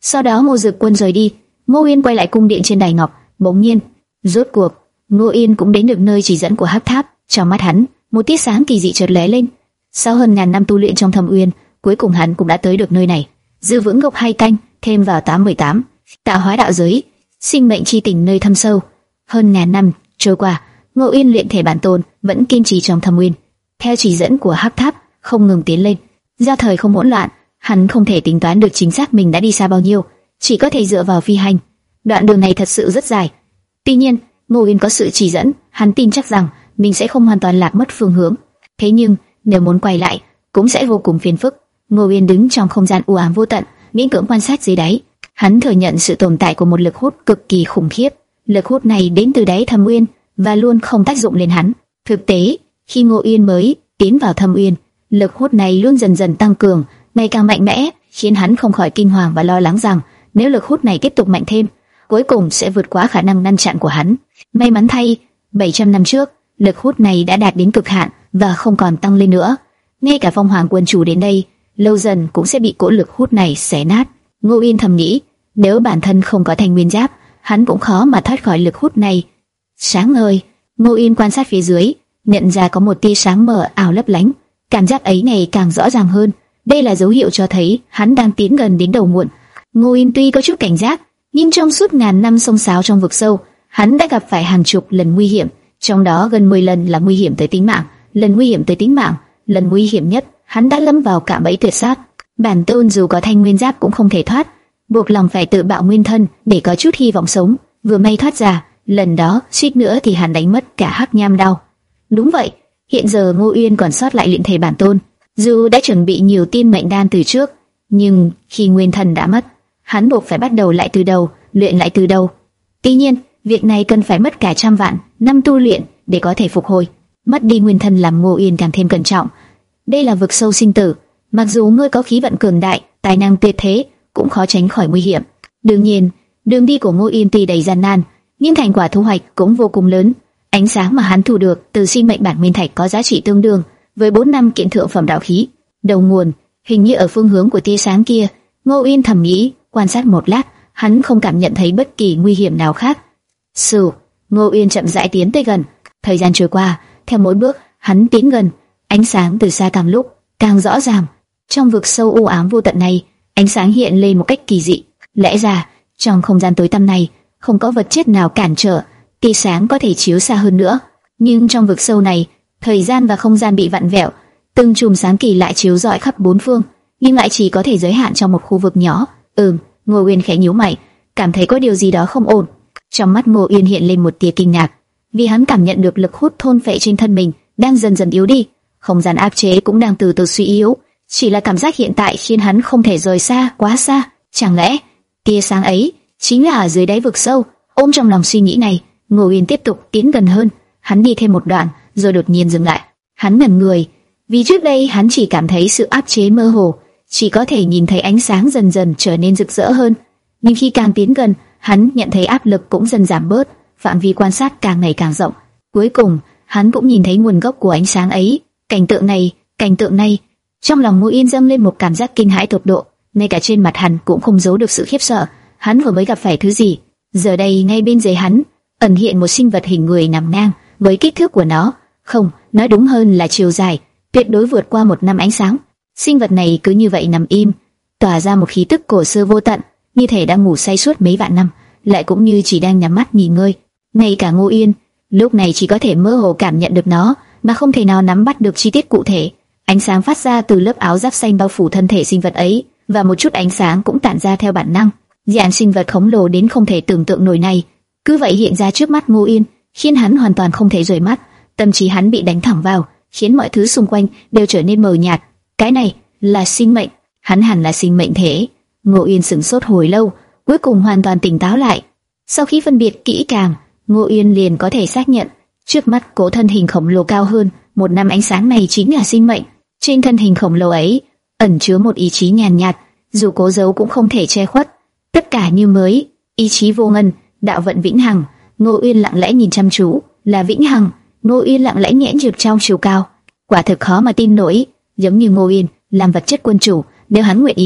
Sau đó Ngô Dực Quân rời đi. Ngô Yên quay lại cung điện trên đài ngọc. Bỗng nhiên, rốt cuộc, Ngô Yên cũng đến được nơi chỉ dẫn của Hắc Tháp. Trong mắt hắn, một tia sáng kỳ dị chợt lóe lên. Sau hơn ngàn năm tu luyện trong Thâm Uyên, cuối cùng hắn cũng đã tới được nơi này. Giữ vững gốc hai canh, thêm vào tám mười tám, tạo hóa đạo giới, sinh mệnh chi tình nơi thâm sâu. Hơn ngàn năm trôi qua, Ngô Yên luyện thể bản tôn vẫn kiên trì trong Thâm Uyên, theo chỉ dẫn của Hắc Tháp, không ngừng tiến lên. Do thời không hỗn loạn, hắn không thể tính toán được chính xác mình đã đi xa bao nhiêu, chỉ có thể dựa vào phi hành. Đoạn đường này thật sự rất dài. Tuy nhiên, Ngô Yên có sự chỉ dẫn, hắn tin chắc rằng mình sẽ không hoàn toàn lạc mất phương hướng. Thế nhưng, nếu muốn quay lại, cũng sẽ vô cùng phiền phức. Ngô Yên đứng trong không gian u ám vô tận, miễn cưỡng quan sát dưới đáy. Hắn thừa nhận sự tồn tại của một lực hút cực kỳ khủng khiếp. Lực hút này đến từ đáy Thâm Uyên và luôn không tác dụng lên hắn. Thực tế, khi Ngô Yên mới tiến vào Thâm Uyên, lực hút này luôn dần dần tăng cường, ngày càng mạnh mẽ, khiến hắn không khỏi kinh hoàng và lo lắng rằng nếu lực hút này tiếp tục mạnh thêm, cuối cùng sẽ vượt quá khả năng ngăn chặn của hắn. May mắn thay, bảy trăm năm trước, lực hút này đã đạt đến cực hạn và không còn tăng lên nữa. Ngay cả Phong Hoàng Quân chủ đến đây, lâu dần cũng sẽ bị cỗ lực hút này xé nát. Ngô Yên thầm nghĩ, nếu bản thân không có Thanh Nguyên Giáp, hắn cũng khó mà thoát khỏi lực hút này. Sáng ngời, Ngô Yên quan sát phía dưới, nhận ra có một tia sáng mờ ảo lấp lánh. Cảm giác ấy ngày càng rõ ràng hơn. Đây là dấu hiệu cho thấy hắn đang tiến gần đến đầu nguồn. Ngô Yên tuy có chút cảnh giác, nhưng trong suốt ngàn năm xông xáo trong vực sâu, hắn đã gặp phải hàng chục lần nguy hiểm, trong đó gần mười lần là nguy hiểm tới tính mạng. Lần nguy hiểm tới tính mạng, lần nguy hiểm nhất, hắn đã lâm vào cạm bẫy tuyệt sát. Bản tôn dù có Thanh Nguyên Giáp cũng không thể thoát, buộc lòng phải tự bạo nguyên thân để có chút hy vọng sống. Vừa may thoát ra, lần đó suýt nữa thì hắn đánh mất cả Hắc Nham Đao. Đúng vậy, hiện giờ Ngô Yên còn sót lại luyện thể bản tôn. Dù đã chuẩn bị nhiều tiên mệnh đan từ trước, nhưng khi nguyên thần đã mất, hắn buộc phải bắt đầu lại từ đầu, luyện lại từ đầu. Tuy nhiên, việc này cần phải mất cả trăm vạn năm tu luyện để có thể phục hồi. Mất đi nguyên thân làm Ngô Yên càng thêm cẩn trọng. Đây là vực sâu sinh tử, mặc dù ngươi có khí vận cường đại, tài năng tuyệt thế, cũng khó tránh khỏi nguy hiểm. Đương nhiên, đường đi của Ngô Yên tuy đầy gian nan, nhưng thành quả thu hoạch cũng vô cùng lớn. Ánh sáng mà hắn thu được từ sinh mệnh bản nguyên thạch có giá trị tương đương với bốn năm kiện thượng phẩm đạo khí. Đầu nguồn hình như ở phương hướng của tia sáng kia. Ngô Yên thầm nghĩ, quan sát một lát, hắn không cảm nhận thấy bất kỳ nguy hiểm nào khác. Sù, Ngô Yên chậm rãi tiến tới gần. Thời gian trôi qua, theo mỗi bước hắn tiến gần, ánh sáng từ xa càng lúc càng rõ ràng. Trong vực sâu u ám vô tận này, ánh sáng hiện lên một cách kỳ dị. Lẽ ra, trong không gian tối tăm này, không có vật chất nào cản trở, tia sáng có thể chiếu xa hơn nữa. Nhưng trong vực sâu này, thời gian và không gian bị vặn vẹo, từng chùm sáng kỳ lạ chiếu rọi khắp bốn phương, nhưng lại chỉ có thể giới hạn trong một khu vực nhỏ. Ừm, Ngô Uyên khẽ nhíu mày, cảm thấy có điều gì đó không ổn. Trong mắt Ngô Uyên hiện lên một tia kinh ngạc, vì hắn cảm nhận được lực hút thôn phệ trên thân mình đang dần dần yếu đi, không gian áp chế cũng đang từ từ suy yếu. Chỉ là cảm giác hiện tại khiến hắn không thể rời xa quá xa. Chẳng lẽ tia sáng ấy chính là ở dưới đáy vực sâu? Ôm trong lòng suy nghĩ này, Ngô Uyên tiếp tục tiến gần hơn. Hắn đi thêm một đoạn, rồi đột nhiên dừng lại. Hắn ngẩn người, vì trước đây hắn chỉ cảm thấy sự áp chế mơ hồ, chỉ có thể nhìn thấy ánh sáng dần dần trở nên rực rỡ hơn. Nhưng khi càng tiến gần, hắn nhận thấy áp lực cũng dần giảm bớt, phạm vi quan sát càng ngày càng rộng. Cuối cùng, hắn cũng nhìn thấy nguồn gốc của ánh sáng ấy. Cảnh tượng này, cảnh tượng này, trong lòng Ngô Yên dâng lên một cảm giác kinh hãi tột độ, ngay cả trên mặt hắn cũng không giấu được sự khiếp sợ. Hắn vừa mới gặp phải thứ gì? Giờ đây ngay bên dưới hắn ẩn hiện một sinh vật hình người nằm ngang, với kích thước của nó, không, nói đúng hơn là chiều dài, tuyệt đối vượt qua một năm ánh sáng. Sinh vật này cứ như vậy nằm im, tỏa ra một khí tức cổ xưa vô tận, như thể đang ngủ say suốt mấy vạn năm, lại cũng như chỉ đang nhắm mắt nghỉ ngơi. Ngay cả Ngô Yên lúc này chỉ có thể mơ hồ cảm nhận được nó, mà không thể nào nắm bắt được chi tiết cụ thể. Ánh sáng phát ra từ lớp áo giáp xanh bao phủ thân thể sinh vật ấy, và một chút ánh sáng cũng tản ra theo bản năng. Dạng sinh vật khổng lồ đến không thể tưởng tượng nổi này, cứ vậy hiện ra trước mắt Ngô Yên, khiến hắn hoàn toàn không thể rời mắt. Tâm trí hắn bị đánh thẳng vào, khiến mọi thứ xung quanh đều trở nên mờ nhạt. Cái này là sinh mệnh, hắn hẳn là sinh mệnh thể. Ngô Yên sững sốt hồi lâu, cuối cùng hoàn toàn tỉnh táo lại. Sau khi phân biệt kỹ càng, Ngô Yên liền có thể xác nhận, trước mắt cố thân hình khổng lồ cao hơn một năm ánh sáng này chính là sinh mệnh. Trên thân hình khổng lồ ấy ẩn chứa một ý chí nhàn nhạt, dù cố giấu cũng không thể che khuất. Tất cả như mới, ý chí vô ngân, đạo vận vĩnh hằng. Ngô Uyên lặng lẽ nhìn chăm chú, là vĩnh hằng. Ngô Uyên lặng lẽ nhẽn dược trong chiều cao, quả thực khó mà tin nổi. Giống như Ngô Uyên làm vật chất quân chủ, nếu hắn nguyện ý,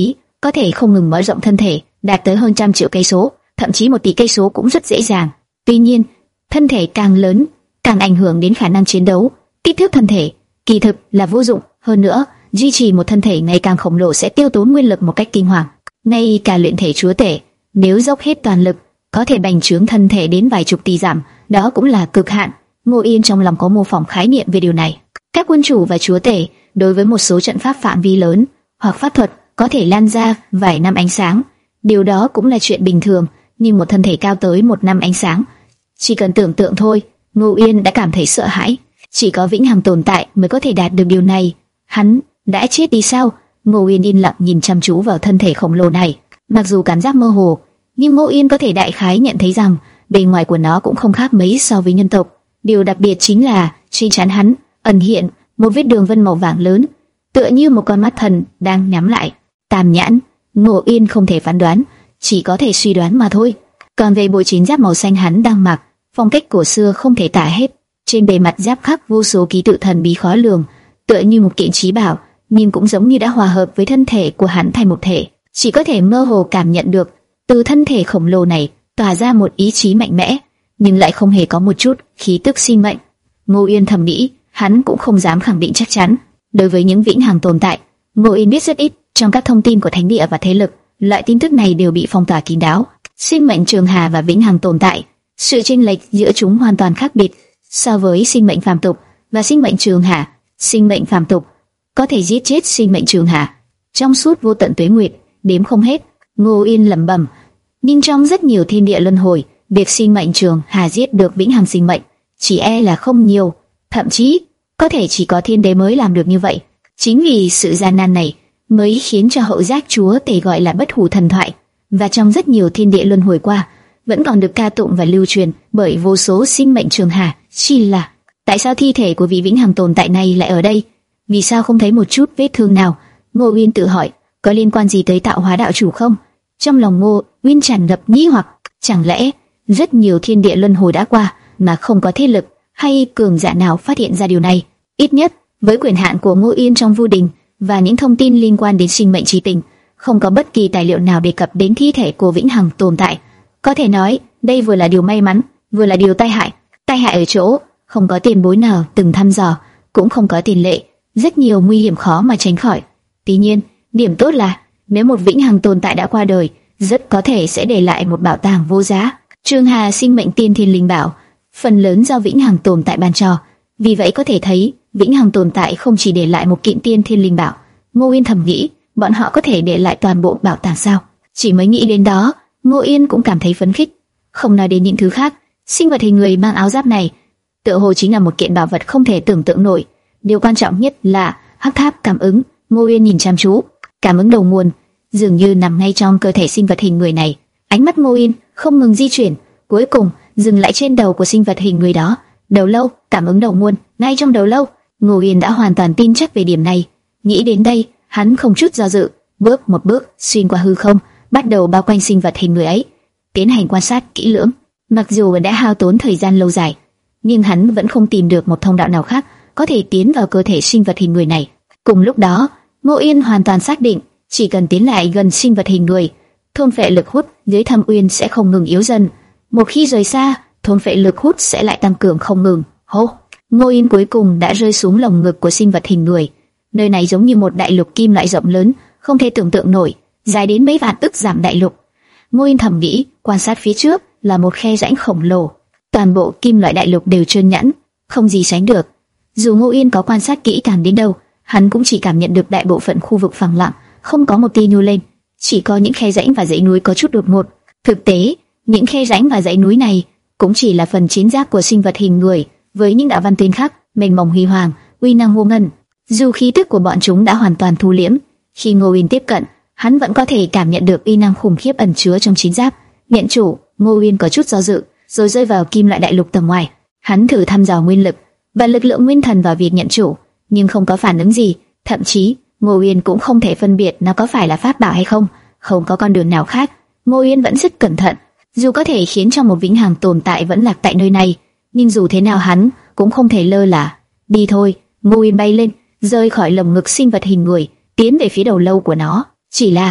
có thể không ngừng mở rộng thân thể, đạt tới hơn trăm triệu cây số, thậm chí một tỷ cây số cũng rất dễ dàng. Tuy nhiên, thân thể càng lớn, càng ảnh hưởng đến khả năng chiến đấu. Kích thước thân thể kỳ thực là vô dụng, hơn nữa, duy trì một thân thể ngày càng khổng lồ sẽ tiêu tốn nguyên lực một cách kinh hoàng. Ngay cả luyện thể chúa tể, nếu dốc hết toàn lực, có thể bành trướng thân thể đến vài chục tỷ dặm, đó cũng là cực hạn. Ngô Yên trong lòng có mô phỏng khái niệm về điều này. Các quân chủ và chúa tể đối với một số trận pháp phạm vi lớn hoặc pháp thuật có thể lan ra vài năm ánh sáng, điều đó cũng là chuyện bình thường. Nhưng một thân thể cao tới một năm ánh sáng, chỉ cần tưởng tượng thôi, Ngô Yên đã cảm thấy sợ hãi. Chỉ có vĩnh hằng tồn tại mới có thể đạt được điều này. Hắn đã chết đi sao? Ngô Yên yên lặng nhìn chăm chú vào thân thể khổng lồ này. Mặc dù cảm giác mơ hồ, nhưng Ngô Yên có thể đại khái nhận thấy rằng bề ngoài của nó cũng không khác mấy so với nhân tộc. Điều đặc biệt chính là trên trán hắn ẩn hiện một vết đường vân màu vàng lớn, tựa như một con mắt thần đang nhắm lại. Tam nhãn. Ngô Yên không thể phán đoán, chỉ có thể suy đoán mà thôi. Còn về bộ chiến giáp màu xanh hắn đang mặc, phong cách cổ xưa không thể tả hết. Trên bề mặt giáp khắc vô số ký tự thần bí khó lường, tựa như một kiện trí bảo, nhưng cũng giống như đã hòa hợp với thân thể của hắn thành một thể. Chỉ có thể mơ hồ cảm nhận được từ thân thể khổng lồ này tỏa ra một ý chí mạnh mẽ, nhưng lại không hề có một chút khí tức sinh mệnh. Ngô Yên thầm nghĩ, hắn cũng không dám khẳng định chắc chắn. Đối với những vĩnh hằng tồn tại, Ngô Yên biết rất ít. Trong các thông tin của thánh địa và thế lực, loại tin tức này đều bị phong tỏa kín đáo. Sinh mệnh trường hà và vĩnh hằng tồn tại, sự chênh lệch giữa chúng hoàn toàn khác biệt. So với sinh mệnh phàm tục và sinh mệnh trường hà, sinh mệnh phàm tục có thể giết chết sinh mệnh trường hà trong suốt vô tận tuế nguyệt, đếm không hết. Ngô Yên lẩm bẩm, nhưng trong rất nhiều thiên địa luân hồi, việc sinh mệnh trường hà giết được vĩnh hằng sinh mệnh chỉ e là không nhiều, thậm chí có thể chỉ có thiên đế mới làm được như vậy. Chính vì sự gian nan này mới khiến cho hậu giác chúa tể gọi là bất hủ thần thoại, và trong rất nhiều thiên địa luân hồi qua vẫn còn được ca tụng và lưu truyền bởi vô số sinh mệnh trường hà. Chỉ là tại sao thi thể của vị vĩnh hằng tồn tại này lại ở đây? Vì sao không thấy một chút vết thương nào? Ngô Uyên tự hỏi, có liên quan gì tới tạo hóa đạo chủ không? Trong lòng Ngô Uyên tràn ngập nghi hoặc, chẳng lẽ rất nhiều thiên địa luân hồi đã qua mà không có thế lực hay cường giả nào phát hiện ra điều này? Ít nhất với quyền hạn của Ngô Uyên trong Vu Đình và những thông tin liên quan đến sinh mệnh trí tình, không có bất kỳ tài liệu nào đề cập đến thi thể của vĩnh hằng tồn tại. Có thể nói đây vừa là điều may mắn, vừa là điều tai hại. Tai hại ở chỗ không có tiền bối nào từng thăm dò, cũng không có tiền lệ, rất nhiều nguy hiểm khó mà tránh khỏi. Tuy nhiên, điểm tốt là nếu một vĩnh hằng tồn tại đã qua đời, rất có thể sẽ để lại một bảo tàng vô giá. Trường Hà sinh mệnh tiên thiên linh bảo, phần lớn do vĩnh hằng tồn tại ban cho. Vì vậy có thể thấy, vĩnh hằng tồn tại không chỉ để lại một kiện tiên thiên linh bảo. Ngô Yên thầm nghĩ, bọn họ có thể để lại toàn bộ bảo tàng sao? Chỉ mới nghĩ đến đó, Ngô Yên cũng cảm thấy phấn khích. Không nói đến những thứ khác, sinh vật hình người mang áo giáp này tựa hồ chính là một kiện bảo vật không thể tưởng tượng nổi. Điều quan trọng nhất là hắc tháp cảm ứng. Ngô Yên nhìn chăm chú, cảm ứng đầu nguồn dường như nằm ngay trong cơ thể sinh vật hình người này. Ánh mắt Ngô Yên không ngừng di chuyển, cuối cùng dừng lại trên đầu của sinh vật hình người đó. Đầu lâu, cảm ứng đầu nguồn ngay trong đầu lâu. Ngô Yên đã hoàn toàn tin chắc về điểm này. Nghĩ đến đây, hắn không chút do dự, bước một bước xuyên qua hư không, bắt đầu bao quanh sinh vật hình người ấy, tiến hành quan sát kỹ lưỡng. Mặc dù đã hao tốn thời gian lâu dài, nhưng hắn vẫn không tìm được một thông đạo nào khác có thể tiến vào cơ thể sinh vật hình người này. Cùng lúc đó, Ngô Yên hoàn toàn xác định, chỉ cần tiến lại gần sinh vật hình người, thôn phệ lực hút dưới thâm uyên sẽ không ngừng yếu dần. Một khi rời xa, thôn phệ lực hút sẽ lại tăng cường không ngừng. Hô! Ngô Yên cuối cùng đã rơi xuống lồng ngực của sinh vật hình người. Nơi này giống như một đại lục kim loại rộng lớn, không thể tưởng tượng nổi, dài đến mấy vạn ức dặm đại lục. Ngô Yên thầm nghĩ, quan sát phía trước là một khe rãnh khổng lồ. Toàn bộ kim loại đại lục đều trơn nhẵn, không gì sánh được. Dù Ngô Yên có quan sát kỹ càng đến đâu, hắn cũng chỉ cảm nhận được đại bộ phận khu vực phẳng lặng, không có một tia nhô lên, chỉ có những khe rãnh và dãy núi có chút đột ngột. Thực tế, những khe rãnh và dãy núi này cũng chỉ là phần chiến giáp của sinh vật hình người, với những đạo văn tuyến khác, mênh mông huy hoàng, uy năng vô ngần. Dù khí tức của bọn chúng đã hoàn toàn thu liễm, khi Ngô Yên tiếp cận, hắn vẫn có thể cảm nhận được uy năng khủng khiếp ẩn chứa trong chiến giáp. Nhận chủ, Ngô Yên có chút do dự, rồi rơi vào kim loại đại lục tầng ngoài. Hắn thử thăm dò nguyên lực và lực lượng nguyên thần vào việc nhận chủ, nhưng không có phản ứng gì. Thậm chí, Ngô Yên cũng không thể phân biệt nó có phải là pháp bảo hay không. Không có con đường nào khác. Ngô Yên vẫn rất cẩn thận, dù có thể khiến cho một vĩnh hằng tồn tại vẫn lạc tại nơi này, nhưng dù thế nào hắn cũng không thể lơ là. Đi thôi, Ngô Yên bay lên, rơi khỏi lồng ngực sinh vật hình người, tiến về phía đầu lâu của nó. Chỉ là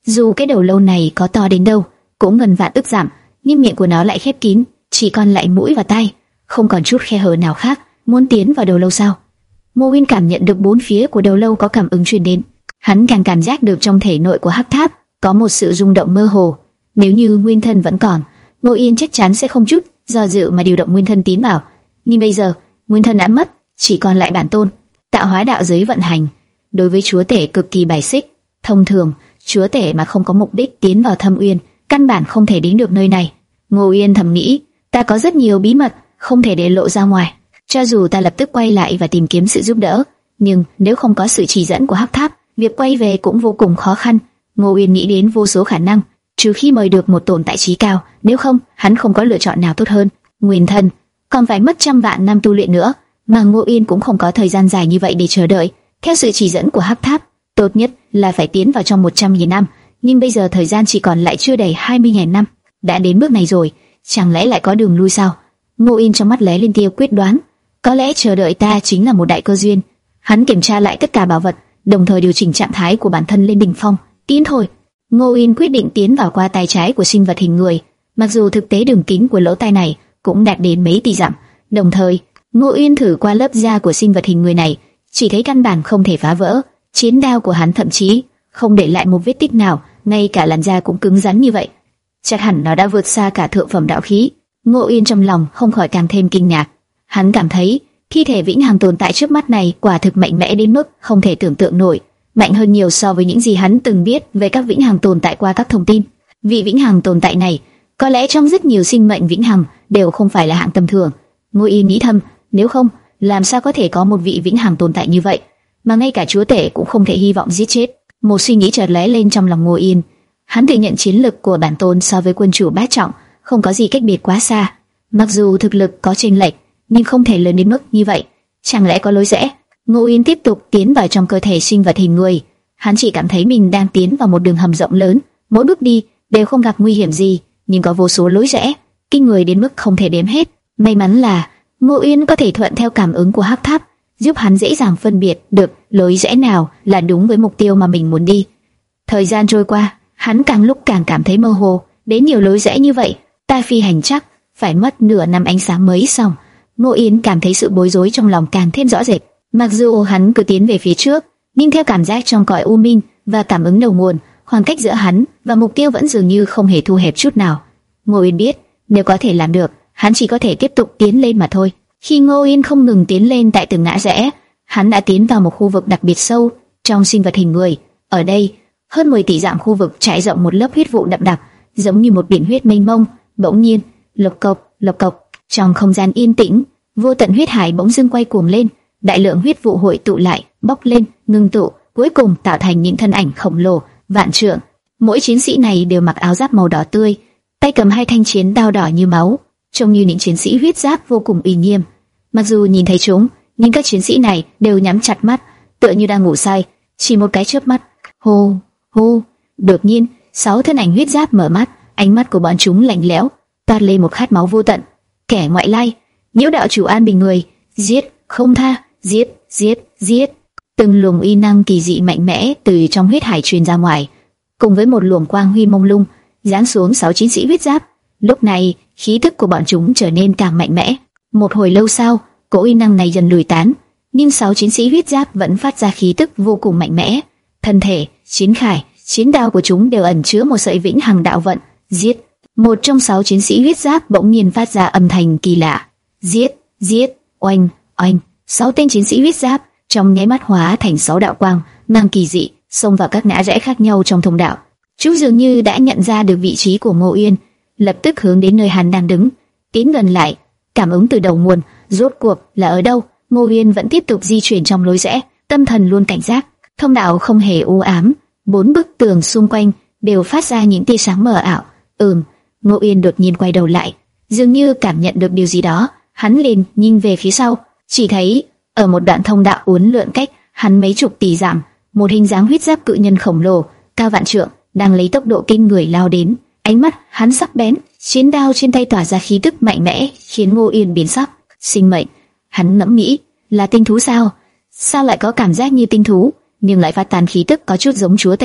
Dù cái đầu lâu này có to đến đâu, cũng gần vạn ức giảm, nhưng miệng của nó lại khép kín, chỉ còn lại mũi và tai, không còn chút khe hở nào khác. Muốn tiến vào đầu lâu sao? Ngô Uyên cảm nhận được bốn phía của đầu lâu có cảm ứng truyền đến. Hắn càng cảm giác được trong thể nội của hắc tháp có một sự rung động mơ hồ. Nếu như nguyên thân vẫn còn, Ngô Uyên chắc chắn sẽ không chút do dự mà điều động nguyên thân tiến vào. Nhưng bây giờ, nguyên thân đã mất, chỉ còn lại bản tôn. Tạo hóa đạo giới vận hành, đối với chúa tể cực kỳ bài xích. Thông thường, chúa tể mà không có mục đích tiến vào Thâm Uyên, căn bản không thể đến được nơi này. Ngô Uyên thầm nghĩ, ta có rất nhiều bí mật không thể để lộ ra ngoài. Cho dù ta lập tức quay lại và tìm kiếm sự giúp đỡ, nhưng nếu không có sự chỉ dẫn của hắc tháp, việc quay về cũng vô cùng khó khăn. Ngô Uyên nghĩ đến vô số khả năng, trừ khi mời được một tồn tại trí cao, nếu không, hắn không có lựa chọn nào tốt hơn. Nguyên thân còn phải mất trăm vạn năm tu luyện nữa, mà Ngô Uyên cũng không có thời gian dài như vậy để chờ đợi. Theo sự chỉ dẫn của hắc tháp, tốt nhất là phải tiến vào trong một trăm nghìn năm, nhưng bây giờ thời gian chỉ còn lại chưa đầy hai mươi nghìn năm. Đã đến bước này rồi, chẳng lẽ lại có đường lui sao? Ngô Uyên trong mắt lóe lên tia quyết đoán. Có lẽ chờ đợi ta chính là một đại cơ duyên. Hắn kiểm tra lại tất cả bảo vật, đồng thời điều chỉnh trạng thái của bản thân lên đỉnh phong. Tiến thôi. Ngô Uyên quyết định tiến vào qua tay trái của sinh vật hình người. Mặc dù thực tế đường kính của lỗ tai này cũng đạt đến mấy tỷ dặm, đồng thời Ngô Uyên thử qua lớp da của sinh vật hình người này, chỉ thấy căn bản không thể phá vỡ. Chiến đao của hắn thậm chí không để lại một vết tích nào, ngay cả làn da cũng cứng rắn như vậy. Chắc hẳn nó đã vượt xa cả thượng phẩm đạo khí. Ngô Uyên trong lòng không khỏi càng thêm kinh ngạc. Hắn cảm thấy thi thể vĩnh hằng tồn tại trước mắt này quả thực mạnh mẽ đến mức không thể tưởng tượng nổi, mạnh hơn nhiều so với những gì hắn từng biết về các vĩnh hằng tồn tại qua các thông tin. Vị vĩnh hằng tồn tại này, có lẽ trong rất nhiều sinh mệnh vĩnh hằng đều không phải là hạng tầm thường. Ngô Uyên nghĩ thầm, nếu không, làm sao có thể có một vị vĩnh hằng tồn tại như vậy, mà ngay cả chúa tể cũng không thể hy vọng giết chết. Một suy nghĩ chợt lóe lên trong lòng Ngô Uyên. Hắn tự nhận chiến lực của bản tôn so với quân chủ bát trọng không có gì cách biệt quá xa. Mặc dù thực lực có chênh lệch, nhưng không thể lớn đến mức như vậy. Chẳng lẽ có lối rẽ? Ngô Uyên tiếp tục tiến vào trong cơ thể sinh vật hình người. Hắn chỉ cảm thấy mình đang tiến vào một đường hầm rộng lớn, mỗi bước đi đều không gặp nguy hiểm gì, nhưng có vô số lối rẽ, kinh người đến mức không thể đếm hết. May mắn là Ngô Uyên có thể thuận theo cảm ứng của hắc tháp, giúp hắn dễ dàng phân biệt được lối rẽ nào là đúng với mục tiêu mà mình muốn đi. Thời gian trôi qua, hắn càng lúc càng cảm thấy mơ hồ. Đến nhiều lối rẽ như vậy, ta phi hành chắc phải mất nửa năm ánh sáng mới xong. Ngô Uyên cảm thấy sự bối rối trong lòng càng thêm rõ rệt. Mặc dù hắn cứ tiến về phía trước, nhưng theo cảm giác trong cõi u minh và cảm ứng đầu nguồn, khoảng cách giữa hắn và mục tiêu vẫn dường như không hề thu hẹp chút nào. Ngô Uyên biết, nếu có thể làm được, hắn chỉ có thể tiếp tục tiến lên mà thôi. Khi Ngô Uyên không ngừng tiến lên tại từng ngã rẽ, hắn đã tiến vào một khu vực đặc biệt sâu trong sinh vật hình người. Ở đây, hơn mười tỷ dặm khu vực trải rộng một lớp huyết vụ đậm đặc, giống như một biển huyết mênh mông. Bỗng nhiên, lộc cộc, lộc cộc, trong không gian yên tĩnh, vô tận huyết hải bỗng dưng quay cuồng lên, đại lượng huyết vụ hội tụ lại, bốc lên, ngưng tụ, cuối cùng tạo thành những thân ảnh khổng lồ, vạn trượng. Mỗi chiến sĩ này đều mặc áo giáp màu đỏ tươi, tay cầm hai thanh chiến đao đỏ như máu, trông như những chiến sĩ huyết giáp vô cùng uy nghiêm. Mặc dù nhìn thấy chúng, nhưng các chiến sĩ này đều nhắm chặt mắt, tựa như đang ngủ say. Chỉ một cái chớp mắt, hô, hô, đột nhiên, sáu thân ảnh huyết giáp mở mắt, ánh mắt của bọn chúng lạnh lẽo, toát lên một khát máu vô tận. Kẻ ngoại lai, nhiễu đạo chủ an bình người, giết, không tha, giết, giết, giết. Từng luồng uy năng kỳ dị mạnh mẽ từ trong huyết hải truyền ra ngoài, cùng với một luồng quang huy mông lung giáng xuống sáu chiến sĩ huyết giáp. Lúc này, khí tức của bọn chúng trở nên càng mạnh mẽ. Một hồi lâu sau, cỗ uy năng này dần lùi tán, nhưng sáu chiến sĩ huyết giáp vẫn phát ra khí tức vô cùng mạnh mẽ. Thân thể, chiến khải, chiến đao của chúng đều ẩn chứa một sợi vĩnh hằng đạo vận. Giết! Một trong sáu chiến sĩ huyết giáp bỗng nhiên phát ra âm thanh kỳ lạ. Giết! Giết! Oanh! Oanh! Sáu tên chiến sĩ huyết giáp trong nháy mắt hóa thành sáu đạo quang mang kỳ dị, xông vào các ngã rẽ khác nhau trong thông đạo. Chúng dường như đã nhận ra được vị trí của Ngô Uyên, lập tức hướng đến nơi hắn đang đứng, tiến gần lại. Cảm ứng từ đầu nguồn, rốt cuộc là ở đâu? Ngô Uyên vẫn tiếp tục di chuyển trong lối rẽ, tâm thần luôn cảnh giác. Thông đạo không hề u ám, bốn bức tường xung quanh đều phát ra những tia sáng mờ ảo. Ừm, Ngô Uyên đột nhiên quay đầu lại, dường như cảm nhận được điều gì đó. Hắn liền nhìn về phía sau, chỉ thấy ở một đoạn thông đạo uốn lượn cách hắn mấy chục tỷ dặm, một hình dáng huyết giáp cự nhân khổng lồ, cao vạn trượng, đang lấy tốc độ kinh người lao đến. Ánh mắt hắn sắc bén, chiến đao trên tay tỏa ra khí tức mạnh mẽ, khiến Ngô Uyên biến sắc. Sinh mệnh, hắn ngẫm nghĩ, là tinh thú sao? Sao lại có cảm giác như tinh thú, nhưng lại phát tán khí tức có chút giống chúa tể?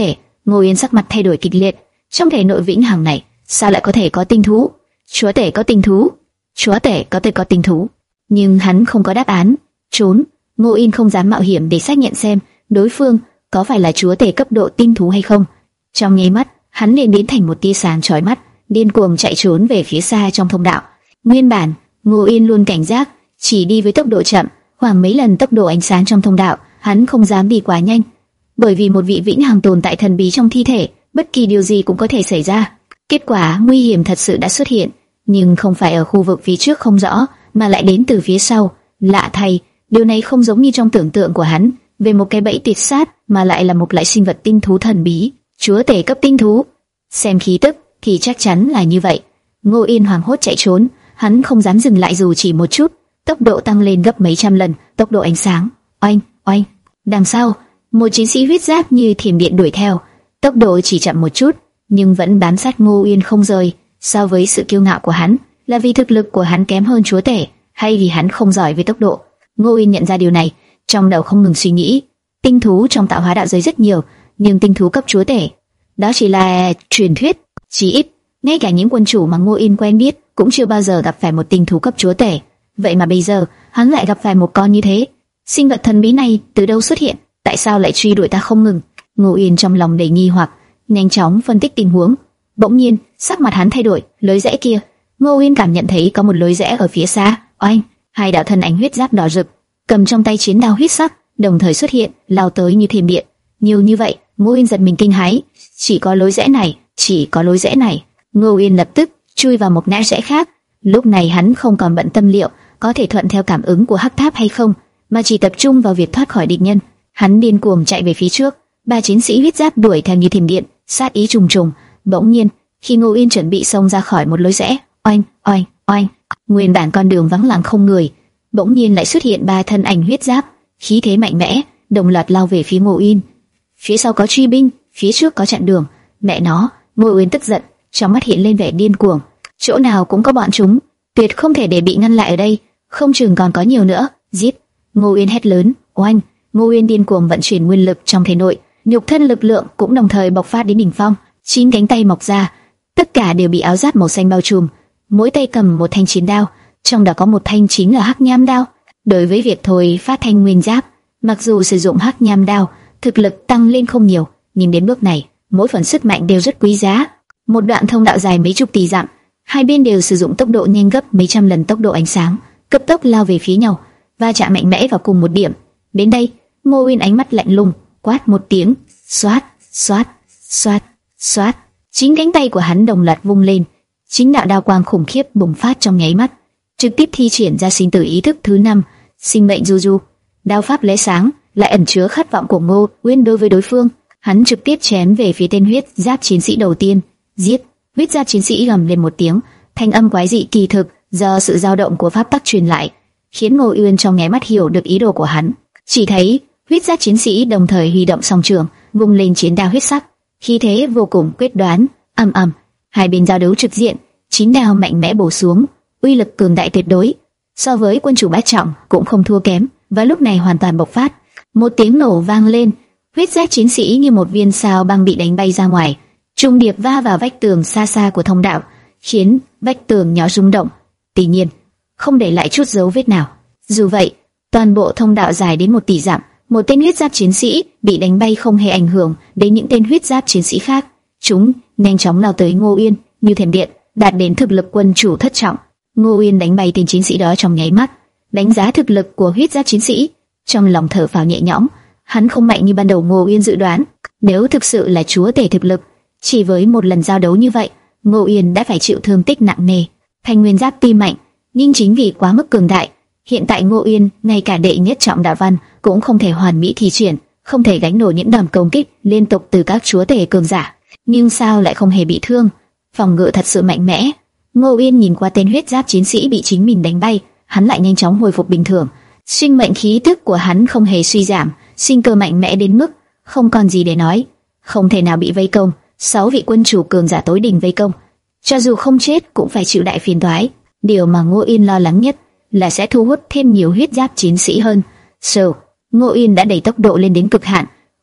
Ngô Yên sắc mặt thay đổi kịch liệt. Trong thể nội vĩnh hằng này, sao lại có thể có tinh thú? Chúa tể có tinh thú? Chúa tể có thể có tinh thú? Nhưng hắn không có đáp án. Trốn. Ngô Yên không dám mạo hiểm để xác nhận xem đối phương có phải là chúa tể cấp độ tinh thú hay không. Trong nháy mắt, hắn liền biến thành một tia sáng chói mắt, điên cuồng chạy trốn về phía xa trong thông đạo. Nguyên bản, Ngô Yên luôn cảnh giác, chỉ đi với tốc độ chậm, khoảng mấy lần tốc độ ánh sáng trong thông đạo. Hắn không dám đi quá nhanh, bởi vì một vị vĩnh hằng tồn tại thần bí trong thi thể, bất kỳ điều gì cũng có thể xảy ra. Kết quả nguy hiểm thật sự đã xuất hiện, nhưng không phải ở khu vực phía trước không rõ, mà lại đến từ phía sau. Lạ thay, điều này không giống như trong tưởng tượng của hắn, về một cái bẫy tuyệt sát, mà lại là một loại sinh vật tinh thú thần bí, chúa tể cấp tinh thú. Xem khí tức thì chắc chắn là như vậy. Ngô Yên hoảng hốt chạy trốn, hắn không dám dừng lại dù chỉ một chút, tốc độ tăng lên gấp mấy trăm lần tốc độ ánh sáng. Oanh, oanh. Đằng sau, một chiến sĩ huyết giáp như thiểm điện đuổi theo, tốc độ chỉ chậm một chút, nhưng vẫn bám sát Ngô Yên không rời. So với sự kiêu ngạo của hắn, là vì thực lực của hắn kém hơn chúa tể, hay vì hắn không giỏi về tốc độ? Ngô Yên nhận ra điều này, trong đầu không ngừng suy nghĩ. Tinh thú trong tạo hóa đạo giới rất nhiều, nhưng tinh thú cấp chúa tể, đó chỉ là truyền thuyết. Chỉ ít, ngay cả những quân chủ mà Ngô Yên quen biết cũng chưa bao giờ gặp phải một tinh thú cấp chúa tể. Vậy mà bây giờ, hắn lại gặp phải một con như thế. Sinh vật thần bí này từ đâu xuất hiện? Tại sao lại truy đuổi ta không ngừng? Ngô Yên trong lòng đầy nghi hoặc, nhanh chóng phân tích tình huống. Bỗng nhiên, sắc mặt hắn thay đổi. Lối rẽ kia, Ngô Yên cảm nhận thấy có một lối rẽ ở phía xa. Oanh, hai đạo thân ảnh huyết giáp đỏ rực, cầm trong tay chiến đao huyết sắc, đồng thời xuất hiện, lao tới như thiểm điện. Nhiều như vậy, Ngô Yên giật mình kinh hãi. Chỉ có lối rẽ này, chỉ có lối rẽ này. Ngô Yên lập tức chui vào một ngã rẽ khác. Lúc này hắn không còn bận tâm liệu có thể thuận theo cảm ứng của hắc tháp hay không, mà chỉ tập trung vào việc thoát khỏi địch nhân. Hắn điên cuồng chạy về phía trước, ba chiến sĩ huyết giáp đuổi theo như thiểm điện, sát ý trùng trùng. Bỗng nhiên, khi Ngô Yên chuẩn bị xông ra khỏi một lối rẽ, oanh, oanh, oanh, nguyên bản con đường vắng lặng không người, bỗng nhiên lại xuất hiện ba thân ảnh huyết giáp, khí thế mạnh mẽ, đồng loạt lao về phía Ngô Yên. Phía sau có truy binh, phía trước có chặn đường. Mẹ nó! Ngô Yên tức giận, trong mắt hiện lên vẻ điên cuồng. Chỗ nào cũng có bọn chúng, tuyệt không thể để bị ngăn lại ở đây, không chừng còn có nhiều nữa. Giết! Ngô Yên hét lớn. Oanh! Ngô Yên điên cuồng vận chuyển nguyên lực trong thể nội, nhục thân lực lượng cũng đồng thời bộc phát đến đỉnh phong. Chín cánh tay mọc ra, tất cả đều bị áo giáp màu xanh bao trùm, mỗi tay cầm một thanh chiến đao, trong đó có một thanh chính là hắc nham đao. Đối với việc thôi phát thanh nguyên giáp, mặc dù sử dụng hắc nham đao, thực lực tăng lên không nhiều, nhưng đến bước này, mỗi phần sức mạnh đều rất quý giá. Một đoạn thông đạo dài mấy chục tỷ dặm, hai bên đều sử dụng tốc độ nhanh gấp mấy trăm lần tốc độ ánh sáng, cấp tốc lao về phía nhau, va chạm mạnh mẽ vào cùng một điểm. Đến đây, Ngô Uyên ánh mắt lạnh lùng, quát một tiếng, xoát, xoát, xoát, xoát. Chính cánh tay của hắn đồng loạt vung lên, chính đạo đao quang khủng khiếp bùng phát trong nháy mắt, trực tiếp thi triển ra sinh tử ý thức thứ năm, sinh mệnh du du. Đao pháp lóe sáng, lại ẩn chứa khát vọng của Ngô Uyên đối với đối phương. Hắn trực tiếp chém về phía tên huyết giáp chiến sĩ đầu tiên. Giết! Huyết giáp chiến sĩ gầm lên một tiếng, thanh âm quái dị kỳ thực do sự dao động của pháp tắc truyền lại, khiến Ngô Uyên trong nháy mắt hiểu được ý đồ của hắn. Chỉ thấy huyết giáp chiến sĩ đồng thời huy động song trường, vung lên chiến đao huyết sắc, khí thế vô cùng quyết đoán. Ầm ầm, hai bên giao đấu trực diện, chín đao mạnh mẽ bổ xuống, uy lực cường đại tuyệt đối, so với quân chủ bát trọng cũng không thua kém. Và lúc này hoàn toàn bộc phát, một tiếng nổ vang lên, huyết giáp chiến sĩ như một viên sao băng bị đánh bay ra ngoài, trùng điệp va vào vách tường xa xa của thông đạo, khiến vách tường nhỏ rung động. Tuy nhiên, không để lại chút dấu vết nào. Dù vậy, toàn bộ thông đạo dài đến một tỷ dặm, một tên huyết giáp chiến sĩ bị đánh bay không hề ảnh hưởng đến những tên huyết giáp chiến sĩ khác. Chúng nhanh chóng lao tới Ngô Uyên như thiểm điện, đạt đến thực lực quân chủ thất trọng. Ngô Uyên đánh bay tên chiến sĩ đó trong nháy mắt, đánh giá thực lực của huyết giáp chiến sĩ, trong lòng thở phào nhẹ nhõm. Hắn không mạnh như ban đầu Ngô Uyên dự đoán. Nếu thực sự là chúa tể thực lực, chỉ với một lần giao đấu như vậy, Ngô Uyên đã phải chịu thương tích nặng nề. Thanh nguyên giáp tuy mạnh, nhưng chính vì quá mức cường đại, hiện tại Ngô Uyên ngay cả đệ nhất trọng đạo văn cũng không thể hoàn mỹ thi triển, không thể gánh nổi những đòn công kích liên tục từ các chúa tể cường giả. Nhưng sao lại không hề bị thương? Phòng ngự thật sự mạnh mẽ. Ngô Uyên nhìn qua tên huyết giáp chiến sĩ bị chính mình đánh bay, hắn lại nhanh chóng hồi phục bình thường. Sinh mệnh khí tức của hắn không hề suy giảm, sinh cơ mạnh mẽ đến mức không còn gì để nói, không thể nào bị vây công. Sáu vị quân chủ cường giả tối đỉnh vây công, cho dù không chết cũng phải chịu đại phiền toái. Điều mà Ngô Uyên lo lắng nhất là sẽ thu hút thêm nhiều huyết giáp chiến sĩ hơn. So, Ngô Uyên đã đẩy tốc độ lên đến cực hạn,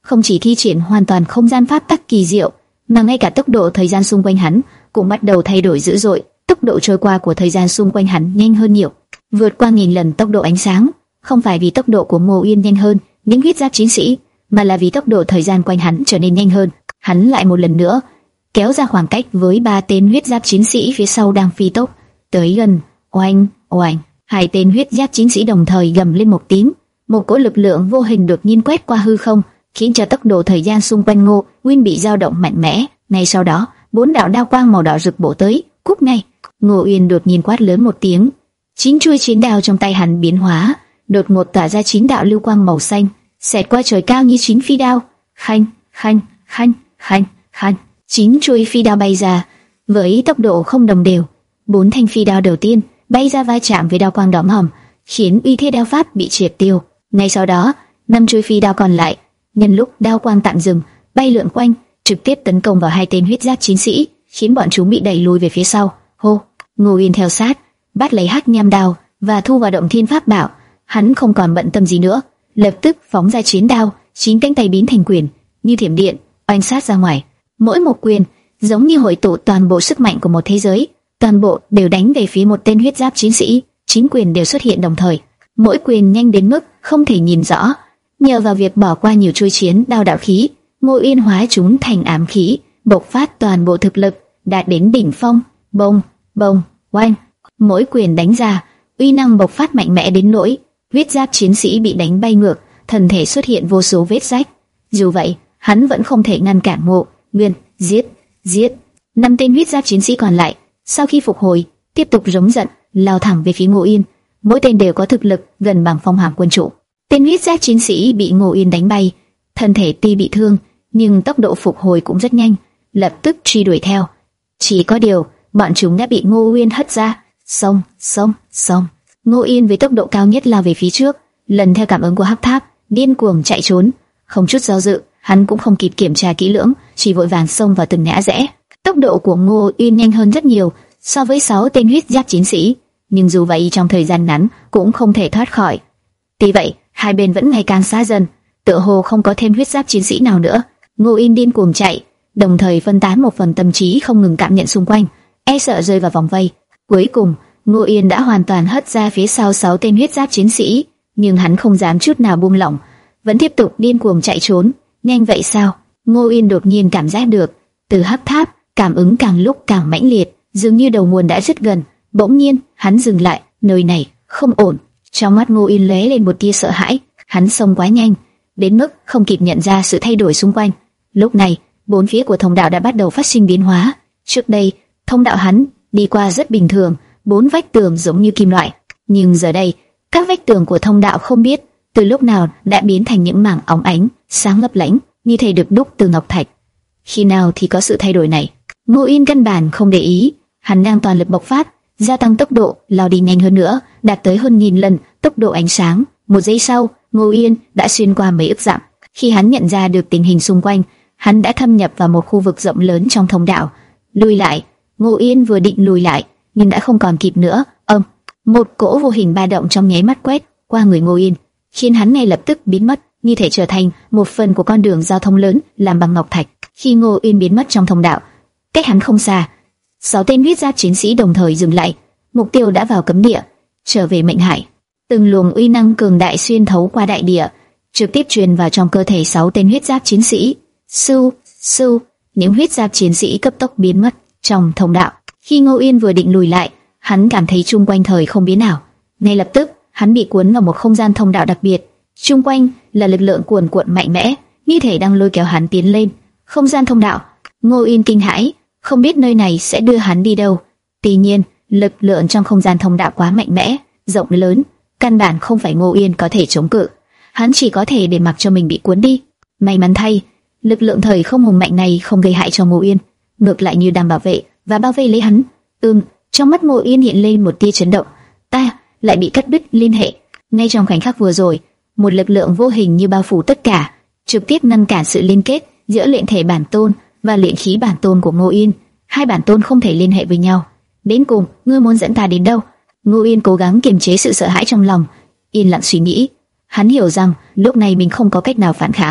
không chỉ thi triển hoàn toàn không gian pháp tắc kỳ diệu, mà ngay cả tốc độ thời gian xung quanh hắn cũng bắt đầu thay đổi dữ dội. Tốc độ trôi qua của thời gian xung quanh hắn nhanh hơn nhiều, vượt qua nghìn lần tốc độ ánh sáng. Không phải vì tốc độ của Ngô Uyên nhanh hơn những huyết giáp chiến sĩ, mà là vì tốc độ thời gian quanh hắn trở nên nhanh hơn. Hắn lại một lần nữa kéo ra khoảng cách với ba tên huyết giáp chiến sĩ phía sau đang phi tốc tới gần. Oanh, oanh, hai tên huyết giáp chiến sĩ đồng thời gầm lên một tiếng, một cỗ lực lượng vô hình đột nhiên quét qua hư không, khiến cho tốc độ thời gian xung quanh Ngô Uyên bị dao động mạnh mẽ. Ngay sau đó, bốn đạo đao quang màu đỏ rực bổ tới. Cúp ngay! Ngô Uyên đột nhiên quát lớn một tiếng, chín chuôi chiến đao trong tay hắn biến hóa, đột ngột tỏa ra chín đạo lưu quang màu xanh, xẹt qua trời cao như chín phi đao. Khanh, khanh, khanh, khanh, khanh, chín chuôi phi đao bay ra với tốc độ không đồng đều. Bốn thanh phi đao đầu tiên bay ra va chạm với đao quang đỏ ngòm, khiến uy thế đao pháp bị triệt tiêu. Ngay sau đó, năm chuôi phi đao còn lại nhân lúc đao quang tạm dừng, bay lượn quanh, trực tiếp tấn công vào hai tên huyết giáp chiến sĩ, khiến bọn chúng bị đẩy lùi về phía sau. Hô! Ngô Uyên theo sát, bắt lấy hắc nham đao và thu vào động thiên pháp bảo. Hắn không còn bận tâm gì nữa, lập tức phóng ra chiến đao, chín cánh tay biến thành quyền, như thiểm điện oanh sát ra ngoài. Mỗi một quyền giống như hội tụ toàn bộ sức mạnh của một thế giới, toàn bộ đều đánh về phía một tên huyết giáp chiến sĩ. Chín quyền đều xuất hiện đồng thời, mỗi quyền nhanh đến mức không thể nhìn rõ. Nhờ vào việc bỏ qua nhiều chuôi chiến đao đạo khí, Ngô Uyên hóa chúng thành ám khí, bộc phát toàn bộ thực lực, đạt đến đỉnh phong. Bông, bông, oanh, mỗi quyền đánh ra, uy năng bộc phát mạnh mẽ đến nỗi huyết giáp chiến sĩ bị đánh bay ngược, thân thể xuất hiện vô số vết rách. Dù vậy, hắn vẫn không thể ngăn cản Ngô Uyên. Giết, giết! Năm tên huyết giáp chiến sĩ còn lại, sau khi phục hồi, tiếp tục giống giận, lao thẳng về phía Ngô Uyên. Mỗi tên đều có thực lực gần bằng phong hàm quân chủ. Tên huyết giáp chiến sĩ bị Ngô Uyên đánh bay, thân thể tuy bị thương, nhưng tốc độ phục hồi cũng rất nhanh, lập tức truy đuổi theo. Chỉ có điều, bọn chúng đã bị Ngô Uyên hất ra. Xông, xông, xông! Ngô Uyên với tốc độ cao nhất lao về phía trước, lần theo cảm ứng của hắc tháp, điên cuồng chạy trốn, không chút do dự. Hắn cũng không kịp kiểm tra kỹ lưỡng, chỉ vội vàng xông vào từng ngã rẽ. Tốc độ của Ngô Uyên nhanh hơn rất nhiều so với sáu tên huyết giáp chiến sĩ, nhưng dù vậy trong thời gian ngắn cũng không thể thoát khỏi. Tuy vậy, hai bên vẫn ngày càng xa dần, tựa hồ không có thêm huyết giáp chiến sĩ nào nữa. Ngô Uyên điên cuồng chạy, đồng thời phân tán một phần tâm trí không ngừng cảm nhận xung quanh, e sợ rơi vào vòng vây. Cuối cùng, Ngô Uyên đã hoàn toàn hất ra phía sau sáu tên huyết giáp chiến sĩ, nhưng hắn không dám chút nào buông lỏng, vẫn tiếp tục điên cuồng chạy trốn. Nhanh vậy sao? Ngô Uyên đột nhiên cảm giác được, từ hắc tháp, cảm ứng càng lúc càng mãnh liệt, dường như đầu nguồn đã rất gần. Bỗng nhiên, hắn dừng lại, nơi này không ổn. Trong mắt Ngô Uyên lóe lên một tia sợ hãi, hắn xông quá nhanh, đến mức không kịp nhận ra sự thay đổi xung quanh. Lúc này, bốn phía của thông đạo đã bắt đầu phát sinh biến hóa. Trước đây, thông đạo hắn đi qua rất bình thường, bốn vách tường giống như kim loại, nhưng giờ đây, các vách tường của thông đạo không biết từ lúc nào đã biến thành những mảng óng ánh, sáng lấp lánh, như thể được đúc từ ngọc thạch. Khi nào thì có sự thay đổi này? Ngô Uyên căn bản không để ý, hắn đang toàn lực bộc phát, gia tăng tốc độ, lao đi nhanh hơn nữa, đạt tới hơn nghìn lần tốc độ ánh sáng. Một giây sau, Ngô Uyên đã xuyên qua mấy ức dặm. Khi hắn nhận ra được tình hình xung quanh, hắn đã thâm nhập vào một khu vực rộng lớn trong thông đạo. Lùi lại, Ngô Uyên vừa định lùi lại, nhưng đã không còn kịp nữa. Âm, một cỗ vô hình ba động trong nháy mắt quét qua người Ngô Uyên, khiến hắn ngay lập tức biến mất, như thể trở thành một phần của con đường giao thông lớn làm bằng ngọc thạch. Khi Ngô Uyên biến mất trong thông đạo, cách hắn không xa, sáu tên huyết giáp chiến sĩ đồng thời dừng lại. Mục tiêu đã vào cấm địa, trở về mệnh hải. Từng luồng uy năng cường đại xuyên thấu qua đại địa, trực tiếp truyền vào trong cơ thể sáu tên huyết giáp chiến sĩ. Su, su, những huyết giáp chiến sĩ cấp tốc biến mất trong thông đạo. Khi Ngô Uyên vừa định lùi lại, hắn cảm thấy chung quanh thời không biến ảo. Ngay lập tức, hắn bị cuốn vào một không gian thông đạo đặc biệt. Chung quanh là lực lượng cuồn cuộn mạnh mẽ, như thể đang lôi kéo hắn tiến lên không gian thông đạo. Ngô Uyên kinh hãi, không biết nơi này sẽ đưa hắn đi đâu. Tuy nhiên, lực lượng trong không gian thông đạo quá mạnh mẽ, rộng lớn, căn bản không phải Ngô Uyên có thể chống cự. Hắn chỉ có thể để mặc cho mình bị cuốn đi. May mắn thay, lực lượng thời không hùng mạnh này không gây hại cho Ngô Uyên, ngược lại như đang bảo vệ và bao vây lấy hắn. Ừm, trong mắt Ngô Uyên hiện lên một tia chấn động. Ta lại bị cắt đứt liên hệ. Ngay trong khoảnh khắc vừa rồi, một lực lượng vô hình như bao phủ tất cả, trực tiếp ngăn cản sự liên kết giữa luyện thể bản tôn và luyện khí bản tôn của Ngô Uyên. Hai bản tôn không thể liên hệ với nhau. Đến cùng, ngươi muốn dẫn ta đến đâu? Ngô Uyên cố gắng kiềm chế sự sợ hãi trong lòng, yên lặng suy nghĩ. Hắn hiểu rằng lúc này mình không có cách nào phản kháng,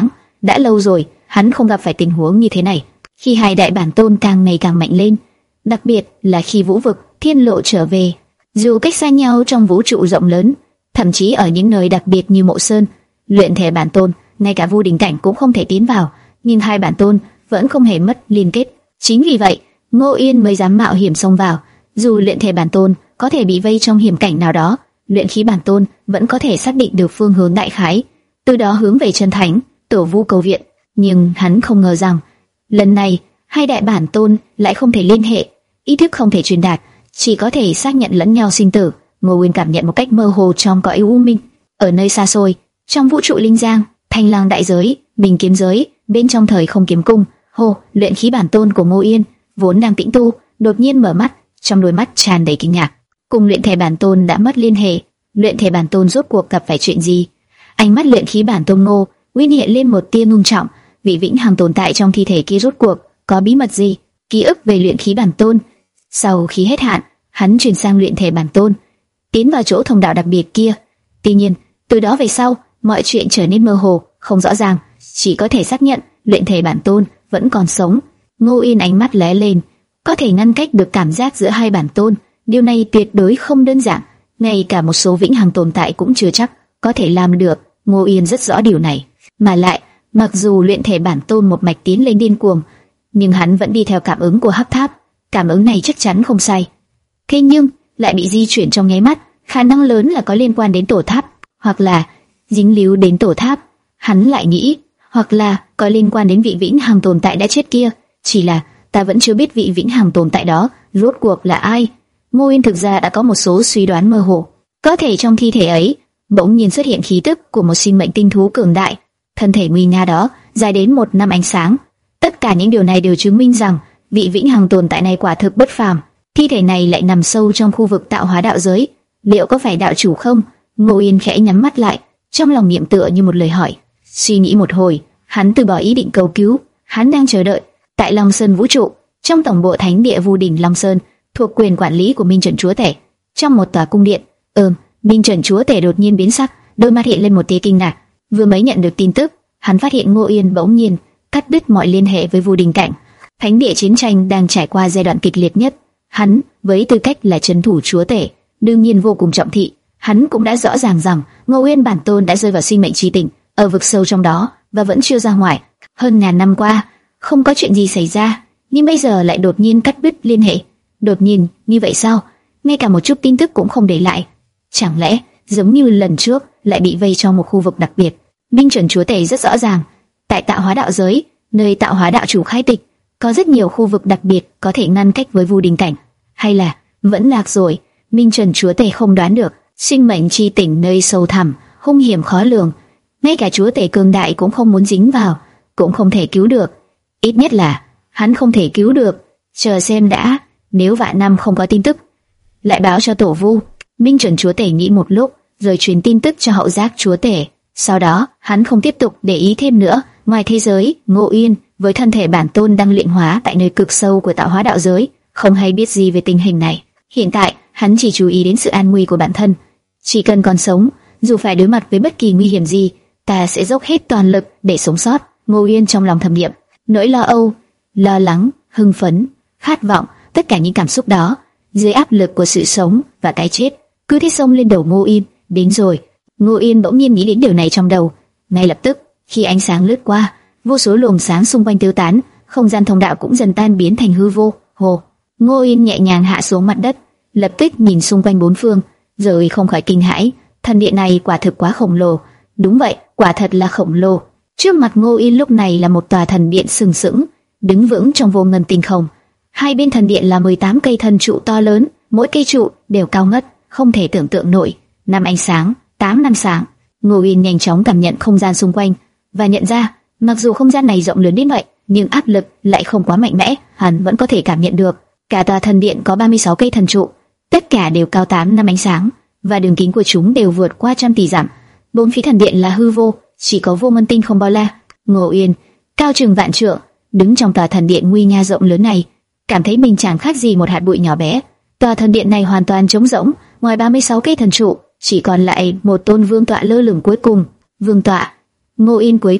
đã lâu rồi hắn không gặp phải tình huống như thế này. Khi hai đại bản tôn càng ngày càng mạnh lên, đặc biệt là khi Vũ vực, Thiên lộ trở về, dù cách xa nhau trong vũ trụ rộng lớn, thậm chí ở những nơi đặc biệt như Mộ Sơn, luyện thể bản tôn, ngay cả Vu Đình cảnh cũng không thể tiến vào, nhưng hai bản tôn vẫn không hề mất liên kết. Chính vì vậy, Ngô Yên mới dám mạo hiểm xông vào. Dù luyện thể bản tôn có thể bị vây trong hiểm cảnh nào đó, luyện khí bản tôn vẫn có thể xác định được phương hướng đại khái, từ đó hướng về chân thánh, tổ vu cầu viện. Nhưng hắn không ngờ rằng lần này hai đại bản tôn lại không thể liên hệ, ý thức không thể truyền đạt, chỉ có thể xác nhận lẫn nhau sinh tử. Ngô Yên cảm nhận một cách mơ hồ trong cõi u minh, ở nơi xa xôi, trong vũ trụ linh giang, Thanh Lang đại giới, Bình kiếm giới, bên trong thời không kiếm cung, hô, luyện khí bản tôn của Ngô Yên vốn đang tĩnh tu, đột nhiên mở mắt, trong đôi mắt tràn đầy kinh ngạc. Cùng luyện thể bản tôn đã mất liên hệ, luyện thể bản tôn rốt cuộc gặp phải chuyện gì? Ánh mắt luyện khí bản tôn Ngô Uyên hiện lên một tia ngưng trọng, vị vĩnh hằng tồn tại trong thi thể kia rốt cuộc có bí mật gì? Ký ức về luyện khí bản tôn. Sau khi hết hạn, hắn chuyển sang luyện thể bản tôn, tiến vào chỗ thông đạo đặc biệt kia. Tuy nhiên, từ đó về sau, mọi chuyện trở nên mơ hồ, không rõ ràng, chỉ có thể xác nhận luyện thể bản tôn vẫn còn sống. Ngô Uyên ánh mắt lóe lên, có thể ngăn cách được cảm giác giữa hai bản tôn, điều này tuyệt đối không đơn giản, ngay cả một số vĩnh hằng tồn tại cũng chưa chắc có thể làm được. Ngô Uyên rất rõ điều này, mà lại, mặc dù luyện thể bản tôn một mạch tiến lên điên cuồng, nhưng hắn vẫn đi theo cảm ứng của hắc tháp, cảm ứng này chắc chắn không sai. Thế nhưng lại bị di chuyển trong nháy mắt, khả năng lớn là có liên quan đến tổ tháp, hoặc là dính líu đến tổ tháp. Hắn lại nghĩ, hoặc là có liên quan đến vị vĩnh hằng tồn tại đã chết kia. Chỉ là ta vẫn chưa biết vị vĩnh hằng tồn tại đó rốt cuộc là ai. Ngô Uyên thực ra đã có một số suy đoán mơ hồ, có thể trong thi thể ấy bỗng nhiên xuất hiện khí tức của một sinh mệnh tinh thú cường đại, thân thể nguy nga đó dài đến một năm ánh sáng. Tất cả những điều này đều chứng minh rằng vị vĩnh hằng tồn tại này quả thực bất phàm. Thi thể này lại nằm sâu trong khu vực tạo hóa đạo giới, liệu có phải đạo chủ không? Ngô Uyên khẽ nhắm mắt lại, trong lòng niệm tựa như một lời hỏi. Suy nghĩ một hồi, hắn từ bỏ ý định cầu cứu. Hắn đang chờ đợi tại Long Sơn vũ trụ, trong tổng bộ thánh địa Vu Đình Long Sơn, thuộc quyền quản lý của Minh Trần Chúa Tể, trong một tòa cung điện. Ừm, Minh Trần Chúa Tể đột nhiên biến sắc, đôi mắt hiện lên một tia kinh ngạc. Vừa mới nhận được tin tức, hắn phát hiện Ngô Uyên bỗng nhiên cắt đứt mọi liên hệ với Vu Đình cảnh. Thánh địa chiến tranh đang trải qua giai đoạn kịch liệt nhất. Hắn, với tư cách là trấn thủ chúa tể, đương nhiên vô cùng trọng thị. Hắn cũng đã rõ ràng rằng Ngô Uyên bản tôn đã rơi vào sinh mệnh chi tỉnh, ở vực sâu trong đó và vẫn chưa ra ngoài. Hơn ngàn năm qua, không có chuyện gì xảy ra, nhưng bây giờ lại đột nhiên cắt đứt liên hệ. Đột nhiên như vậy sao? Ngay cả một chút tin tức cũng không để lại. Chẳng lẽ giống như lần trước lại bị vây trong một khu vực đặc biệt? Minh Trần Chúa Tể rất rõ ràng, tại tạo hóa đạo giới, nơi tạo hóa đạo chủ khai tịch, có rất nhiều khu vực đặc biệt có thể ngăn cách với Vu Đình cảnh. Hay là vẫn lạc rồi? Minh Trần Chúa Tể không đoán được. Sinh mệnh chi tỉnh nơi sâu thẳm, hung hiểm khó lường, ngay cả chúa tể cường đại cũng không muốn dính vào, cũng không thể cứu được. Ít nhất là hắn không thể cứu được. Chờ xem đã, nếu vạn năm không có tin tức, lại báo cho tổ vu. Minh Trần Chúa Tể nghĩ một lúc, rồi truyền tin tức cho hậu giác chúa tể. Sau đó hắn không tiếp tục để ý thêm nữa. Ngoài thế giới, Ngô Uyên với thân thể bản tôn đang luyện hóa tại nơi cực sâu của tạo hóa đạo giới, không hay biết gì về tình hình này. Hiện tại hắn chỉ chú ý đến sự an nguy của bản thân. Chỉ cần còn sống, dù phải đối mặt với bất kỳ nguy hiểm gì, ta sẽ dốc hết toàn lực để sống sót. Ngô Uyên trong lòng thầm niệm. Nỗi lo âu, lo lắng, hưng phấn, khát vọng, tất cả những cảm xúc đó dưới áp lực của sự sống và cái chết cứ thế xông lên đầu Ngô Uyên. Đến rồi. Ngô Uyên bỗng nhiên nghĩ đến điều này trong đầu. Ngay lập tức, khi ánh sáng lướt qua, vô số luồng sáng xung quanh tiêu tán, không gian thông đạo cũng dần tan biến thành hư vô. Hồ. Ngô Uyên nhẹ nhàng hạ xuống mặt đất, lập tức nhìn xung quanh bốn phương, rồi không khỏi kinh hãi. Thần điện này quả thực quá khổng lồ. Đúng vậy, quả thật là khổng lồ. Trước mặt Ngô Uyên lúc này là một tòa thần điện sừng sững, đứng vững trong vô ngần tinh không. Hai bên thần điện là mười tám cây thần trụ to lớn, mỗi cây trụ đều cao ngất, không thể tưởng tượng nổi. Năm ánh sáng, tám năm sáng. Ngô Uyên nhanh chóng cảm nhận không gian xung quanh và nhận ra, mặc dù không gian này rộng lớn đến vậy, nhưng áp lực lại không quá mạnh mẽ. Hắn vẫn có thể cảm nhận được. Cả tòa thần điện có ba mươi sáu cây thần trụ, tất cả đều cao tám năm ánh sáng, và đường kính của chúng đều vượt qua trăm tỷ dặm. Bốn phía thần điện là hư vô, chỉ có vô ngân tinh không bao la. Ngô Uyên, cao chừng vạn trượng, đứng trong tòa thần điện nguy nga rộng lớn này, cảm thấy mình chẳng khác gì một hạt bụi nhỏ bé. Tòa thần điện này hoàn toàn trống rỗng, ngoài ba mươi sáu cây thần trụ, chỉ còn lại một tôn vương tọa lơ lửng cuối cùng. Vương tọa. Ngô Uyên cuối cùng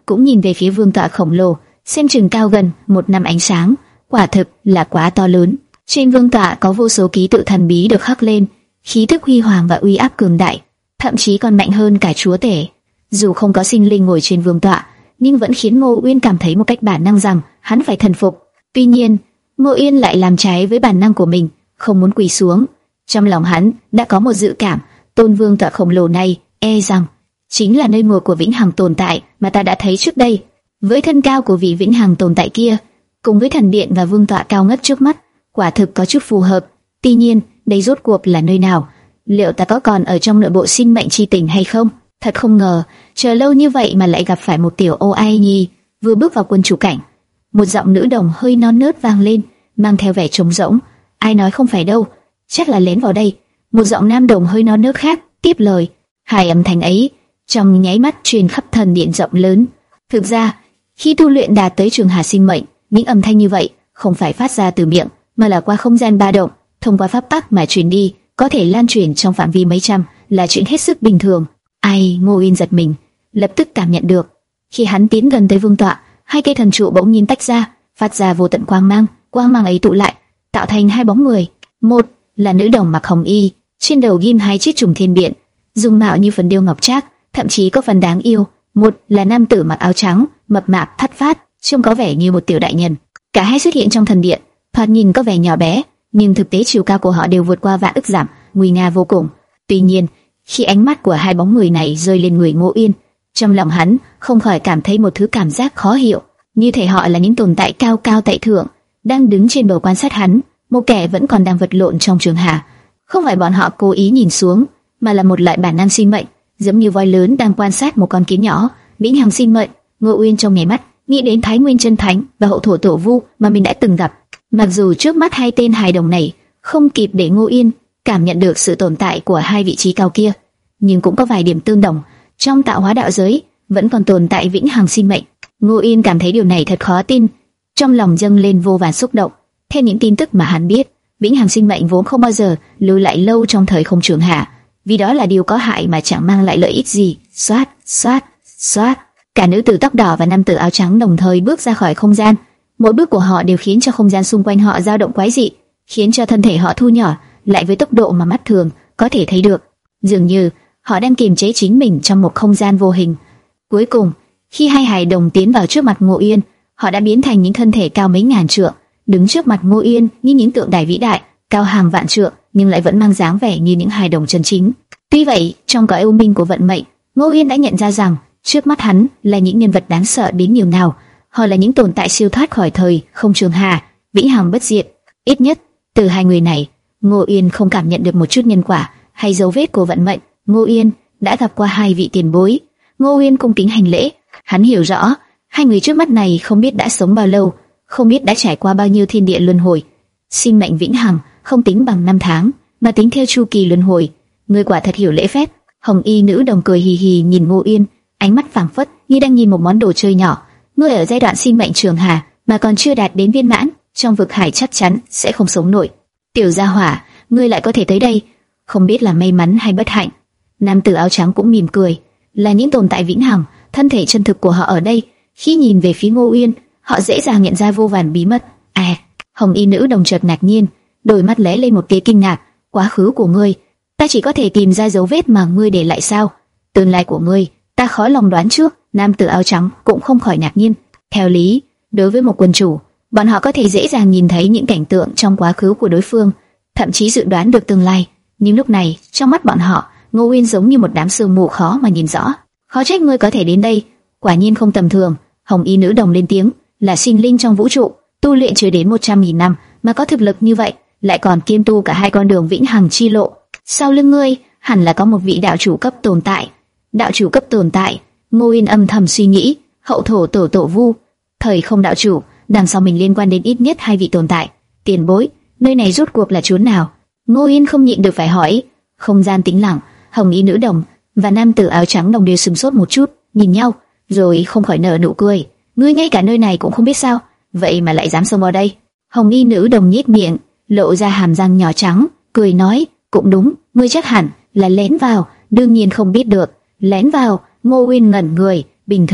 cũng nhìn về phía vương tọa khổng lồ, xem chừng cao gần một năm ánh sáng, quả thực là quá to lớn. Trên vương tọa có vô số ký tự thần bí được khắc lên, khí tức huy hoàng và uy áp cường đại, thậm chí còn mạnh hơn cả chúa tể. Dù không có sinh linh ngồi trên vương tọa, nhưng vẫn khiến Ngô Uyên cảm thấy một cách bản năng rằng hắn phải thần phục. Tuy nhiên, Ngô Uyên lại làm trái với bản năng của mình, không muốn quỳ xuống. Trong lòng hắn đã có một dự cảm, tôn vương tọa khổng lồ này e rằng chính là nơi ngồi của vĩnh hằng tồn tại mà ta đã thấy trước đây. Với thân cao của vị vĩnh hằng tồn tại kia, cùng với thần điện và vương tọa cao ngất trước mắt, quả thực có chút phù hợp. Tuy nhiên, đây rốt cuộc là nơi nào? Liệu ta có còn ở trong nội bộ sinh mệnh chi tình hay không? Thật không ngờ, chờ lâu như vậy mà lại gặp phải một tiểu ô ai nhi vừa bước vào quân chủ cảnh. Một giọng nữ đồng hơi non nớt vang lên, mang theo vẻ trống rỗng. Ai nói không phải đâu, chắc là lén vào đây. Một giọng nam đồng hơi non nớt khác tiếp lời. Hai âm thanh ấy trong nháy mắt truyền khắp thần điện rộng lớn. Thực ra, khi tu luyện đạt tới trường hà sinh mệnh, những âm thanh như vậy không phải phát ra từ miệng, mà là qua không gian ba động, thông qua pháp tắc mà truyền đi, có thể lan truyền trong phạm vi mấy trăm, là chuyện hết sức bình thường. Ai? Ngô Uyên giật mình, lập tức cảm nhận được. Khi hắn tiến gần tới vương tọa, hai cây thần trụ bỗng nhiên tách ra, phát ra vô tận quang mang. Quang mang ấy tụ lại, tạo thành hai bóng người. Một là nữ đồng mặc hồng y, trên đầu ghim hai chiếc trùng thiên biện, dung mạo như phần điêu ngọc trác, thậm chí có phần đáng yêu. Một là nam tử mặc áo trắng, mập mạp thắt phát, trông có vẻ như một tiểu đại nhân. Cả hai xuất hiện trong thần điện, thoạt nhìn có vẻ nhỏ bé, nhưng thực tế chiều cao của họ đều vượt qua vạn ức dặm, nguy nga vô cùng. Tuy nhiên, khi ánh mắt của hai bóng người này rơi lên người Ngô Uyên, trong lòng hắn không khỏi cảm thấy một thứ cảm giác khó hiểu, như thể họ là những tồn tại cao cao tại thượng, đang đứng trên bầu quan sát hắn, một kẻ vẫn còn đang vật lộn trong trường hà. Không phải bọn họ cố ý nhìn xuống, mà là một loại bản năng sinh mệnh, giống như voi lớn đang quan sát một con kiến nhỏ. Vĩnh hằng sinh mệnh. Ngô Uyên trong nháy mắt nghĩ đến Thái Nguyên Chân Thánh và Hậu Thổ Tổ Vu mà mình đã từng gặp. Mặc dù trước mắt hai tên hài đồng này không kịp để Ngô Uyên cảm nhận được sự tồn tại của hai vị trí cao kia, nhưng cũng có vài điểm tương đồng. Trong tạo hóa đạo giới vẫn còn tồn tại vĩnh hằng sinh mệnh. Ngô Uyên cảm thấy điều này thật khó tin, trong lòng dâng lên vô vàn xúc động. Theo những tin tức mà hắn biết, vĩnh hằng sinh mệnh vốn không bao giờ lưu lại lâu trong thời không trường hạ, vì đó là điều có hại mà chẳng mang lại lợi ích gì. Xoát, xoát, xoát. Cả nữ tử tóc đỏ và nam tử áo trắng đồng thời bước ra khỏi không gian. Mỗi bước của họ đều khiến cho không gian xung quanh họ dao động quái dị, khiến cho thân thể họ thu nhỏ lại với tốc độ mà mắt thường có thể thấy được. Dường như họ đang kiềm chế chính mình trong một không gian vô hình. Cuối cùng, khi hai hài đồng tiến vào trước mặt Ngô Uyên, họ đã biến thành những thân thể cao mấy ngàn trượng, đứng trước mặt Ngô Uyên như những tượng đài vĩ đại, cao hàng vạn trượng, nhưng lại vẫn mang dáng vẻ như những hài đồng chân chính. Tuy vậy, trong cõi u minh của vận mệnh, Ngô Uyên đã nhận ra rằng trước mắt hắn là những nhân vật đáng sợ đến nhường nào. Họ là những tồn tại siêu thoát khỏi thời không trường hà, vĩnh hằng bất diệt. Ít nhất từ hai người này, Ngô Uyên không cảm nhận được một chút nhân quả hay dấu vết của vận mệnh. Ngô Uyên đã gặp qua hai vị tiền bối. Ngô Uyên cung kính hành lễ. Hắn hiểu rõ hai người trước mắt này không biết đã sống bao lâu, không biết đã trải qua bao nhiêu thiên địa luân hồi. Sinh mệnh vĩnh hằng không tính bằng năm tháng, mà tính theo chu kỳ luân hồi. Người quả thật hiểu lễ phép. Hồng y nữ đồng cười hì hì nhìn Ngô Uyên, ánh mắt phảng phất như đang nhìn một món đồ chơi nhỏ. Ngươi ở giai đoạn sinh mệnh trường hà mà còn chưa đạt đến viên mãn, trong vực hải chắc chắn sẽ không sống nổi. Tiểu gia hỏa, ngươi lại có thể tới đây, không biết là may mắn hay bất hạnh. Nam tử áo trắng cũng mỉm cười, là những tồn tại vĩnh hằng, thân thể chân thực của họ ở đây. Khi nhìn về phía Ngô Uyên, họ dễ dàng nhận ra vô vàn bí mật. À, hồng y nữ đồng chợt ngạc nhiên, đôi mắt lóe lên một tia kinh ngạc. Quá khứ của ngươi, ta chỉ có thể tìm ra dấu vết mà ngươi để lại sao? Tương lai của ngươi, ta khó lòng đoán trước. Nam tử áo trắng cũng không khỏi ngạc nhiên. Theo lý, đối với một quân chủ, bọn họ có thể dễ dàng nhìn thấy những cảnh tượng trong quá khứ của đối phương, thậm chí dự đoán được tương lai. Nhưng lúc này, trong mắt bọn họ, Ngô Uyên giống như một đám sương mù khó mà nhìn rõ. Khó trách ngươi có thể đến đây, quả nhiên không tầm thường. Hồng y nữ đồng lên tiếng, là sinh linh trong vũ trụ, tu luyện chưa đến một trăm nghìn năm mà có thực lực như vậy, lại còn kiêm tu cả hai con đường vĩnh hằng chi lộ. Sau lưng ngươi hẳn là có một vị đạo chủ cấp tồn tại. Đạo chủ cấp tồn tại. Ngô Uyên âm thầm suy nghĩ, Hậu Thổ Tổ Tổ Vu, thời không đạo chủ, đằng sau mình liên quan đến ít nhất hai vị tồn tại. Tiền bối, nơi này rốt cuộc là chốn nào? Ngô Uyên không nhịn được phải hỏi. Không gian tĩnh lặng, hồng y nữ đồng và nam tử áo trắng đồng đều sửng sốt một chút, nhìn nhau, rồi không khỏi nở nụ cười. Ngươi ngay cả nơi này cũng không biết sao? Vậy mà lại dám xông vào đây? Hồng y nữ đồng nhếch miệng, lộ ra hàm răng nhỏ trắng, cười nói, cũng đúng, ngươi chắc hẳn là lén vào, đương nhiên không biết được. Lén vào? Ngô Uyên ngẩn người, bình thường,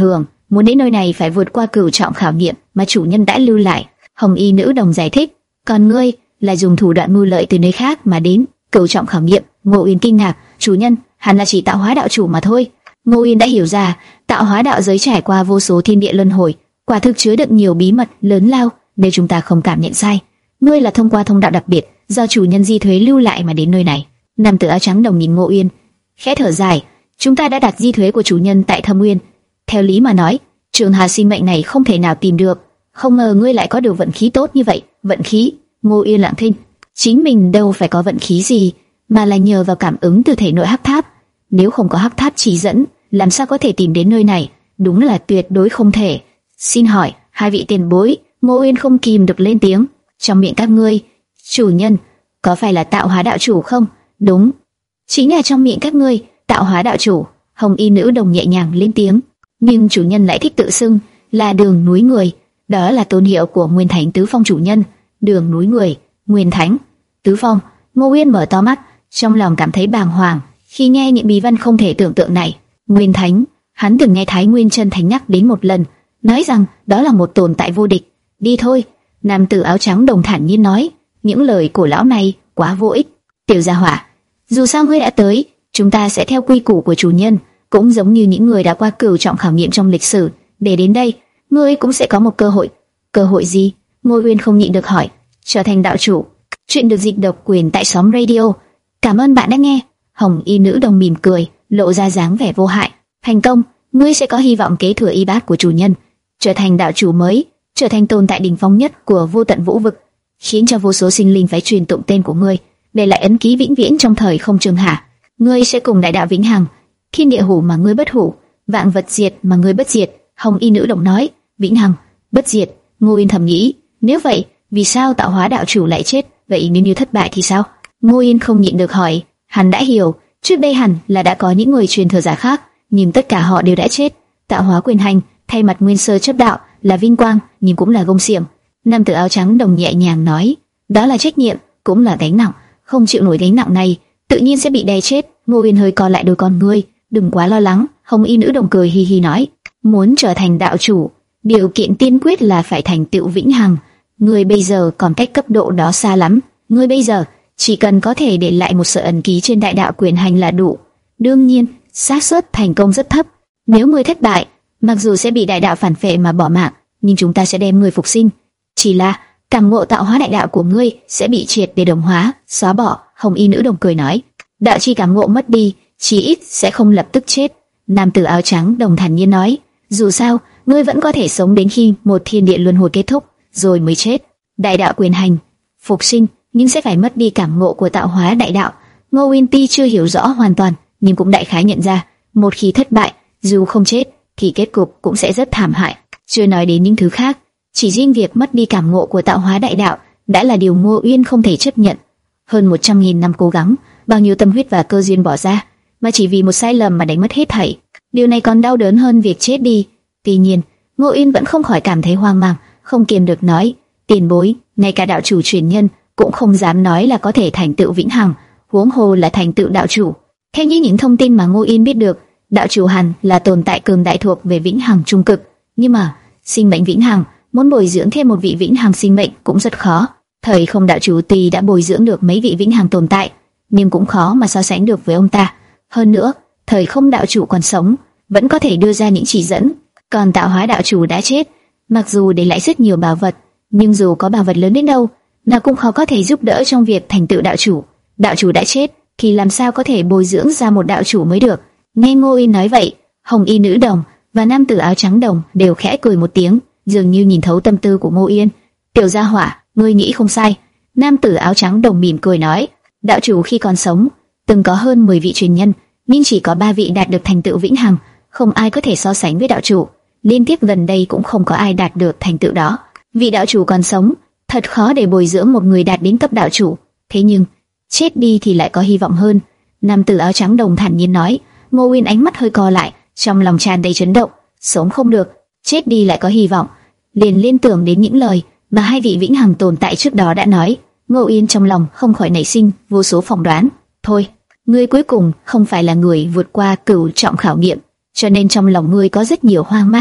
muốn đến nơi này phải vượt qua cửu trọng khảo nghiệm mà chủ nhân đã lưu lại. Hồng y nữ đồng giải thích, còn ngươi là dùng thủ đoạn mưu lợi từ nơi khác mà đến cửu trọng khảo nghiệm. Ngô Uyên kinh ngạc, chủ nhân, hẳn là chỉ tạo hóa đạo chủ mà thôi. Ngô Uyên đã hiểu ra, tạo hóa đạo giới trải qua vô số thiên địa luân hồi, quả thực chứa đựng nhiều bí mật lớn lao, nếu chúng ta không cảm nhận sai. Ngươi là thông qua thông đạo đặc biệt do chủ nhân di thuế lưu lại mà đến nơi này. Nam tử áo trắng đồng nhìn Ngô Uyên, khẽ thở dài, chúng ta đã đặt di thuế của chủ nhân tại Thâm Nguyên. Theo lý mà nói, trường hà sinh mệnh này không thể nào tìm được. Không ngờ ngươi lại có được vận khí tốt như vậy. Vận khí? Ngô Uyên lặng thinh, chính mình đâu phải có vận khí gì, mà là nhờ vào cảm ứng từ thể nội hắc tháp. Nếu không có hắc tháp chỉ dẫn, làm sao có thể tìm đến nơi này? Đúng là tuyệt đối không thể. Xin hỏi, hai vị tiền bối, Ngô Uyên không kìm được lên tiếng. Trong miệng các ngươi, chủ nhân có phải là tạo hóa đạo chủ không? Đúng, chính là trong miệng các ngươi, tạo hóa đạo chủ. Hồng y nữ đồng nhẹ nhàng lên tiếng. Nhưng chủ nhân lại thích tự xưng là Đường núi người, đó là tôn hiệu của Nguyên Thánh Tứ Phong chủ nhân. Đường núi người, Nguyên Thánh Tứ Phong. Ngô Uyên mở to mắt, trong lòng cảm thấy bàng hoàng khi nghe những bí văn không thể tưởng tượng này. Nguyên Thánh, hắn từng nghe Thái Nguyên Chân Thánh nhắc đến một lần, nói rằng đó là một tồn tại vô địch. Đi thôi, nam tử áo trắng đồng thản nhiên nói, những lời của lão này quá vô ích. Tiểu gia hỏa, dù sao ngươi đã tới, chúng ta sẽ theo quy củ của chủ nhân, cũng giống như những người đã qua cửu trọng khảo nghiệm trong lịch sử. Để đến đây, ngươi cũng sẽ có một cơ hội. Cơ hội gì? Ngô Uyên không nhịn được hỏi. Trở thành đạo chủ. Chuyện được dịch độc quyền tại Xóm Radio. Cảm ơn bạn đã nghe. Hồng y nữ đồng mỉm cười, lộ ra dáng vẻ vô hại. Thành công, ngươi sẽ có hy vọng kế thừa y bát của chủ nhân, trở thành đạo chủ mới, trở thành tồn tại đỉnh phong nhất của vô tận vũ vực, khiến cho vô số sinh linh phải truyền tụng tên của ngươi, để lại ấn ký vĩnh viễn trong thời không trường hạ. Ngươi sẽ cùng đại đạo vĩnh hằng, thiên địa hủ mà ngươi bất hủ, vạn vật diệt mà ngươi bất diệt. Hồng y nữ đồng nói, vĩnh hằng, bất diệt. Ngô Uyên thầm nghĩ, nếu vậy, vì sao tạo hóa đạo chủ lại chết? Vậy nếu như thất bại thì sao? Ngô Uyên không nhịn được hỏi. Hắn đã hiểu, trước đây hẳn là đã có những người truyền thừa giả khác, nhưng tất cả họ đều đã chết. Tạo hóa quyền hành thay mặt nguyên sơ chấp đạo là vinh quang, nhưng cũng là gông xiềng. Nam tử áo trắng đồng nhẹ nhàng nói, đó là trách nhiệm, cũng là gánh nặng. Không chịu nổi gánh nặng này, tự nhiên sẽ bị đè chết. Ngô Uyên hơi co lại đôi con ngươi, đừng quá lo lắng. Hồng y nữ đồng cười hi hi nói, muốn trở thành đạo chủ, điều kiện tiên quyết là phải thành tựu vĩnh hằng. Ngươi bây giờ còn cách cấp độ đó xa lắm. Ngươi bây giờ chỉ cần có thể để lại một sợi ẩn ký trên đại đạo quyền hành là đủ. Đương nhiên, xác suất thành công rất thấp. Nếu ngươi thất bại, mặc dù sẽ bị đại đạo phản phệ mà bỏ mạng, nhưng chúng ta sẽ đem ngươi phục sinh. Chỉ là cảm ngộ tạo hóa đại đạo của ngươi sẽ bị triệt để đồng hóa, xóa bỏ. Hồng y nữ đồng cười nói, đạo chi cảm ngộ mất đi, chí ít sẽ không lập tức chết. Nam tử áo trắng đồng thản nhiên nói, dù sao, ngươi vẫn có thể sống đến khi một thiên địa luân hồi kết thúc, rồi mới chết. Đại đạo quyền hành, phục sinh, nhưng sẽ phải mất đi cảm ngộ của tạo hóa đại đạo. Ngô Uyên Ti chưa hiểu rõ hoàn toàn, nhưng cũng đại khái nhận ra, một khi thất bại, dù không chết, thì kết cục cũng sẽ rất thảm hại. Chưa nói đến những thứ khác, chỉ riêng việc mất đi cảm ngộ của tạo hóa đại đạo đã là điều Ngô Uyên không thể chấp nhận. Hơn một trăm nghìn năm cố gắng, bao nhiêu tâm huyết và cơ duyên bỏ ra, mà chỉ vì một sai lầm mà đánh mất hết thảy. Điều này còn đau đớn hơn việc chết đi. Tuy nhiên, Ngô Uyên vẫn không khỏi cảm thấy hoang mang, không kiềm được nói, tiền bối, ngay cả đạo chủ truyền nhân cũng không dám nói là có thể thành tựu vĩnh hằng, huống hồ là thành tựu đạo chủ. Theo như những thông tin mà Ngô Uyên biết được, đạo chủ hẳn là tồn tại cường đại thuộc về vĩnh hằng trung cực, nhưng mà sinh mệnh vĩnh hằng, muốn bồi dưỡng thêm một vị vĩnh hằng sinh mệnh cũng rất khó. Thời không đạo chủ tuy đã bồi dưỡng được mấy vị vĩnh hằng tồn tại, nhưng cũng khó mà so sánh được với ông ta. Hơn nữa, thời không đạo chủ còn sống, vẫn có thể đưa ra những chỉ dẫn, còn tạo hóa đạo chủ đã chết, mặc dù để lại rất nhiều bảo vật, nhưng dù có bảo vật lớn đến đâu, nó cũng khó có thể giúp đỡ trong việc thành tựu đạo chủ. Đạo chủ đã chết, thì làm sao có thể bồi dưỡng ra một đạo chủ mới được? Nghe Ngô Uyên nói vậy, Hồng y nữ đồng và nam tử áo trắng đồng đều khẽ cười một tiếng, dường như nhìn thấu tâm tư của Ngô Uyên. Tiểu gia hỏa, ngươi nghĩ không sai. Nam tử áo trắng đồng mỉm cười nói, đạo chủ khi còn sống từng có hơn mười vị truyền nhân, nhưng chỉ có ba vị đạt được thành tựu vĩnh hằng, không ai có thể so sánh với đạo chủ. Liên tiếp gần đây cũng không có ai đạt được thành tựu đó. Vị đạo chủ còn sống, thật khó để bồi dưỡng một người đạt đến cấp đạo chủ. Thế nhưng chết đi thì lại có hy vọng hơn. Nam tử áo trắng đồng thản nhiên nói. Ngô Uyên ánh mắt hơi co lại, trong lòng tràn đầy chấn động. Sống không được, chết đi lại có hy vọng. Liền liên tưởng đến những lời mà hai vị vĩnh hằng tồn tại trước đó đã nói. Ngô Uyên trong lòng không khỏi nảy sinh vô số phỏng đoán. Thôi, ngươi cuối cùng không phải là người vượt qua cửu trọng khảo nghiệm, cho nên trong lòng ngươi có rất nhiều hoang mang.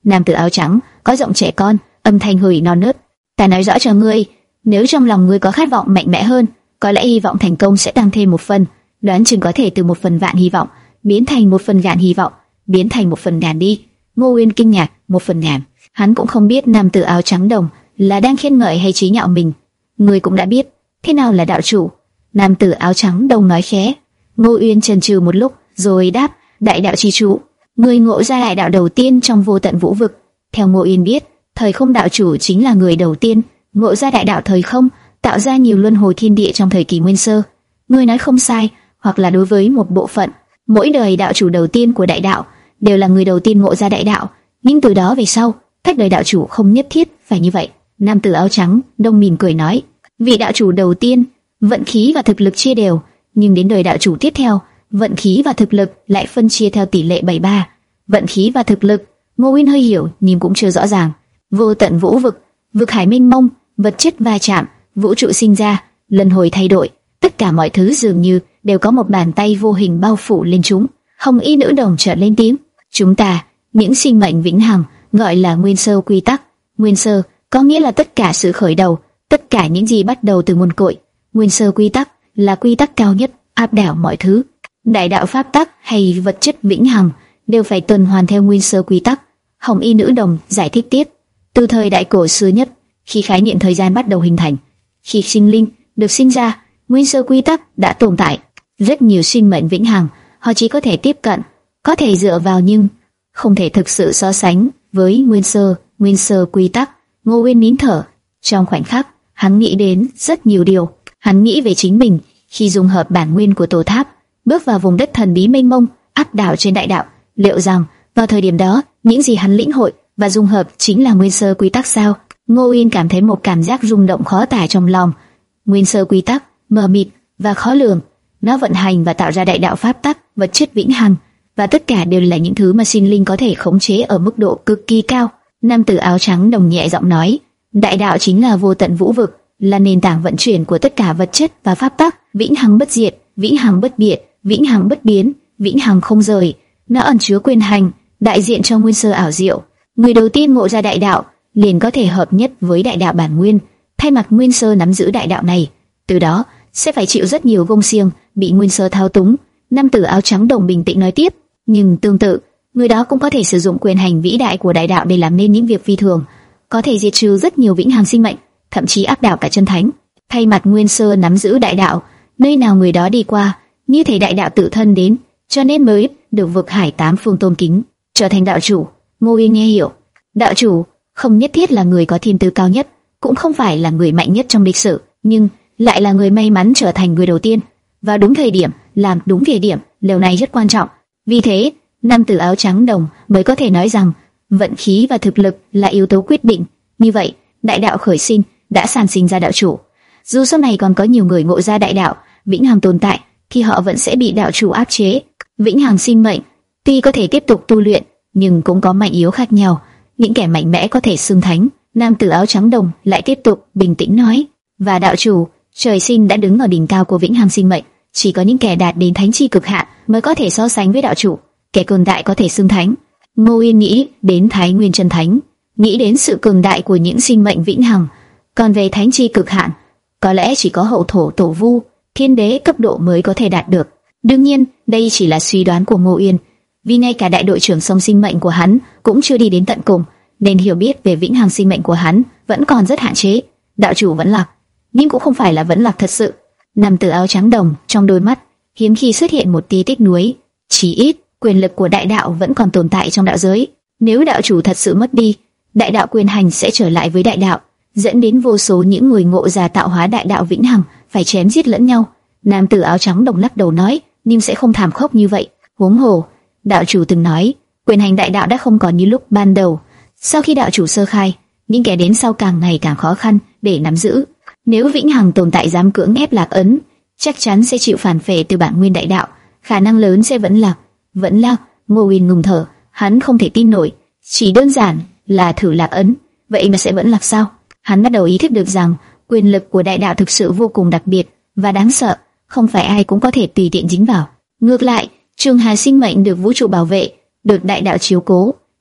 Nam tử áo trắng có giọng trẻ con, âm thanh hơi non nớt. Ta nói rõ cho ngươi, nếu trong lòng ngươi có khát vọng mạnh mẽ hơn, có lẽ hy vọng thành công sẽ tăng thêm một phần, đoán chừng có thể từ một phần vạn hy vọng biến thành một phần ngàn hy vọng, biến thành một phần ngàn đi. Ngô Uyên kinh ngạc, một phần ngàn. Hắn cũng không biết nam tử áo trắng đồng là đang khen ngợi hay chế nhạo mình. Ngươi cũng đã biết, thế nào là đạo chủ? Nam tử áo trắng đồng nói khẽ. Ngô Uyên chần chừ một lúc, rồi đáp, đại đạo chi chủ. Người ngộ ra đại đạo đầu tiên trong vô tận vũ vực. Theo Ngô Uyên biết, thời không đạo chủ chính là người đầu tiên ngộ ra đại đạo thời không, tạo ra nhiều luân hồi thiên địa trong thời kỳ nguyên sơ. Ngươi nói không sai, hoặc là đối với một bộ phận, mỗi đời đạo chủ đầu tiên của đại đạo đều là người đầu tiên ngộ ra đại đạo, nhưng từ đó về sau, các đời đạo chủ không nhất thiết phải như vậy. Nam tử áo trắng đông mỉm cười nói, vị đạo chủ đầu tiên vận khí và thực lực chia đều, nhưng đến đời đạo chủ tiếp theo, vận khí và thực lực lại phân chia theo tỷ lệ bảy ba. Vận khí và thực lực, Ngô Uyên hơi hiểu nhưng cũng chưa rõ ràng. Vô tận vũ vực, vực hải mênh mông, vật chất va chạm, vũ trụ sinh ra, luân hồi thay đổi, tất cả mọi thứ dường như đều có một bàn tay vô hình bao phủ lên chúng. Hồng y nữ đồng chợt lên tiếng, chúng ta, những sinh mệnh vĩnh hằng, gọi là nguyên sơ quy tắc. Nguyên sơ có nghĩa là tất cả sự khởi đầu, tất cả những gì bắt đầu từ nguồn cội. Nguyên sơ quy tắc là quy tắc cao nhất, áp đảo mọi thứ. Đại đạo pháp tắc hay vật chất vĩnh hằng đều phải tuần hoàn theo nguyên sơ quy tắc. Hồng y nữ đồng giải thích tiếp, từ thời đại cổ xưa nhất, khi khái niệm thời gian bắt đầu hình thành, khi sinh linh được sinh ra, nguyên sơ quy tắc đã tồn tại. Rất nhiều sinh mệnh vĩnh hằng, họ chỉ có thể tiếp cận, có thể dựa vào nhưng không thể thực sự so sánh với nguyên sơ, nguyên sơ quy tắc. Ngô Uyên nín thở, trong khoảnh khắc, hắn nghĩ đến rất nhiều điều. Hắn nghĩ về chính mình khi dung hợp bản nguyên của tổ tháp, bước vào vùng đất thần bí mênh mông, áp đảo trên đại đạo. Liệu rằng vào thời điểm đó, những gì hắn lĩnh hội và dung hợp chính là nguyên sơ quy tắc sao? Ngô Uyên cảm thấy một cảm giác rung động khó tả trong lòng. Nguyên sơ quy tắc mờ mịt và khó lường, nó vận hành và tạo ra đại đạo pháp tắc, vật chất vĩnh hằng, và tất cả đều là những thứ mà sinh linh có thể khống chế ở mức độ cực kỳ cao. Nam tử áo trắng đồng nhẹ giọng nói, đại đạo chính là vô tận vũ vực, là nền tảng vận chuyển của tất cả vật chất và pháp tắc, vĩnh hằng bất diệt, vĩnh hằng bất biệt, vĩnh hằng bất biến, vĩnh hằng không rời. Nó ẩn chứa quyền hành, đại diện cho nguyên sơ ảo diệu. Người đầu tiên ngộ ra đại đạo liền có thể hợp nhất với đại đạo bản nguyên, thay mặt nguyên sơ nắm giữ đại đạo này. Từ đó sẽ phải chịu rất nhiều gông xiềng, bị nguyên sơ thao túng. Nam tử áo trắng đồng bình tĩnh nói tiếp, nhưng tương tự, người đó cũng có thể sử dụng quyền hành vĩ đại của đại đạo để làm nên những việc phi thường, có thể diệt trừ rất nhiều vĩnh hằng sinh mệnh, thậm chí áp đảo cả chân thánh. Thay mặt nguyên sơ nắm giữ đại đạo, nơi nào người đó đi qua, như thể đại đạo tự thân đến, cho nên mới được vực hải tám phương tôn kính, trở thành đạo chủ. Ngô Uyên nghe hiểu, đạo chủ không nhất thiết là người có thiên tư cao nhất, cũng không phải là người mạnh nhất trong lịch sử, nhưng lại là người may mắn trở thành người đầu tiên, và đúng thời điểm, làm đúng địa điểm. Điều này rất quan trọng. Vì thế, nam tử áo trắng đồng mới có thể nói rằng vận khí và thực lực là yếu tố quyết định. Như vậy, đại đạo khởi sinh đã sản sinh ra đạo chủ. Dù sau này còn có nhiều người ngộ ra đại đạo vĩnh hằng tồn tại, thì họ vẫn sẽ bị đạo chủ áp chế. Vĩnh hằng sinh mệnh tuy có thể tiếp tục tu luyện, nhưng cũng có mạnh yếu khác nhau. Những kẻ mạnh mẽ có thể xưng thánh. Nam tử áo trắng đồng lại tiếp tục bình tĩnh nói, và đạo chủ trời sinh đã đứng ở đỉnh cao của vĩnh hằng sinh mệnh. Chỉ có những kẻ đạt đến thánh chi cực hạn mới có thể so sánh với đạo chủ. Kẻ cường đại có thể xưng thánh. Ngô Uyên nghĩ đến Thái Nguyên chân thánh, nghĩ đến sự cường đại của những sinh mệnh vĩnh hằng. Còn về thánh chi cực hạn, có lẽ chỉ có hậu thổ tổ vu, thiên đế cấp độ mới có thể đạt được. Đương nhiên, đây chỉ là suy đoán của Ngô Uyên, vì ngay cả đại đội trưởng sông sinh mệnh của hắn cũng chưa đi đến tận cùng, nên hiểu biết về vĩnh hằng sinh mệnh của hắn vẫn còn rất hạn chế. Đạo chủ vẫn lạc, nhưng cũng không phải là vẫn lạc thật sự. Nam tử áo trắng đồng trong đôi mắt hiếm khi xuất hiện một tia tiếc nuối. Chỉ ít, quyền lực của đại đạo vẫn còn tồn tại trong đạo giới. Nếu đạo chủ thật sự mất đi, đại đạo quyền hành sẽ trở lại với đại đạo, dẫn đến vô số những người ngộ ra tạo hóa đại đạo vĩnh hằng phải chém giết lẫn nhau. Nam tử áo trắng đồng lắc đầu nói, nhưng sẽ không thảm khốc như vậy. Huống hồ, đạo chủ từng nói, quyền hành đại đạo đã không còn như lúc ban đầu. Sau khi đạo chủ sơ khai, những kẻ đến sau càng ngày càng khó khăn để nắm giữ. Nếu vĩnh hằng tồn tại dám cưỡng ép lạc ấn, chắc chắn sẽ chịu phản phệ từ bản nguyên đại đạo, khả năng lớn sẽ vẫn lạc. Vẫn lạc. Ngô Uyên ngừng thở, hắn không thể tin nổi, chỉ đơn giản là thử lạc ấn, vậy mà sẽ vẫn lạc sao? Hắn bắt đầu ý thức được rằng quyền lực của đại đạo thực sự vô cùng đặc biệt và đáng sợ, không phải ai cũng có thể tùy tiện dính vào. Ngược lại, Trường Hà sinh mệnh được vũ trụ bảo vệ, được đại đạo chiếu cố,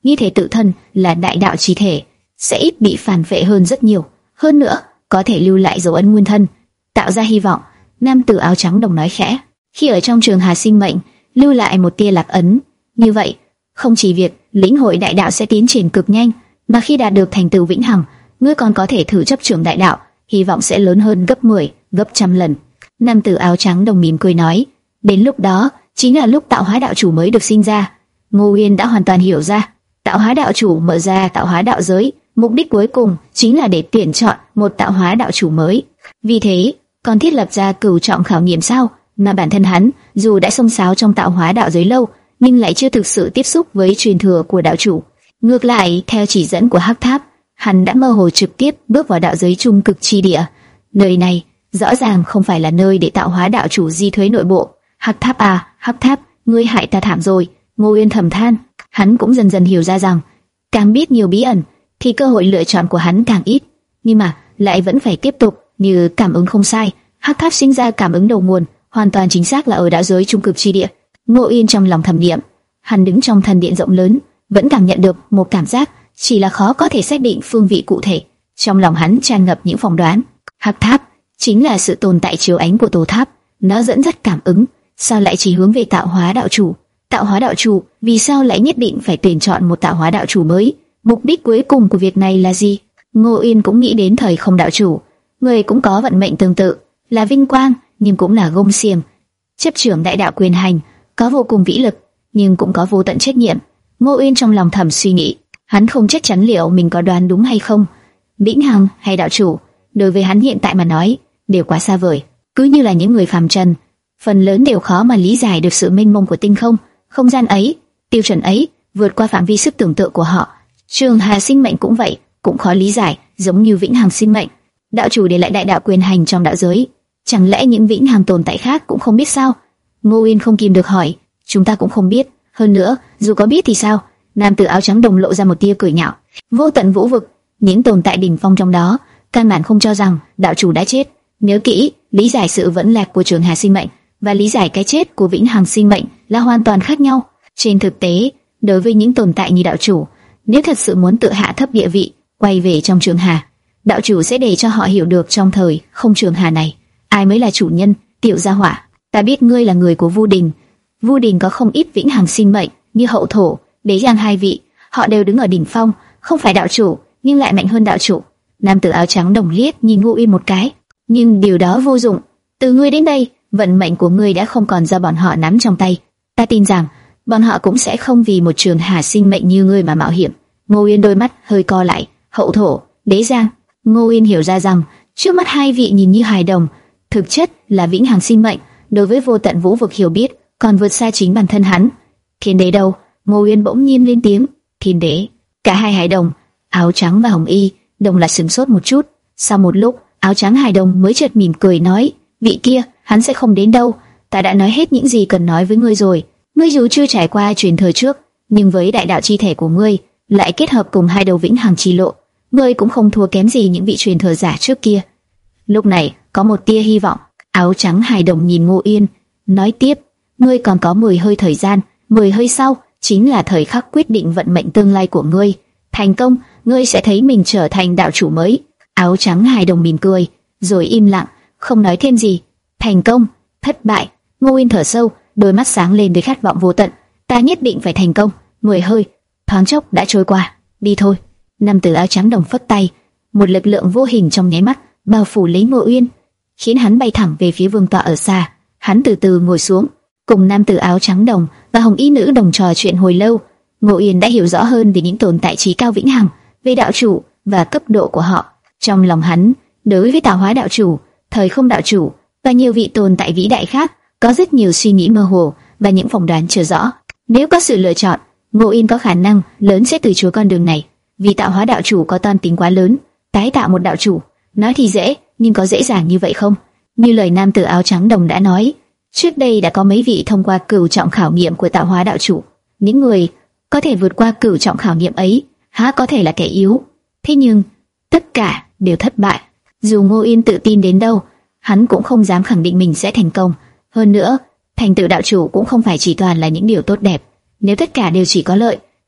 như thể tự thân là đại đạo chi thể, sẽ ít bị phản vệ hơn rất nhiều. Hơn nữa, có thể lưu lại dấu ấn nguyên thân, tạo ra hy vọng. Nam tử áo trắng đồng nói khẽ, khi ở trong trường hà sinh mệnh, lưu lại một tia lạc ấn, như vậy, không chỉ việc lĩnh hội đại đạo sẽ tiến triển cực nhanh, mà khi đạt được thành tựu vĩnh hằng, ngươi còn có thể thử chấp trưởng đại đạo, hy vọng sẽ lớn hơn gấp mười, gấp trăm lần. Nam tử áo trắng đồng mỉm cười nói, đến lúc đó, chính là lúc tạo hóa đạo chủ mới được sinh ra. Ngô Uyên đã hoàn toàn hiểu ra, tạo hóa đạo chủ mở ra tạo hóa đạo giới, mục đích cuối cùng chính là để tuyển chọn một tạo hóa đạo chủ mới. Vì thế, còn thiết lập ra cửu trọng khảo nghiệm sao? Mà bản thân hắn, dù đã xông xáo trong tạo hóa đạo giới lâu, nhưng lại chưa thực sự tiếp xúc với truyền thừa của đạo chủ. Ngược lại, theo chỉ dẫn của Hắc Tháp, hắn đã mơ hồ trực tiếp bước vào đạo giới trung cực chi địa. Nơi này rõ ràng không phải là nơi để tạo hóa đạo chủ di thuế nội bộ. Hắc Tháp à, Hắc Tháp, ngươi hại ta thảm rồi. Ngô Uyên thầm than. Hắn cũng dần dần hiểu ra rằng, càng biết nhiều bí ẩn, thì cơ hội lựa chọn của hắn càng ít. Nhưng mà lại vẫn phải tiếp tục. Như cảm ứng không sai, Hắc Tháp sinh ra cảm ứng đầu nguồn, hoàn toàn chính xác là ở đạo giới trung cực chi địa. Ngô Uyên trong lòng thầm niệm. Hắn đứng trong thần điện rộng lớn, vẫn cảm nhận được một cảm giác, chỉ là khó có thể xác định phương vị cụ thể. Trong lòng hắn tràn ngập những phỏng đoán. Hắc Tháp chính là sự tồn tại chiếu ánh của tổ tháp, nó dẫn dắt cảm ứng, sao lại chỉ hướng về tạo hóa đạo chủ? Tạo hóa đạo chủ, vì sao lại nhất định phải tuyển chọn một tạo hóa đạo chủ mới? Mục đích cuối cùng của việc này là gì? Ngô Uyên cũng nghĩ đến thời không đạo chủ, người cũng có vận mệnh tương tự, là vinh quang nhưng cũng là gông xiềng. Chấp trưởng đại đạo quyền hành, có vô cùng vĩ lực, nhưng cũng có vô tận trách nhiệm. Ngô Uyên trong lòng thầm suy nghĩ, hắn không chắc chắn liệu mình có đoán đúng hay không. Vĩnh hằng hay đạo chủ, đối với hắn hiện tại mà nói, đều quá xa vời. Cứ như là những người phàm trần, phần lớn đều khó mà lý giải được sự mênh mông của tinh không, không gian ấy, tiêu chuẩn ấy, vượt qua phạm vi sức tưởng tượng của họ. Trường hà sinh mệnh cũng vậy, cũng khó lý giải, giống như vĩnh hằng sinh mệnh. Đạo chủ để lại đại đạo quyền hành trong đạo giới, chẳng lẽ những vĩnh hằng tồn tại khác cũng không biết sao? Ngô Uyên không kìm được hỏi, chúng ta cũng không biết. Hơn nữa, dù có biết thì sao? Nam tử áo trắng đồng lộ ra một tia cười nhạo. Vô tận vũ vực, những tồn tại đỉnh phong trong đó, căn bản không cho rằng đạo chủ đã chết. Nhớ kỹ, lý giải sự vẫn lạc của trường hà sinh mệnh và lý giải cái chết của vĩnh hằng sinh mệnh là hoàn toàn khác nhau. Trên thực tế, đối với những tồn tại như đạo chủ, nếu thật sự muốn tự hạ thấp địa vị, quay về trong trường hà, đạo chủ sẽ để cho họ hiểu được trong thời không trường hà này, ai mới là chủ nhân. Tiểu gia hỏa, ta biết ngươi là người của Vu Đình. Vu Đình có không ít vĩnh hằng sinh mệnh như Hậu Thổ, Đế Giang hai vị, họ đều đứng ở đỉnh phong, không phải đạo chủ nhưng lại mạnh hơn đạo chủ. Nam tử áo trắng đồng liếc nhìn Ngô Uyên một cái, nhưng điều đó vô dụng. Từ ngươi đến đây, vận mệnh của ngươi đã không còn do bọn họ nắm trong tay. Ta tin rằng bọn họ cũng sẽ không vì một trường hà sinh mệnh như ngươi mà mạo hiểm. Ngô Uyên đôi mắt hơi co lại. Hậu Thổ, Đế Giang. Ngô Uyên hiểu ra rằng trước mắt hai vị nhìn như hài đồng, thực chất là vĩnh hằng sinh mệnh, đối với vô tận vũ vực hiểu biết còn vượt xa chính bản thân hắn. Thiên Đế đâu? Ngô Uyên bỗng nhiên lên tiếng. Thiên Đế. Cả hai hài đồng, áo trắng và hồng y, đồng loạt sửng sốt một chút. Sau một lúc, áo trắng hài đồng mới chợt mỉm cười nói, vị kia, hắn sẽ không đến đâu. Ta đã nói hết những gì cần nói với ngươi rồi. Ngươi dù chưa trải qua truyền thừa trước, nhưng với đại đạo chi thể của ngươi lại kết hợp cùng hai đầu vĩnh hằng chi lộ, ngươi cũng không thua kém gì những vị truyền thừa giả trước kia. Lúc này có một tia hy vọng. Áo trắng hài đồng nhìn Ngô Uyên, nói tiếp, ngươi còn có mười hơi thời gian, mười hơi sau chính là thời khắc quyết định vận mệnh tương lai của ngươi. Thành công, ngươi sẽ thấy mình trở thành đạo chủ mới. Áo trắng hài đồng mỉm cười, rồi im lặng, không nói thêm gì. Thành công, thất bại. Ngô Uyên thở sâu, đôi mắt sáng lên với khát vọng vô tận. Ta nhất định phải thành công. Mười hơi, thoáng chốc đã trôi qua. Đi thôi. Nam tử áo trắng đồng phất tay, một lực lượng vô hình trong nháy mắt bao phủ lấy Ngô Uyên, khiến hắn bay thẳng về phía vương tọa ở xa. Hắn từ từ ngồi xuống, cùng nam tử áo trắng đồng và hồng y nữ đồng trò chuyện hồi lâu. Ngô Uyên đã hiểu rõ hơn về những tồn tại trí cao vĩnh hằng, về đạo chủ và cấp độ của họ. Trong lòng hắn, đối với tạo hóa đạo chủ, thời không đạo chủ và nhiều vị tồn tại vĩ đại khác, có rất nhiều suy nghĩ mơ hồ và những phỏng đoán chưa rõ. Nếu có sự lựa chọn, Ngô Uyên có khả năng lớn sẽ từ chối con đường này, vì tạo hóa đạo chủ có toan tính quá lớn. Tái tạo một đạo chủ, nói thì dễ, nhưng có dễ dàng như vậy không? Như lời nam tử áo trắng đồng đã nói, trước đây đã có mấy vị thông qua cửu trọng khảo nghiệm của tạo hóa đạo chủ. Những người có thể vượt qua cửu trọng khảo nghiệm ấy, há có thể là kẻ yếu? Thế nhưng tất cả đều thất bại. Dù Ngô Uyên tự tin đến đâu, hắn cũng không dám khẳng định mình sẽ thành công. Hơn nữa, thành tựu đạo chủ cũng không phải chỉ toàn là những điều tốt đẹp. Nếu tất cả đều chỉ có lợi,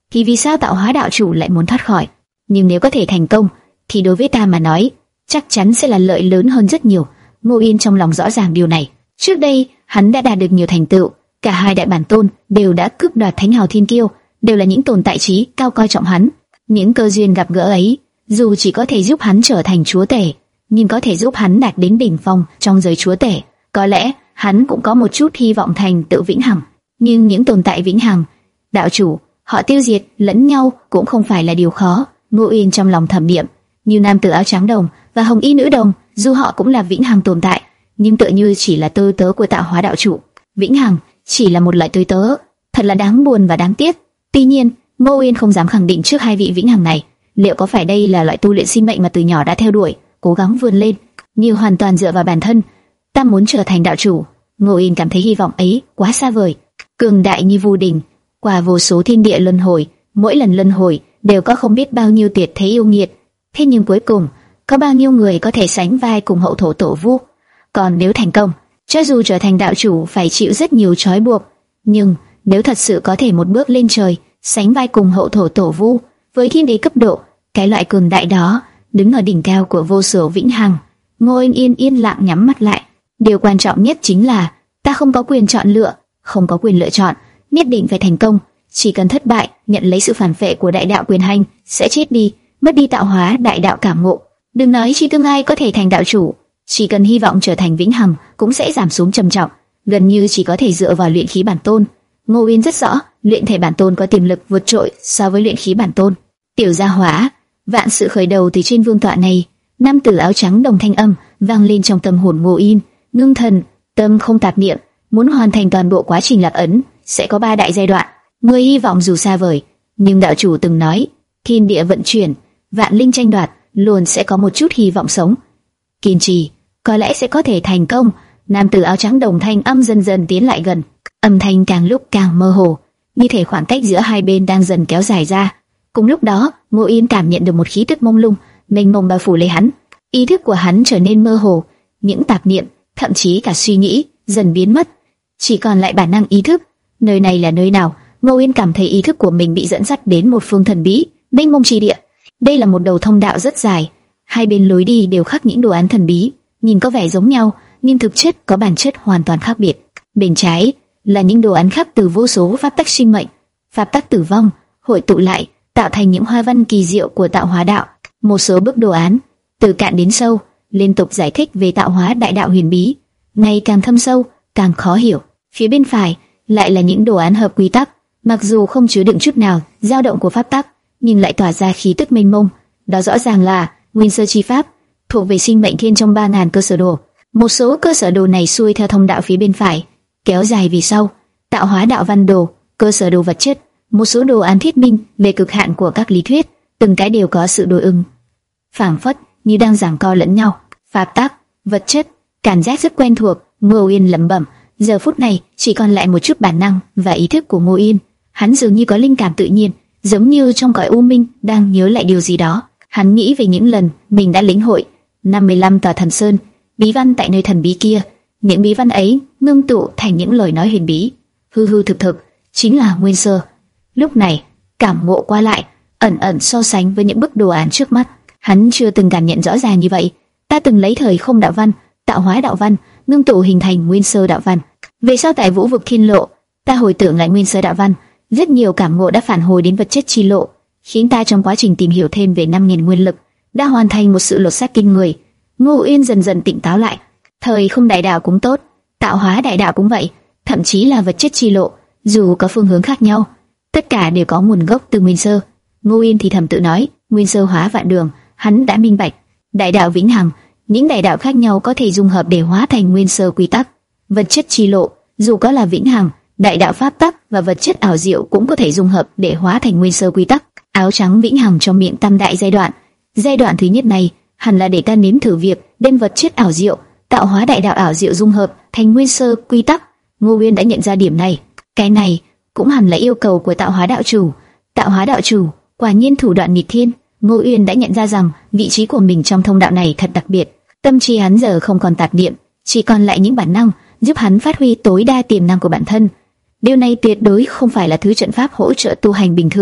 thì vì sao tạo hóa đạo chủ lại muốn thoát khỏi? Nhưng nếu có thể thành công, thì đối với ta mà nói, chắc chắn sẽ là lợi lớn hơn rất nhiều. Ngô Yên trong lòng rõ ràng điều này. Trước đây, hắn đã đạt được nhiều thành tựu, cả hai đại bản tôn đều đã cướp đoạt Thánh Hào Thiên Kiêu, đều là những tồn tại trí cao coi trọng hắn. Những cơ duyên gặp gỡ ấy, dù chỉ có thể giúp hắn trở thành chúa tể, nhưng có thể giúp hắn đạt đến đỉnh phong trong giới chúa tể, có lẽ hắn cũng có một chút hy vọng thành tựu vĩnh hằng. Nhưng những tồn tại vĩnh hằng, đạo chủ, họ tiêu diệt lẫn nhau cũng không phải là điều khó. Ngô Yên trong lòng thầm niệm, như nam tử áo trắng đồng và hồng y nữ đồng, dù họ cũng là vĩnh hằng tồn tại, nhưng tựa như chỉ là tơ tớ của tạo hóa đạo chủ. Vĩnh hằng chỉ là một loại tơ tớ, thật là đáng buồn và đáng tiếc. Tuy nhiên, Ngô Yên không dám khẳng định trước hai vị vĩnh hằng này, liệu có phải đây là loại tu luyện sinh mệnh mà từ nhỏ đã theo đuổi, cố gắng vươn lên, như hoàn toàn dựa vào bản thân. Ta muốn trở thành đạo chủ. Ngô Yên cảm thấy hy vọng ấy quá xa vời, cường đại như Vu Đình, qua vô số thiên địa luân hồi, mỗi lần luân hồi đều có không biết bao nhiêu tuyệt thế yêu nghiệt. Thế nhưng cuối cùng, có bao nhiêu người có thể sánh vai cùng hậu thổ tổ Vu? Còn nếu thành công, cho dù trở thành đạo chủ phải chịu rất nhiều trói buộc, nhưng nếu thật sự có thể một bước lên trời, sánh vai cùng hậu thổ tổ Vu, với thiên đế cấp độ, cái loại cường đại đó, đứng ở đỉnh cao của vô số vĩnh hằng. Ngô Yên yên yên lặng nhắm mắt lại. Điều quan trọng nhất chính là ta không có quyền chọn lựa, không có quyền lựa chọn, nhất định phải thành công. Chỉ cần thất bại, nhận lấy sự phản phệ của đại đạo quyền hành, sẽ chết đi, mất đi tạo hóa đại đạo cảm ngộ. Đừng nói chi tương lai có thể thành đạo chủ, chỉ cần hy vọng trở thành vĩnh hằng cũng sẽ giảm xuống trầm trọng, gần như chỉ có thể dựa vào luyện khí bản tôn. Ngô Yên rất rõ, luyện thể bản tôn có tiềm lực vượt trội so với luyện khí bản tôn. Tiểu gia hỏa, vạn sự khởi đầu từ trên vương tọa này. Nam tử áo trắng đồng thanh âm vang lên trong tâm hồn Ngô Yên. Ngưng thần, tâm không tạp niệm, muốn hoàn thành toàn bộ quá trình lạc ấn, sẽ có ba đại giai đoạn. Người hy vọng dù xa vời, nhưng đạo chủ từng nói, thiên địa vận chuyển, vạn linh tranh đoạt, luôn sẽ có một chút hy vọng sống. Kiên trì, có lẽ sẽ có thể thành công. Nam tử áo trắng đồng thanh âm dần dần tiến lại gần, âm thanh càng lúc càng mơ hồ, như thể khoảng cách giữa hai bên đang dần kéo dài ra. Cùng lúc đó, Ngô Yên cảm nhận được một khí tức mông lung, mênh mông bao phủ lấy hắn. Ý thức của hắn trở nên mơ hồ, những tạp niệm, thậm chí cả suy nghĩ dần biến mất, chỉ còn lại bản năng ý thức. Nơi này là nơi nào? Ngô Yên cảm thấy ý thức của mình bị dẫn dắt đến một phương thần bí, mênh mông chi địa. Đây là một đầu thông đạo rất dài, hai bên lối đi đều khắc những đồ án thần bí, nhìn có vẻ giống nhau, nhưng thực chất có bản chất hoàn toàn khác biệt. Bên trái là những đồ án khắc từ vô số pháp tắc sinh mệnh, pháp tắc tử vong, hội tụ lại tạo thành những hoa văn kỳ diệu của tạo hóa đạo. Một số bức đồ án từ cạn đến sâu liên tục giải thích về tạo hóa đại đạo huyền bí, ngày càng thâm sâu, càng khó hiểu. Phía bên phải lại là những đồ án hợp quy tắc, mặc dù không chứa đựng chút nào dao động của pháp tắc, nhưng lại tỏa ra khí tức mênh mông. Đó rõ ràng là nguyên sơ chi pháp, thuộc về sinh mệnh thiên trong ba ngàn cơ sở đồ. Một số cơ sở đồ này xuôi theo thông đạo phía bên phải, kéo dài vì sau, tạo hóa đạo văn đồ, cơ sở đồ vật chất, một số đồ án thuyết minh về cực hạn của các lý thuyết, từng cái đều có sự đối ứng, phảng phất như đang giằng co lẫn nhau. Pháp tắc, vật chất, cảm giác rất quen thuộc. Ngô Yên lẩm bẩm. Giờ phút này chỉ còn lại một chút bản năng và ý thức của Ngô Yên. Hắn dường như có linh cảm tự nhiên, giống như trong cõi u minh đang nhớ lại điều gì đó. Hắn nghĩ về những lần mình đã lĩnh hội năm mươi lăm tòa thần sơn, bí văn tại nơi thần bí kia. Những bí văn ấy ngưng tụ thành những lời nói huyền bí, hư hư thực thực, chính là nguyên sơ. Lúc này, cảm ngộ qua lại, ẩn ẩn so sánh với những bức đồ án trước mắt. Hắn chưa từng cảm nhận rõ ràng như vậy. Ta từng lấy thời không đạo văn, tạo hóa đạo văn, ngưng tụ hình thành nguyên sơ đạo văn. Về sau tại vũ vực thiên lộ, ta hồi tưởng lại nguyên sơ đạo văn, rất nhiều cảm ngộ đã phản hồi đến vật chất chi lộ, khiến ta trong quá trình tìm hiểu thêm về năm nghìn nguyên lực, đã hoàn thành một sự lột xác kinh người. Ngô Yên dần dần tỉnh táo lại. Thời không đại đạo cũng tốt, tạo hóa đại đạo cũng vậy, thậm chí là vật chất chi lộ, dù có phương hướng khác nhau, tất cả đều có nguồn gốc từ nguyên sơ. Ngô Yên thì thầm tự nói, nguyên sơ hóa vạn đường. Hắn đã minh bạch, đại đạo vĩnh hằng, những đại đạo khác nhau có thể dung hợp để hóa thành nguyên sơ quy tắc. Vật chất chi lộ, dù có là vĩnh hằng, đại đạo pháp tắc và vật chất ảo diệu cũng có thể dung hợp để hóa thành nguyên sơ quy tắc. Áo trắng vĩnh hằng trong miệng tam đại giai đoạn. Giai đoạn thứ nhất này, hẳn là để ta nếm thử việc đem vật chất ảo diệu, tạo hóa đại đạo ảo diệu dung hợp thành nguyên sơ quy tắc. Ngô Uyên đã nhận ra điểm này. Cái này cũng hẳn là yêu cầu của tạo hóa đạo chủ. Tạo hóa đạo chủ quả nhiên thủ đoạn nghịch thiên. Ngô Uyên đã nhận ra rằng vị trí của mình trong thông đạo này thật đặc biệt. Tâm trí hắn giờ không còn tạp niệm, chỉ còn lại những bản năng giúp hắn phát huy tối đa tiềm năng của bản thân. Điều này tuyệt đối không phải là thứ trận pháp hỗ trợ tu hành bình thường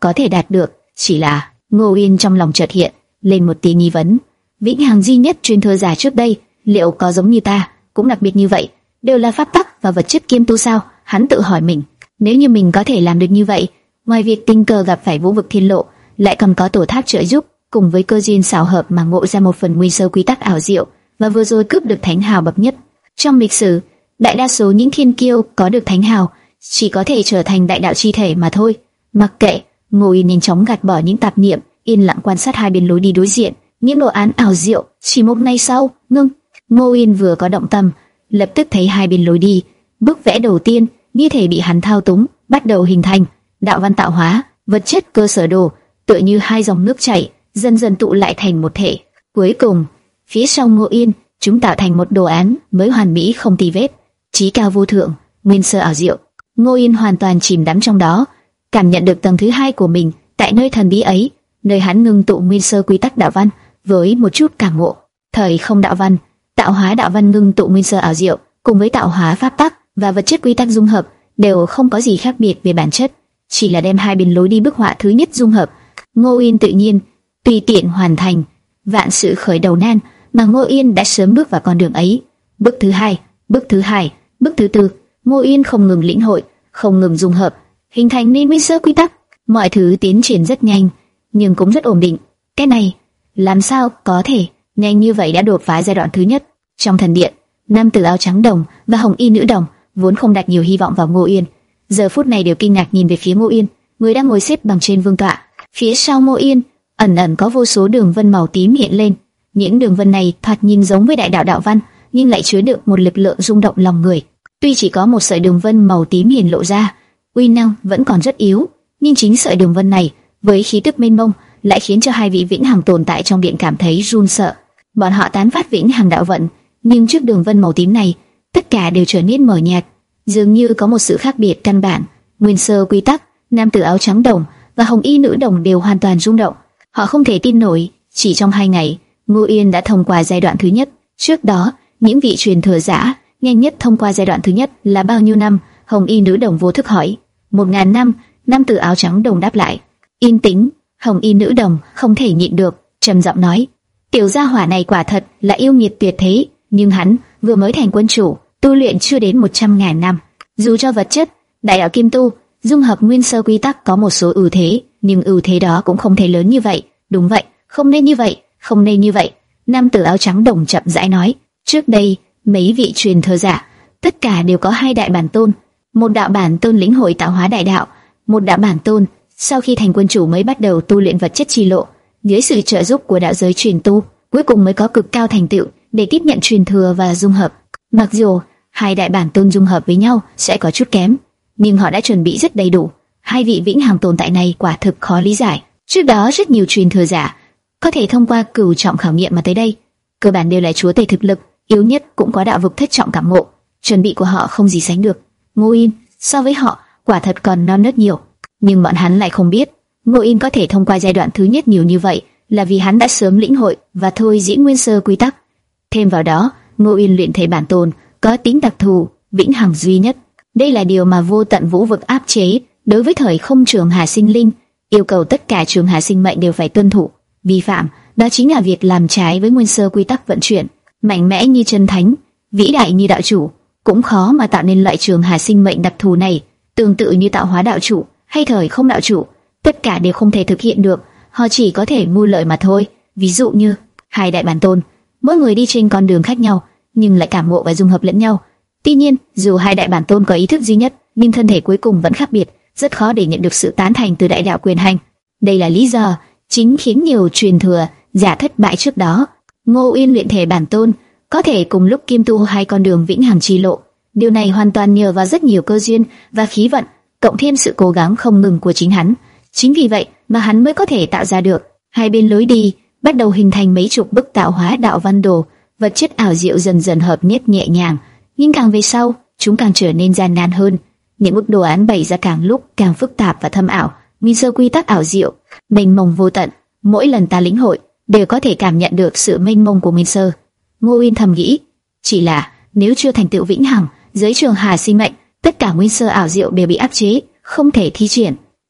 có thể đạt được. Chỉ là Ngô Yên trong lòng chợt hiện lên một tia nghi vấn. Vĩnh hằng duy nhất truyền thừa giả trước đây, liệu có giống như ta, cũng đặc biệt như vậy, đều là pháp tắc và vật chất kiêm tu sao? Hắn tự hỏi mình. Nếu như mình có thể làm được như vậy, ngoài việc tình cờ gặp phải vũ vực thiên lộ, lại còn có tổ tháp trợ giúp, cùng với cơ duyên xảo hợp mà ngộ ra một phần nguyên sơ quy tắc ảo diệu, và vừa rồi cướp được thánh hào bậc nhất. Trong lịch sử, đại đa số những thiên kiêu có được thánh hào chỉ có thể trở thành đại đạo chi thể mà thôi. Mặc kệ, Ngô Yên nhanh chóng gạt bỏ những tạp niệm, yên lặng quan sát hai bên lối đi đối diện. Những đồ án ảo diệu chỉ một ngày sau ngưng. Ngô Yên vừa có động tâm, lập tức thấy hai bên lối đi, bức vẽ đầu tiên như thể bị hắn thao túng, bắt đầu hình thành. Đạo văn tạo hóa, vật chất cơ sở đồ, tựa như hai dòng nước chảy, dần dần tụ lại thành một thể. Cuối cùng, phía sau Ngô Yên, chúng tạo thành một đồ án mới hoàn mỹ không tì vết, chí cao vô thượng, nguyên sơ ảo diệu. Ngô Yên hoàn toàn chìm đắm trong đó, cảm nhận được tầng thứ hai của mình tại nơi thần bí ấy, nơi hắn ngưng tụ nguyên sơ quy tắc đạo văn với một chút cảm ngộ. Thời không đạo văn, tạo hóa đạo văn ngưng tụ nguyên sơ ảo diệu, cùng với tạo hóa pháp tắc và vật chất quy tắc dung hợp, đều không có gì khác biệt về bản chất, chỉ là đem hai bên lối đi bức họa thứ nhất dung hợp. Ngô Yên tự nhiên tùy tiện hoàn thành. Vạn sự khởi đầu nan, mà Ngô Yên đã sớm bước vào con đường ấy. Bước thứ hai, bước thứ hai, bước thứ tư, Ngô Yên không ngừng lĩnh hội, không ngừng dung hợp, hình thành nên nguyên sơ quy tắc. Mọi thứ tiến triển rất nhanh, nhưng cũng rất ổn định. Cái này, làm sao có thể nhanh như vậy đã đột phá giai đoạn thứ nhất? Trong thần điện, nam tử áo trắng đồng và hồng y nữ đồng vốn không đặt nhiều hy vọng vào Ngô Yên, giờ phút này đều kinh ngạc nhìn về phía Ngô Yên, người đang ngồi xếp bằng trên vương tọa. Phía sau Ngô Yên, ẩn ẩn có vô số đường vân màu tím hiện lên. Những đường vân này thoạt nhìn giống với đại đạo đạo văn, nhưng lại chứa đựng một lực lượng rung động lòng người. Tuy chỉ có một sợi đường vân màu tím hiển lộ ra, uy năng vẫn còn rất yếu, nhưng chính sợi đường vân này với khí tức mênh mông lại khiến cho hai vị vĩnh hằng tồn tại trong điện cảm thấy run sợ. Bọn họ tán phát vĩnh hằng đạo vận, nhưng trước đường vân màu tím này, tất cả đều trở nên mờ nhạt, dường như có một sự khác biệt căn bản. Nguyên sơ quy tắc, nam tử áo trắng đồng và hồng y nữ đồng đều hoàn toàn rung động. Họ không thể tin nổi, chỉ trong hai ngày, Ngô Yên đã thông qua giai đoạn thứ nhất. Trước đó, những vị truyền thừa giả nhanh nhất thông qua giai đoạn thứ nhất là bao nhiêu năm? Hồng y nữ đồng vô thức hỏi. Một ngàn năm. Nam tử áo trắng đồng đáp lại. Yên tĩnh. Hồng y nữ đồng không thể nhịn được, trầm giọng nói: tiểu gia hỏa này quả thật là yêu nghiệt tuyệt thế, nhưng hắn vừa mới thành quân chủ, tu luyện chưa đến một trăm ngàn năm. Dù cho vật chất, đại đạo kim tu, dung hợp nguyên sơ quy tắc có một số ưu thế, nhưng ưu thế đó cũng không thể lớn như vậy. Đúng vậy, không nên như vậy, không nên như vậy. Nam tử áo trắng đồng chậm rãi nói. Trước đây, mấy vị truyền thừa giả, tất cả đều có hai đại bản tôn. Một đạo bản tôn lĩnh hội tạo hóa đại đạo, một đạo bản tôn sau khi thành quân chủ mới bắt đầu tu luyện vật chất chi lộ, dưới sự trợ giúp của đạo giới truyền tu, cuối cùng mới có cực cao thành tựu để tiếp nhận truyền thừa và dung hợp. Mặc dù hai đại bản tôn dung hợp với nhau sẽ có chút kém, nhưng họ đã chuẩn bị rất đầy đủ. Hai vị vĩnh hằng tồn tại này quả thực khó lý giải. Trước đó rất nhiều truyền thừa giả có thể thông qua cửu trọng khảo nghiệm mà tới đây, cơ bản đều là chúa tể thực lực, yếu nhất cũng có đạo vực thất trọng cảm ngộ. Chuẩn bị của họ không gì sánh được. Ngô Yên so với họ quả thật còn non nớt nhiều, nhưng bọn hắn lại không biết Ngô Yên có thể thông qua giai đoạn thứ nhất nhiều như vậy là vì hắn đã sớm lĩnh hội và thôi diễn nguyên sơ quy tắc. Thêm vào đó, Ngô Yên luyện thể bản tôn có tính đặc thù, vĩnh hằng duy nhất. Đây là điều mà vô tận vũ vực áp chế đối với thời không trường hà sinh linh, yêu cầu tất cả trường hà sinh mệnh đều phải tuân thủ. Vi phạm, đó chính là việc làm trái với nguyên sơ quy tắc vận chuyển. Mạnh mẽ như chân thánh, vĩ đại như đạo chủ, cũng khó mà tạo nên loại trường hà sinh mệnh đặc thù này. Tương tự như tạo hóa đạo chủ hay thời không đạo chủ, tất cả đều không thể thực hiện được, họ chỉ có thể mưu lợi mà thôi. Ví dụ như hai đại bản tôn, mỗi người đi trên con đường khác nhau, nhưng lại cảm ngộ và dung hợp lẫn nhau. Tuy nhiên, dù hai đại bản tôn có ý thức duy nhất, nhưng thân thể cuối cùng vẫn khác biệt, rất khó để nhận được sự tán thành từ đại đạo quyền hành. Đây là lý do chính khiến nhiều truyền thừa giả thất bại trước đó. Ngô Yên luyện thể bản tôn có thể cùng lúc kim tu hai con đường vĩnh hằng chi lộ. Điều này hoàn toàn nhờ vào rất nhiều cơ duyên và khí vận, cộng thêm sự cố gắng không ngừng của chính hắn. Chính vì vậy mà hắn mới có thể tạo ra được hai bên lối đi, bắt đầu hình thành mấy chục bức tạo hóa đạo văn đồ, vật chất ảo diệu dần dần hợp nhất nhẹ nhàng. Nhưng càng về sau, chúng càng trở nên gian nan hơn. Những bức đồ án bày ra càng lúc càng phức tạp và thâm ảo, nguyên sơ quy tắc ảo diệu, mênh mông vô tận. Mỗi lần ta lĩnh hội, đều có thể cảm nhận được sự mênh mông của nguyên sơ. Ngô Yên thầm nghĩ, chỉ là nếu chưa thành tựu vĩnh hằng, dưới trường hà sinh mệnh, tất cả nguyên sơ ảo diệu đều bị áp chế, không thể thi triển.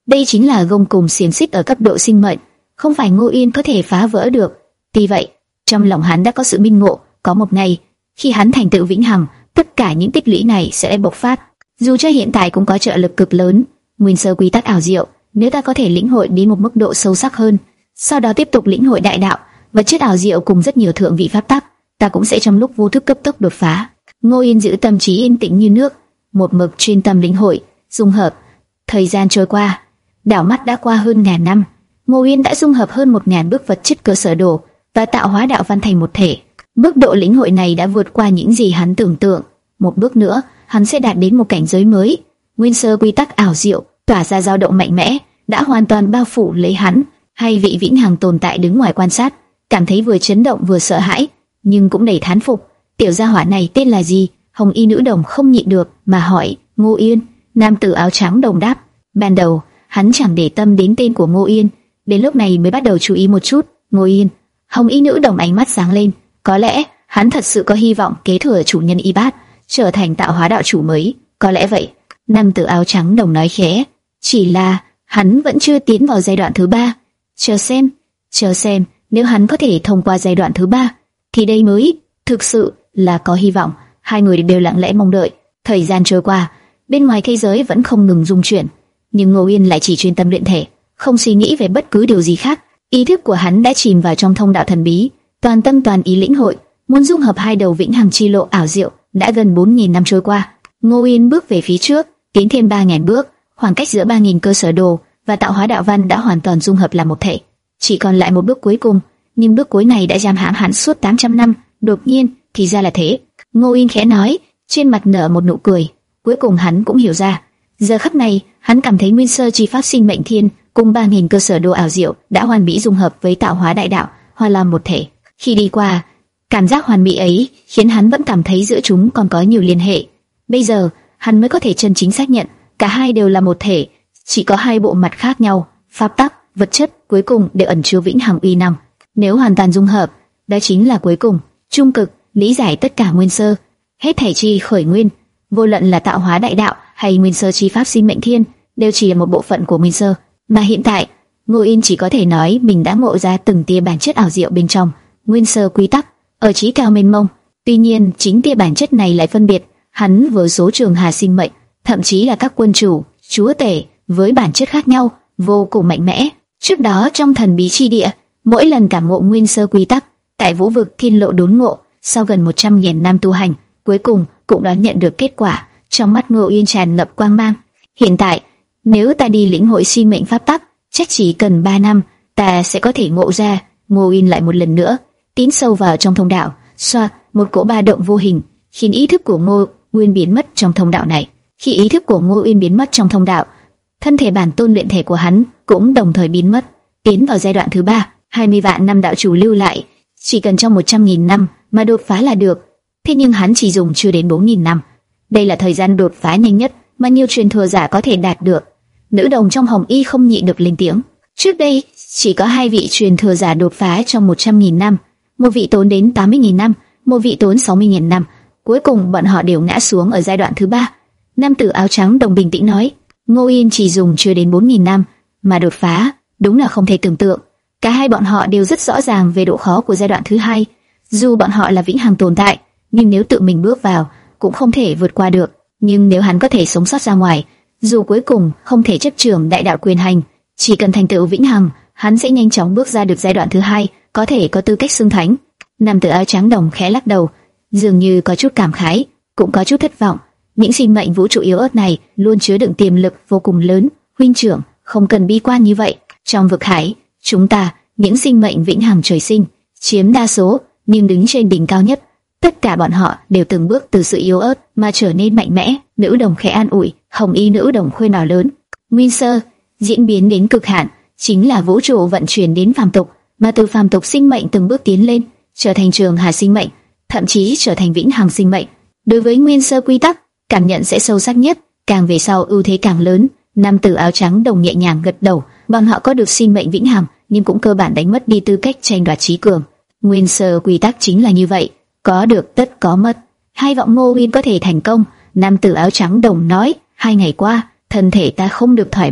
Đây chính là gông cùm xiềng xích ở cấp độ sinh mệnh, không phải Ngô Yên có thể phá vỡ được. Tuy vậy, trong lòng hắn đã có sự minh ngộ, có một ngày khi hắn thành tựu vĩnh hằng, tất cả những tích lũy này sẽ bộc phát. Dù cho hiện tại cũng có trợ lực cực lớn, nguyên sơ quy tắc ảo diệu, nếu ta có thể lĩnh hội đến một mức độ sâu sắc hơn, sau đó tiếp tục lĩnh hội đại đạo, vật chất ảo diệu cùng rất nhiều thượng vị pháp tắc, ta cũng sẽ trong lúc vô thức cấp tốc đột phá. Ngô Yên giữ tâm trí yên tĩnh như nước, một mực chuyên tâm lĩnh hội, dung hợp. Thời gian trôi qua, đảo mắt đã qua hơn ngàn năm, Ngô Yên đã dung hợp hơn một ngàn bước vật chất cơ sở đồ và tạo hóa đạo văn thành một thể. Mức độ lĩnh hội này đã vượt qua những gì hắn tưởng tượng. Một bước nữa, hắn sẽ đạt đến một cảnh giới mới. Nguyên sơ quy tắc ảo diệu tỏa ra dao động mạnh mẽ, đã hoàn toàn bao phủ lấy hắn. Hai vị vĩnh hằng tồn tại đứng ngoài quan sát, cảm thấy vừa chấn động vừa sợ hãi, nhưng cũng đầy thán phục. Tiểu gia hỏa này tên là gì? Hồng y nữ đồng không nhịn được mà hỏi. Ngô Yên. Nam tử áo trắng đồng đáp. Ban đầu hắn chẳng để tâm đến tên của Ngô Yên, đến lúc này mới bắt đầu chú ý một chút. Ngô Yên. Hồng y nữ đồng ánh mắt sáng lên. Có lẽ hắn thật sự có hy vọng kế thừa chủ nhân y bát, trở thành tạo hóa đạo chủ mới. Có lẽ vậy. Nam tử áo trắng đồng nói khẽ. Chỉ là hắn vẫn chưa tiến vào giai đoạn thứ ba. Chờ xem, chờ xem, nếu hắn có thể thông qua giai đoạn thứ ba, thì đây mới thực sự là có hy vọng. Hai người đều lặng lẽ mong đợi. Thời gian trôi qua, bên ngoài thế giới vẫn không ngừng rung chuyển, nhưng Ngô Yên lại chỉ chuyên tâm luyện thể, không suy nghĩ về bất cứ điều gì khác. Ý thức của hắn đã chìm vào trong thông đạo thần bí, toàn tâm toàn ý lĩnh hội, muốn dung hợp hai đầu vĩnh hằng chi lộ ảo diệu. Đã gần bốn nghìn năm trôi qua, Ngô Yên bước về phía trước, tiến thêm ba nghìn bước, khoảng cách giữa ba nghìn cơ sở đồ và tạo hóa đạo văn đã hoàn toàn dung hợp làm một thể. Chỉ còn lại một bước cuối cùng, nhưng bước cuối này đã giam hãm hắn suốt tám trăm năm. Đột nhiên, thì ra là thế. Ngô Yên khẽ nói, trên mặt nở một nụ cười. Cuối cùng hắn cũng hiểu ra. Giờ khắc này, hắn cảm thấy nguyên sơ chi pháp sinh mệnh thiên cùng ba nghìn cơ sở đồ ảo diệu đã hoàn mỹ dung hợp với tạo hóa đại đạo, hòa làm một thể. Khi đi qua, cảm giác hoàn mỹ ấy khiến hắn vẫn cảm thấy giữa chúng còn có nhiều liên hệ. Bây giờ, hắn mới có thể chân chính xác nhận cả hai đều là một thể, chỉ có hai bộ mặt khác nhau, pháp tắc, vật chất cuối cùng đều ẩn chứa vĩnh hằng uy năng. Nếu hoàn toàn dung hợp, đó chính là cuối cùng, trung cực, lý giải tất cả nguyên sơ, hết thảy chi khởi nguyên, vô luận là tạo hóa đại đạo hay nguyên sơ chi pháp sinh mệnh thiên, đều chỉ là một bộ phận của nguyên sơ. Mà hiện tại, Ngô Yên chỉ có thể nói mình đã ngộ ra từng tia bản chất ảo diệu bên trong nguyên sơ quy tắc, ở trí cao mênh mông. Tuy nhiên, chính tia bản chất này lại phân biệt hắn với số trường hà sinh mệnh, thậm chí là các quân chủ, chúa tể với bản chất khác nhau, vô cùng mạnh mẽ. Trước đó trong thần bí chi địa, mỗi lần cảm ngộ nguyên sơ quy tắc, tại vũ vực thiên lộ đốn ngộ, sau gần một trăm nghìn năm tu hành, cuối cùng cũng đã nhận được kết quả. Trong mắt Ngô Yên tràn ngập quang mang. Hiện tại, nếu ta đi lĩnh hội sinh mệnh pháp tắc, chắc chỉ cần ba năm, ta sẽ có thể ngộ ra. Ngô Yên lại một lần nữa tiến sâu vào trong thông đạo, xoa một cỗ ba động vô hình, khiến ý thức của Ngô Uyên biến mất trong thông đạo này. Khi ý thức của Ngô Uyên biến mất trong thông đạo, thân thể bản tôn luyện thể của hắn cũng đồng thời biến mất, tiến vào giai đoạn thứ ba. hai mươi vạn năm đạo chủ lưu lại, chỉ cần trong một trăm nghìn năm mà đột phá là được. Thế nhưng hắn chỉ dùng chưa đến bốn nghìn năm. Đây là thời gian đột phá nhanh nhất mà nhiều truyền thừa giả có thể đạt được. Nữ đồng trong hồng y không nhịn được lên tiếng. Trước đây, chỉ có hai vị truyền thừa giả đột phá trong một trăm nghìn năm. Một vị tốn đến tám mươi nghìn năm, một vị tốn sáu mươi nghìn năm. Cuối cùng bọn họ đều ngã xuống ở giai đoạn thứ ba. Nam tử áo trắng đồng bình tĩnh nói, Ngô Yên chỉ dùng chưa đến bốn nghìn năm mà đột phá, đúng là không thể tưởng tượng. Cả hai bọn họ đều rất rõ ràng về độ khó của giai đoạn thứ hai. Dù bọn họ là vĩnh hằng tồn tại, nhưng nếu tự mình bước vào, cũng không thể vượt qua được. Nhưng nếu hắn có thể sống sót ra ngoài, dù cuối cùng không thể chấp trưởng đại đạo quyền hành, chỉ cần thành tựu vĩnh hằng, hắn sẽ nhanh chóng bước ra được giai đoạn thứ hai, có thể có tư cách xưng thánh. Nam tử áo trắng đồng khẽ lắc đầu, dường như có chút cảm khái, cũng có chút thất vọng. Những sinh mệnh vũ trụ yếu ớt này luôn chứa đựng tiềm lực vô cùng lớn. Huynh trưởng, không cần bi quan như vậy. Trong vực hải, chúng ta, những sinh mệnh vĩnh hằng trời sinh, chiếm đa số, nhưng đứng trên đỉnh cao nhất. Tất cả bọn họ đều từng bước từ sự yếu ớt mà trở nên mạnh mẽ. Nữ đồng khẽ an ủi. Hồng y nữ đồng khuyên bảo lớn. Nguyên sơ diễn biến đến cực hạn, chính là vũ trụ vận chuyển đến phàm tục, mà từ phàm tục sinh mệnh từng bước tiến lên, trở thành trường hà sinh mệnh, thậm chí trở thành vĩnh hằng sinh mệnh. Đối với nguyên sơ quy tắc, cảm nhận sẽ sâu sắc nhất, càng về sau ưu thế càng lớn. Nam tử áo trắng đồng nhẹ nhàng gật đầu. Bọn họ có được sinh mệnh vĩnh hằng, nhưng cũng cơ bản đánh mất đi tư cách tranh đoạt trí cường. Nguyên sơ quy tắc chính là như vậy, có được tất có mất. Hai vọng Ngô Uyên có thể thành công. Nam tử áo trắng đồng nói, hai ngày qua, thân thể ta không được thoải mái,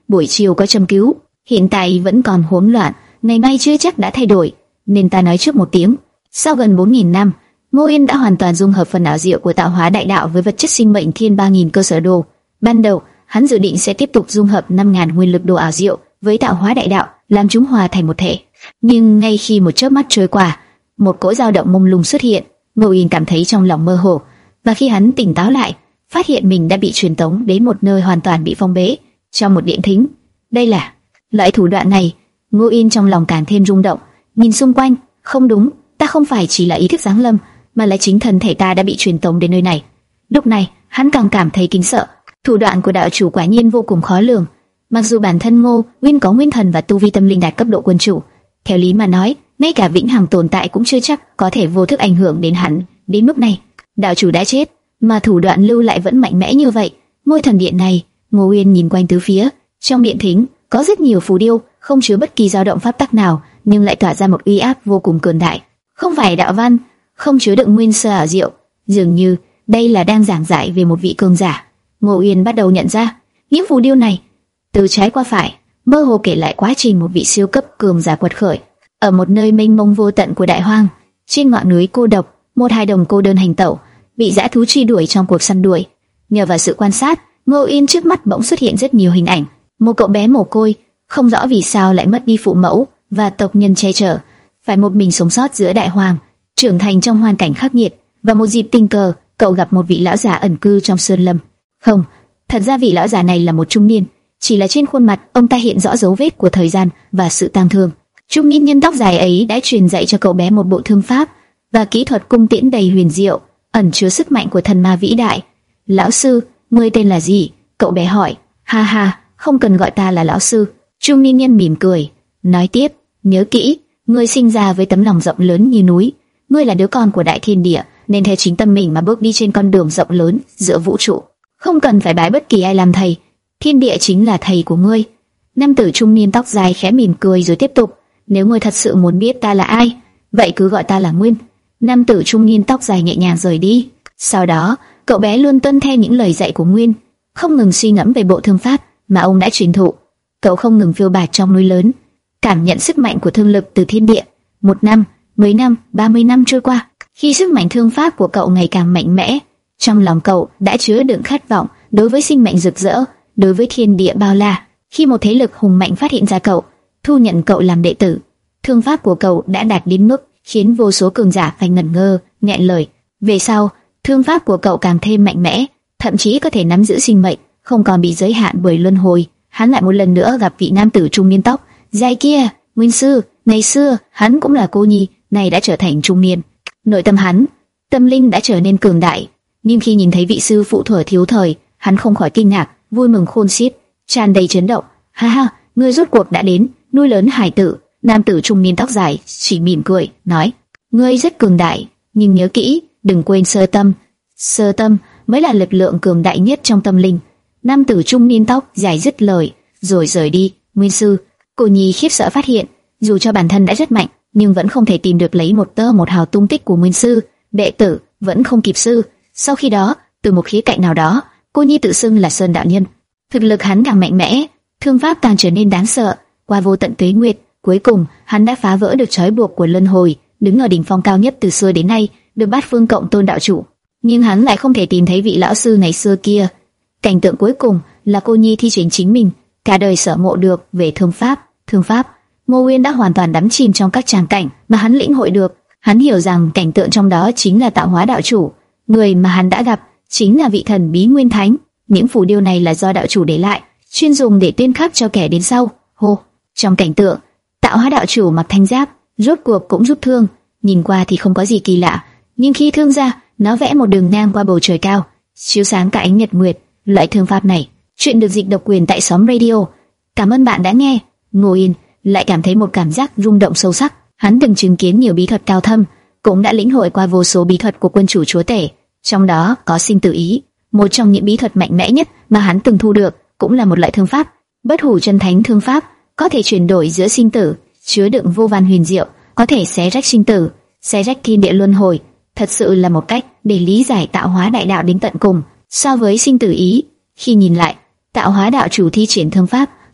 buổi chiều có châm cứu, hiện tại vẫn còn hỗn loạn, ngày mai chưa chắc đã thay đổi, nên ta nói trước một tiếng. Sau gần bốn nghìn năm, Ngô Yên đã hoàn toàn dung hợp phần ảo diệu của tạo hóa đại đạo với vật chất sinh mệnh thiên ba nghìn cơ sở đồ. Ban đầu, hắn dự định sẽ tiếp tục dung hợp năm nghìn nguyên lực đồ ảo diệu với tạo hóa đại đạo, làm chúng hòa thành một thể. Nhưng ngay khi một chớp mắt trôi qua, một cỗ dao động mông lung xuất hiện. Ngô Yên cảm thấy trong lòng mơ hồ, và khi hắn tỉnh táo lại, phát hiện mình đã bị truyền tống đến một nơi hoàn toàn bị phong bế, trong một điện thính. Đây là loại thủ đoạn này. Ngô Yên trong lòng càng thêm rung động, nhìn xung quanh. Không đúng, ta không phải chỉ là ý thức giáng lâm, mà là chính thân thể ta đã bị truyền tống đến nơi này. Lúc này, hắn càng cảm thấy kính sợ. Thủ đoạn của đạo chủ quả nhiên vô cùng khó lường. Mặc dù bản thân Ngô Nguyên có nguyên thần và tu vi tâm linh đạt cấp độ quân chủ, theo lý mà nói, ngay cả vĩnh hằng tồn tại cũng chưa chắc có thể vô thức ảnh hưởng đến hắn. Đến mức này, đạo chủ đã chết, mà thủ đoạn lưu lại vẫn mạnh mẽ như vậy. Ngôi thần điện này, Ngô Nguyên nhìn quanh tứ phía, trong điện thính có rất nhiều phù điêu, không chứa bất kỳ dao động pháp tắc nào, nhưng lại tỏa ra một uy áp vô cùng cường đại. Không phải đạo văn, không chứa đựng nguyên sơ ảo diệu, dường như đây là đang giảng giải về một vị cường giả. Ngô Uyên bắt đầu nhận ra, những phù điêu này từ trái qua phải, mơ hồ kể lại quá trình một vị siêu cấp cường giả quật khởi ở một nơi mênh mông vô tận của đại hoang. Trên ngọn núi cô độc, một hài đồng cô đơn hành tẩu, bị dã thú truy đuổi trong cuộc săn đuổi. Nhờ vào sự quan sát, Ngô Uyên trước mắt bỗng xuất hiện rất nhiều hình ảnh. Một cậu bé mồ côi, không rõ vì sao lại mất đi phụ mẫu và tộc nhân che chở, phải một mình sống sót giữa đại hoang, trưởng thành trong hoàn cảnh khắc nghiệt. Và một dịp tình cờ, cậu gặp một vị lão già ẩn cư trong sơn lâm. Không, thật ra vị lão già này là một trung niên, chỉ là trên khuôn mặt ông ta hiện rõ dấu vết của thời gian và sự tang thương. Trung niên nhân tóc dài ấy đã truyền dạy cho cậu bé một bộ thương pháp và kỹ thuật cung tiễn đầy huyền diệu, ẩn chứa sức mạnh của thần ma vĩ đại. Lão sư, ngươi tên là gì? Cậu bé hỏi. Ha ha, không cần gọi ta là lão sư. Trung niên nhân mỉm cười, nói tiếp, nhớ kỹ, ngươi sinh ra với tấm lòng rộng lớn như núi. Ngươi là đứa con của đại thiên địa, nên theo chính tâm mình mà bước đi trên con đường rộng lớn giữa vũ trụ. Không cần phải bái bất kỳ ai làm thầy, thiên địa chính là thầy của ngươi. Nam tử trung niên tóc dài khẽ mỉm cười rồi tiếp tục, nếu ngươi thật sự muốn biết ta là ai, vậy cứ gọi ta là Nguyên. Nam tử trung niên tóc dài nhẹ nhàng rời đi. Sau đó, cậu bé luôn tuân theo những lời dạy của Nguyên, không ngừng suy ngẫm về bộ thương pháp mà ông đã truyền thụ. Cậu không ngừng phiêu bạt trong núi lớn, cảm nhận sức mạnh của thương lực từ thiên địa. Một năm, mười năm, ba mươi năm trôi qua, khi sức mạnh thương pháp của cậu ngày càng mạnh mẽ, trong lòng cậu đã chứa đựng khát vọng đối với sinh mệnh rực rỡ, đối với thiên địa bao la. Khi một thế lực hùng mạnh phát hiện ra cậu, thu nhận cậu làm đệ tử, thương pháp của cậu đã đạt đến mức khiến vô số cường giả phải ngẩn ngơ, nghẹn lời. Về sau, thương pháp của cậu càng thêm mạnh mẽ, thậm chí có thể nắm giữ sinh mệnh, không còn bị giới hạn bởi luân hồi. Hắn lại một lần nữa gặp vị nam tử trung niên tóc dài kia, Nguyên sư. Ngày xưa, hắn cũng là cô nhi, nay đã trở thành trung niên. Nội tâm hắn, tâm linh đã trở nên cường đại. Nhưng khi nhìn thấy vị sư phụ thuở thiếu thời, hắn không khỏi kinh ngạc, vui mừng khôn xiết, tràn đầy chấn động. Ha ha, ngươi rốt cuộc đã đến, nuôi lớn hải tử. Nam tử trung niên tóc dài chỉ mỉm cười, nói, ngươi rất cường đại, nhưng nhớ kỹ, đừng quên sơ tâm. Sơ tâm mới là lực lượng cường đại nhất trong tâm linh. Nam tử trung niên tóc dài dứt lời, rồi rời đi. Nguyên sư, cô nhi khiếp sợ phát hiện, dù cho bản thân đã rất mạnh, nhưng vẫn không thể tìm được lấy một tơ một hào tung tích của Nguyên sư. Đệ tử vẫn không kịp sư. Sau khi đó, từ một khía cạnh nào đó, cô nhi tự xưng là Sơn đạo nhân. Thực lực hắn càng mạnh mẽ, thương pháp càng trở nên đáng sợ. Qua vô tận tuế nguyệt, cuối cùng hắn đã phá vỡ được trói buộc của luân hồi, đứng ở đỉnh phong cao nhất từ xưa đến nay, được bát phương cộng tôn đạo chủ. Nhưng hắn lại không thể tìm thấy vị lão sư ngày xưa kia. Cảnh tượng cuối cùng là cô nhi thi triển chính mình cả đời sở ngộ được về thương pháp. Thương pháp, Ngô Uyên đã hoàn toàn đắm chìm trong các tràng cảnh mà hắn lĩnh hội được. Hắn hiểu rằng cảnh tượng trong đó chính là tạo hóa đạo chủ, người mà hắn đã gặp chính là vị thần bí Nguyên Thánh. Những phù điêu này là do đạo chủ để lại, chuyên dùng để tuyên khắc cho kẻ đến sau. Hô, trong cảnh tượng, tạo hóa đạo chủ mặc thanh giáp, rốt cuộc cũng rút thương. Nhìn qua thì không có gì kỳ lạ, nhưng khi thương ra, nó vẽ một đường ngang qua bầu trời cao, chiếu sáng cả ánh nhật nguyệt. Loại thương pháp này, chuyện được dịch độc quyền tại xóm radio. Cảm ơn bạn đã nghe. Ngô Yên lại cảm thấy một cảm giác rung động sâu sắc. Hắn từng chứng kiến nhiều bí thuật cao thâm, cũng đã lĩnh hội qua vô số bí thuật của quân chủ chúa tể, trong đó có sinh tử ý. Một trong những bí thuật mạnh mẽ nhất mà hắn từng thu được, cũng là một loại thương pháp, bất hủ chân thánh thương pháp, có thể chuyển đổi giữa sinh tử, chứa đựng vô vàn huyền diệu, có thể xé rách sinh tử, xé rách thiên địa luân hồi. Thật sự là một cách để lý giải tạo hóa đại đạo đến tận cùng. So với sinh tử ý, khi nhìn lại, tạo hóa đạo chủ thi triển thương pháp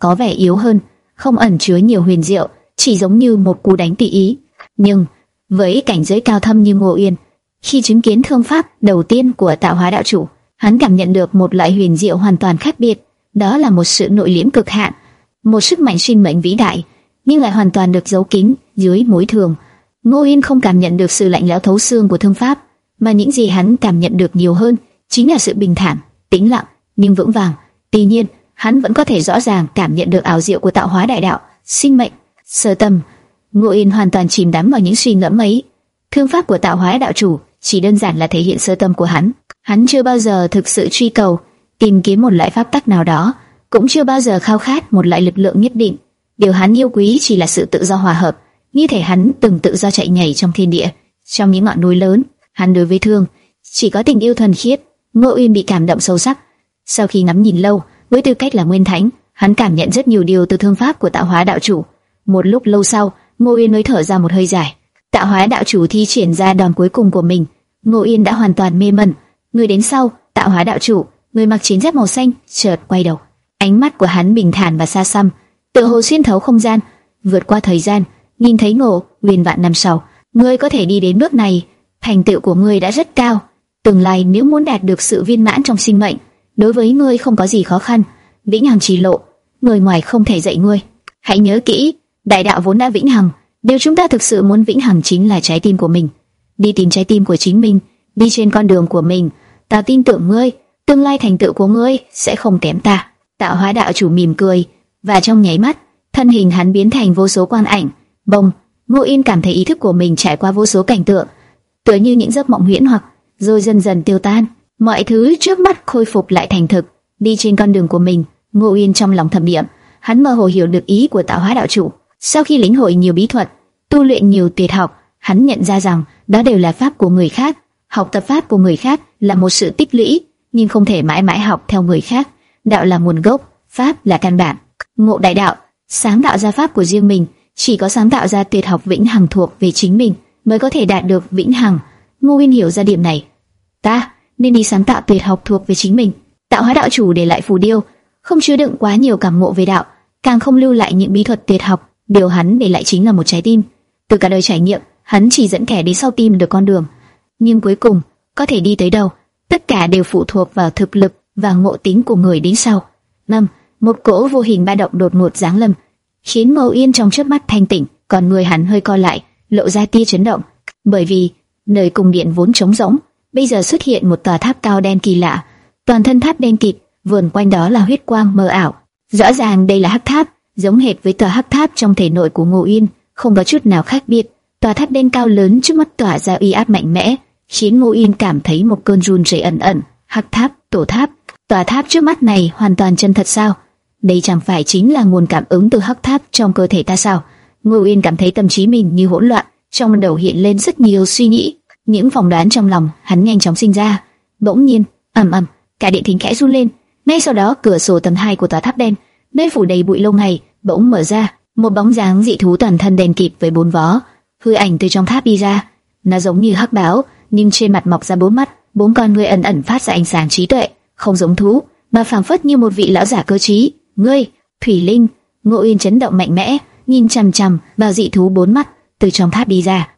có vẻ yếu hơn, không ẩn chứa nhiều huyền diệu, chỉ giống như một cú đánh tùy ý. Nhưng với cảnh giới cao thâm như Ngô Uyên, khi chứng kiến thương pháp đầu tiên của Tạo Hóa đạo chủ, hắn cảm nhận được một loại huyền diệu hoàn toàn khác biệt. Đó là một sự nội liễm cực hạn, một sức mạnh sinh mệnh vĩ đại, nhưng lại hoàn toàn được giấu kín dưới mối thường. Ngô Uyên không cảm nhận được sự lạnh lẽo thấu xương của thương pháp, mà những gì hắn cảm nhận được nhiều hơn chính là sự bình thản, tĩnh lặng nhưng vững vàng. Tuy nhiên, hắn vẫn có thể rõ ràng cảm nhận được ảo diệu của Tạo Hóa đại đạo, sinh mệnh, sơ tâm. Ngô Uyên hoàn toàn chìm đắm vào những suy ngẫm ấy. Thương pháp của Tạo Hóa đạo chủ chỉ đơn giản là thể hiện sơ tâm của hắn. Hắn chưa bao giờ thực sự truy cầu, tìm kiếm một loại pháp tắc nào đó, cũng chưa bao giờ khao khát một loại lực lượng nhất định. Điều hắn yêu quý chỉ là sự tự do hòa hợp, như thể hắn từng tự do chạy nhảy trong thiên địa, trong những ngọn núi lớn. Hắn đối với thương chỉ có tình yêu thuần khiết. Ngô Uyên bị cảm động sâu sắc. Sau khi ngắm nhìn lâu, với tư cách là nguyên thánh, hắn cảm nhận rất nhiều điều từ thương pháp của Tạo Hóa đạo chủ. Một lúc lâu sau, Ngô Uyên mới thở ra một hơi dài. Tạo Hóa đạo chủ thi triển ra đòn cuối cùng của mình. Ngô Uyên đã hoàn toàn mê mẩn. Người đến sau, Tạo Hóa đạo chủ, người mặc chiến giáp màu xanh, chợt quay đầu. Ánh mắt của hắn bình thản và xa xăm, tựa hồ xuyên thấu không gian, vượt qua thời gian, nhìn thấy Ngô Uyên vạn năm sau, ngươi có thể đi đến bước này, thành tựu của ngươi đã rất cao. Tương lai nếu muốn đạt được sự viên mãn trong sinh mệnh, đối với ngươi không có gì khó khăn. Vĩnh hằng chỉ lộ, người ngoài không thể dạy ngươi. Hãy nhớ kỹ, đại đạo vốn đã vĩnh hằng. Điều chúng ta thực sự muốn vĩnh hằng chính là trái tim của mình. Đi tìm trái tim của chính mình, đi trên con đường của mình. Ta tin tưởng ngươi, tương lai thành tựu của ngươi sẽ không kém ta. Tạo Hóa đạo chủ mỉm cười, và trong nháy mắt, thân hình hắn biến thành vô số quang ảnh. Bông, Ngô Uyên cảm thấy ý thức của mình trải qua vô số cảnh tượng, tựa như những giấc mộng huyễn hoặc, rồi dần dần tiêu tan. Mọi thứ trước mắt khôi phục lại thành thực. Đi trên con đường của mình, Ngô Uyên trong lòng thầm niệm, hắn mơ hồ hiểu được ý của Tạo Hóa đạo chủ. Sau khi lĩnh hội nhiều bí thuật, tu luyện nhiều tuyệt học, hắn nhận ra rằng đó đều là pháp của người khác. Học tập pháp của người khác là một sự tích lũy, nhưng không thể mãi mãi học theo người khác. Đạo là nguồn gốc, pháp là căn bản. Ngộ đại đạo, sáng tạo ra pháp của riêng mình. Chỉ có sáng tạo ra tuyệt học vĩnh hằng thuộc về chính mình mới có thể đạt được vĩnh hằng. Ngô Uyên hiểu ra điểm này. Ta nên đi sáng tạo tuyệt học thuộc về chính mình. Tạo Hóa đạo chủ để lại phù điêu, không chứa đựng quá nhiều cảm ngộ về đạo, càng không lưu lại những bí thuật tuyệt học. Điều hắn để lại chính là một trái tim. Từ cả đời trải nghiệm, hắn chỉ dẫn kẻ đi sau tim được con đường, nhưng cuối cùng có thể đi tới đâu, tất cả đều phụ thuộc vào thực lực và ngộ tính của người đến sau. Năm, một cỗ vô hình ba động đột ngột giáng lâm, khiến Ngô Uyên trong chớp mắt thanh tỉnh, còn người hắn hơi co lại, lộ ra tia chấn động, bởi vì nơi cung điện vốn trống rỗng, bây giờ xuất hiện một tòa tháp cao đen kỳ lạ, toàn thân tháp đen kịt, vườn quanh đó là huyết quang mờ ảo. Rõ ràng đây là hắc tháp, giống hệt với tòa hắc tháp trong thể nội của Ngô Uyên, không có chút nào khác biệt. Tòa tháp đen cao lớn trước mắt tỏa ra uy áp mạnh mẽ, khiến Ngô Uyên cảm thấy một cơn run rẩy ẩn ẩn. Hắc tháp, tổ tháp, tòa tháp trước mắt này hoàn toàn chân thật sao? Đây chẳng phải chính là nguồn cảm ứng từ hắc tháp trong cơ thể ta sao? Ngô Uyên cảm thấy tâm trí mình như hỗn loạn, trong đầu hiện lên rất nhiều suy nghĩ, những phỏng đoán trong lòng hắn nhanh chóng sinh ra. Bỗng nhiên, ầm ầm, cả điện thính khẽ run lên. Ngay sau đó, cửa sổ tầng hai của tòa tháp đen, nơi phủ đầy bụi lâu ngày, bỗng mở ra, một bóng dáng dị thú toàn thân đen kịt với bốn vó, hư ảnh từ trong tháp đi ra. Nó giống như hắc báo, nhưng trên mặt mọc ra bốn mắt, bốn con ngươi ẩn ẩn phát ra ánh sáng trí tuệ, không giống thú, mà phảng phất như một vị lão giả cơ trí. Ngươi, Thủy Linh. Ngô Uyên chấn động mạnh mẽ, nhìn chằm chằm vào dị thú bốn mắt từ trong tháp đi ra.